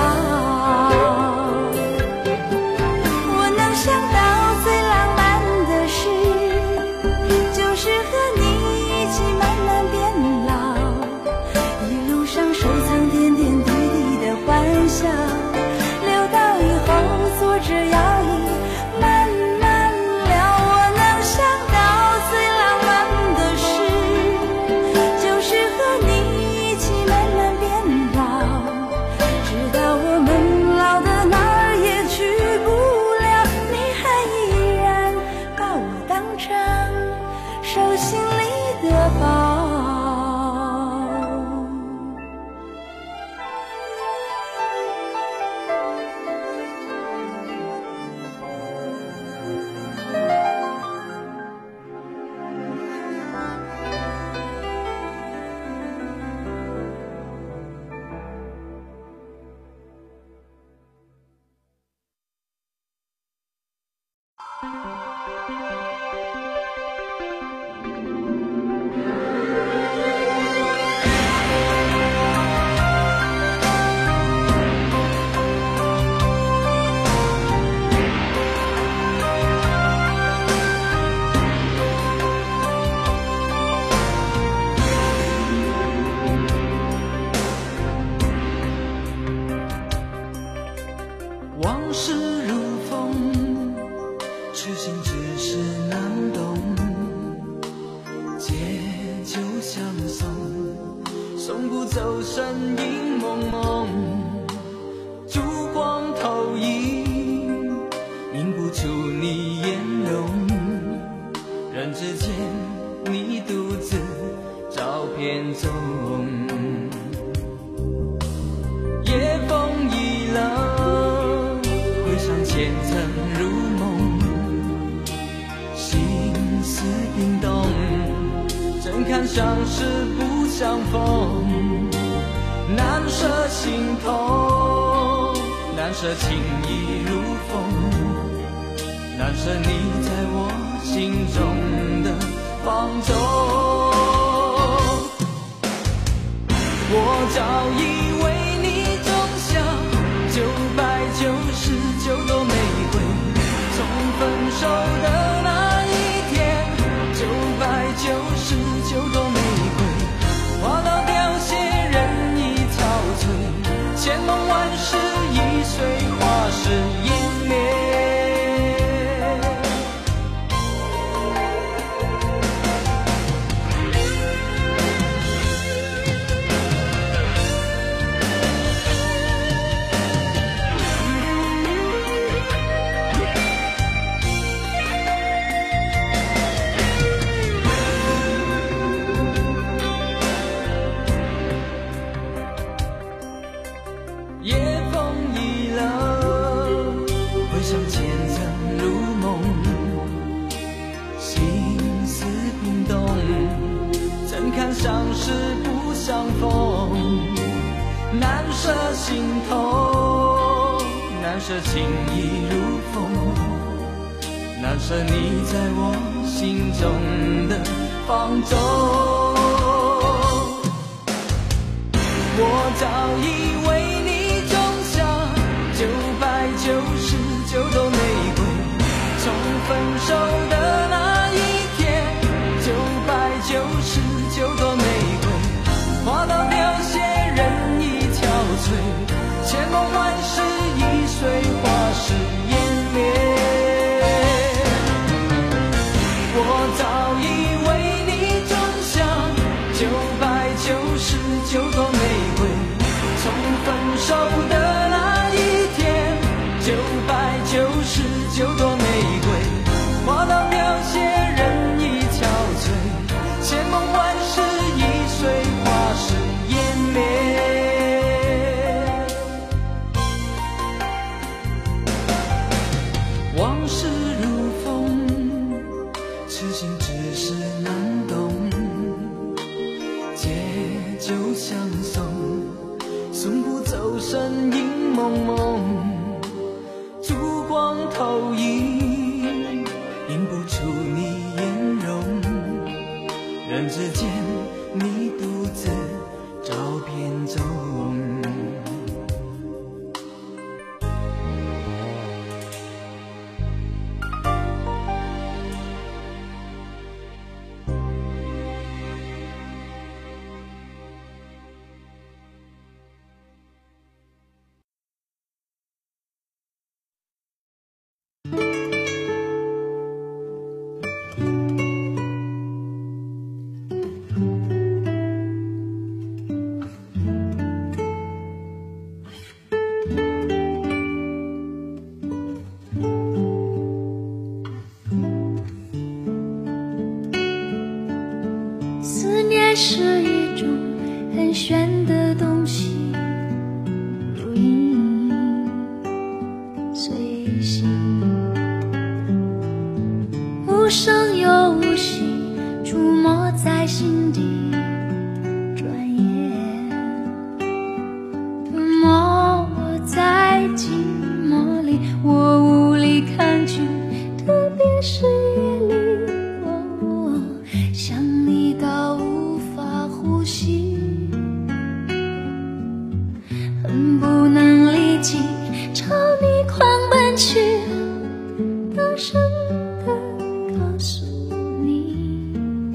我能想到最浪漫的事，就是和你一起慢慢变老，一路上收藏点点滴滴的欢笑，留往事如风，痴心只是难懂。借酒相送，送不走身影蒙蒙。烛光投影，映不出你颜容。人之间，你独自照片中。夜风已冷，回想前曾如梦，心思冰冻，怎堪相识不相逢？难舍心痛，难舍情意如风，难舍你在我心中的放纵。我早以为你种下999朵玫瑰，从分手的那一天，999朵玫瑰花到凋谢，人已憔悴，千梦万世已随花事湮灭。夜风已冷，回想前曾如梦，心思冰冻，怎堪相识不相逢？难舍心痛，难舍情意如风，难舍你在我心中的放纵。我早以为你种下999朵玫瑰，从分手的那一天，999朵玫瑰花到凋谢，人已憔悴，千梦万世已随花事湮灭。我早以为你种下999朵玫瑰，从分手的那一天，999朵玫瑰花到凋谢，人已憔悴，千梦万世已随花事湮灭。往事如风，痴心只是难懂。借酒相送，送不走身影蒙蒙。烛光投影，映不出你颜容。人之间，你独自照片中。 思念是一种很玄的东西，如影随形，无声又无息，触摸在心底。转眼吞没我在寂寞里，我无力抗拒，特别能不能立即朝你狂奔去，大声地告诉你，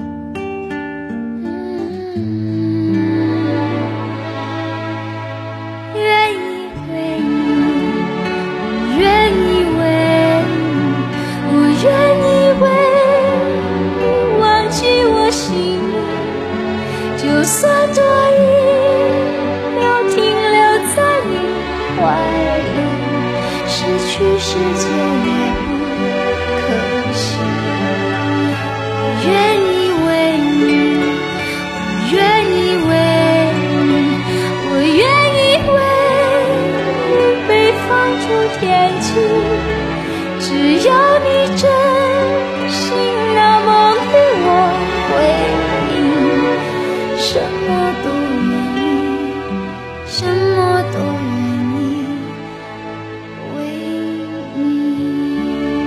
愿意为你，我愿意为你，我愿意为你忘记我心里，就算多一秒停留在你怀里，失去世界也不可惜。我愿意为你，我愿意为你，我愿意为你被放逐天际，只要你真心那梦与我回应，什么都愿意，什么都愿意为你。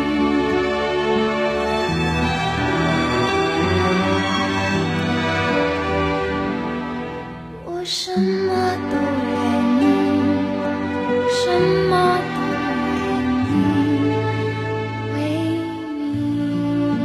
我什么都愿意，什么都愿意为你。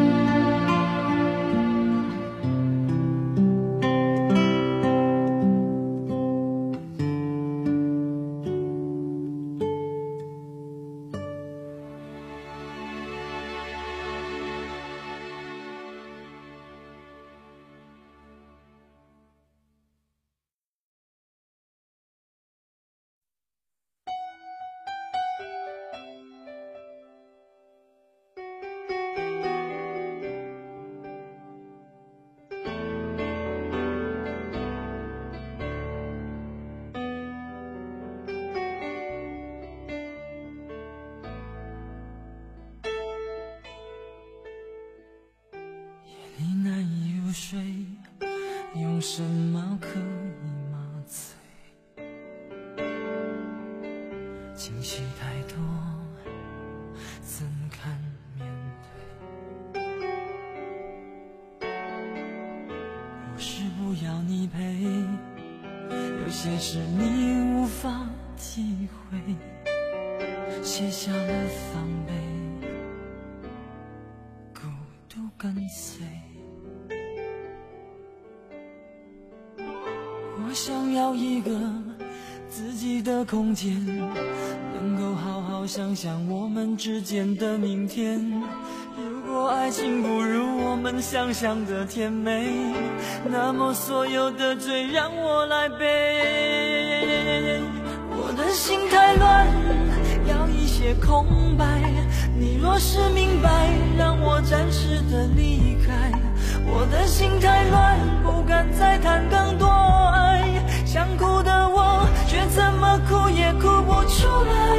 你难以入睡，用什么可以麻醉？情绪太多，怎堪面对？不是不要你陪，有些事你无法体会，卸下了防备，孤独跟随。我想要一个自己的空间，能够好好想想我们之间的明天。如果爱情不如我们想象的甜美，那么所有的罪让我来背。我的心太乱，要一些空白，你若是明白，让我暂时的离开。我的心太乱，不敢再谈更多爱，想哭的我却怎么哭也哭不出来。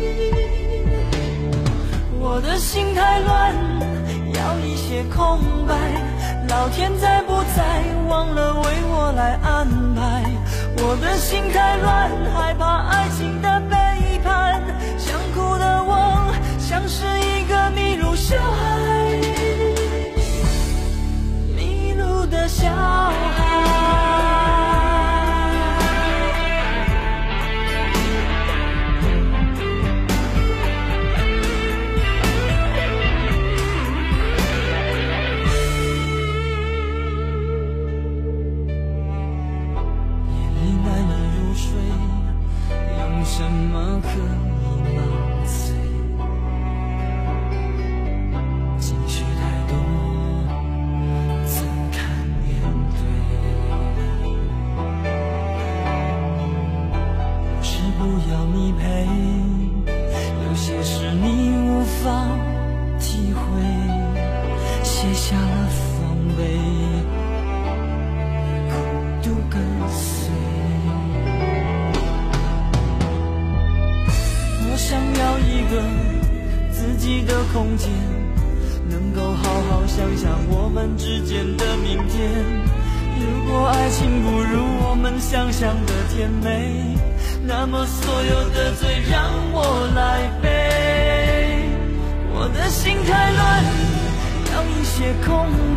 我的心太乱，要一些空白，老天在不在忘了为我来安排。我的心太乱，害怕爱情的背叛，想哭的我像是一个迷路小孩，迷路的小孩。什么可以麻醉？情绪太多，怎堪面对？不是不要你陪，有些事你无法体会，卸下了防备，孤独跟随。我想要一个自己的空间，能够好好想想我们之间的明天。如果爱情不如我们想象的甜美，那么所有的罪让我来背。我的心太乱，要一些空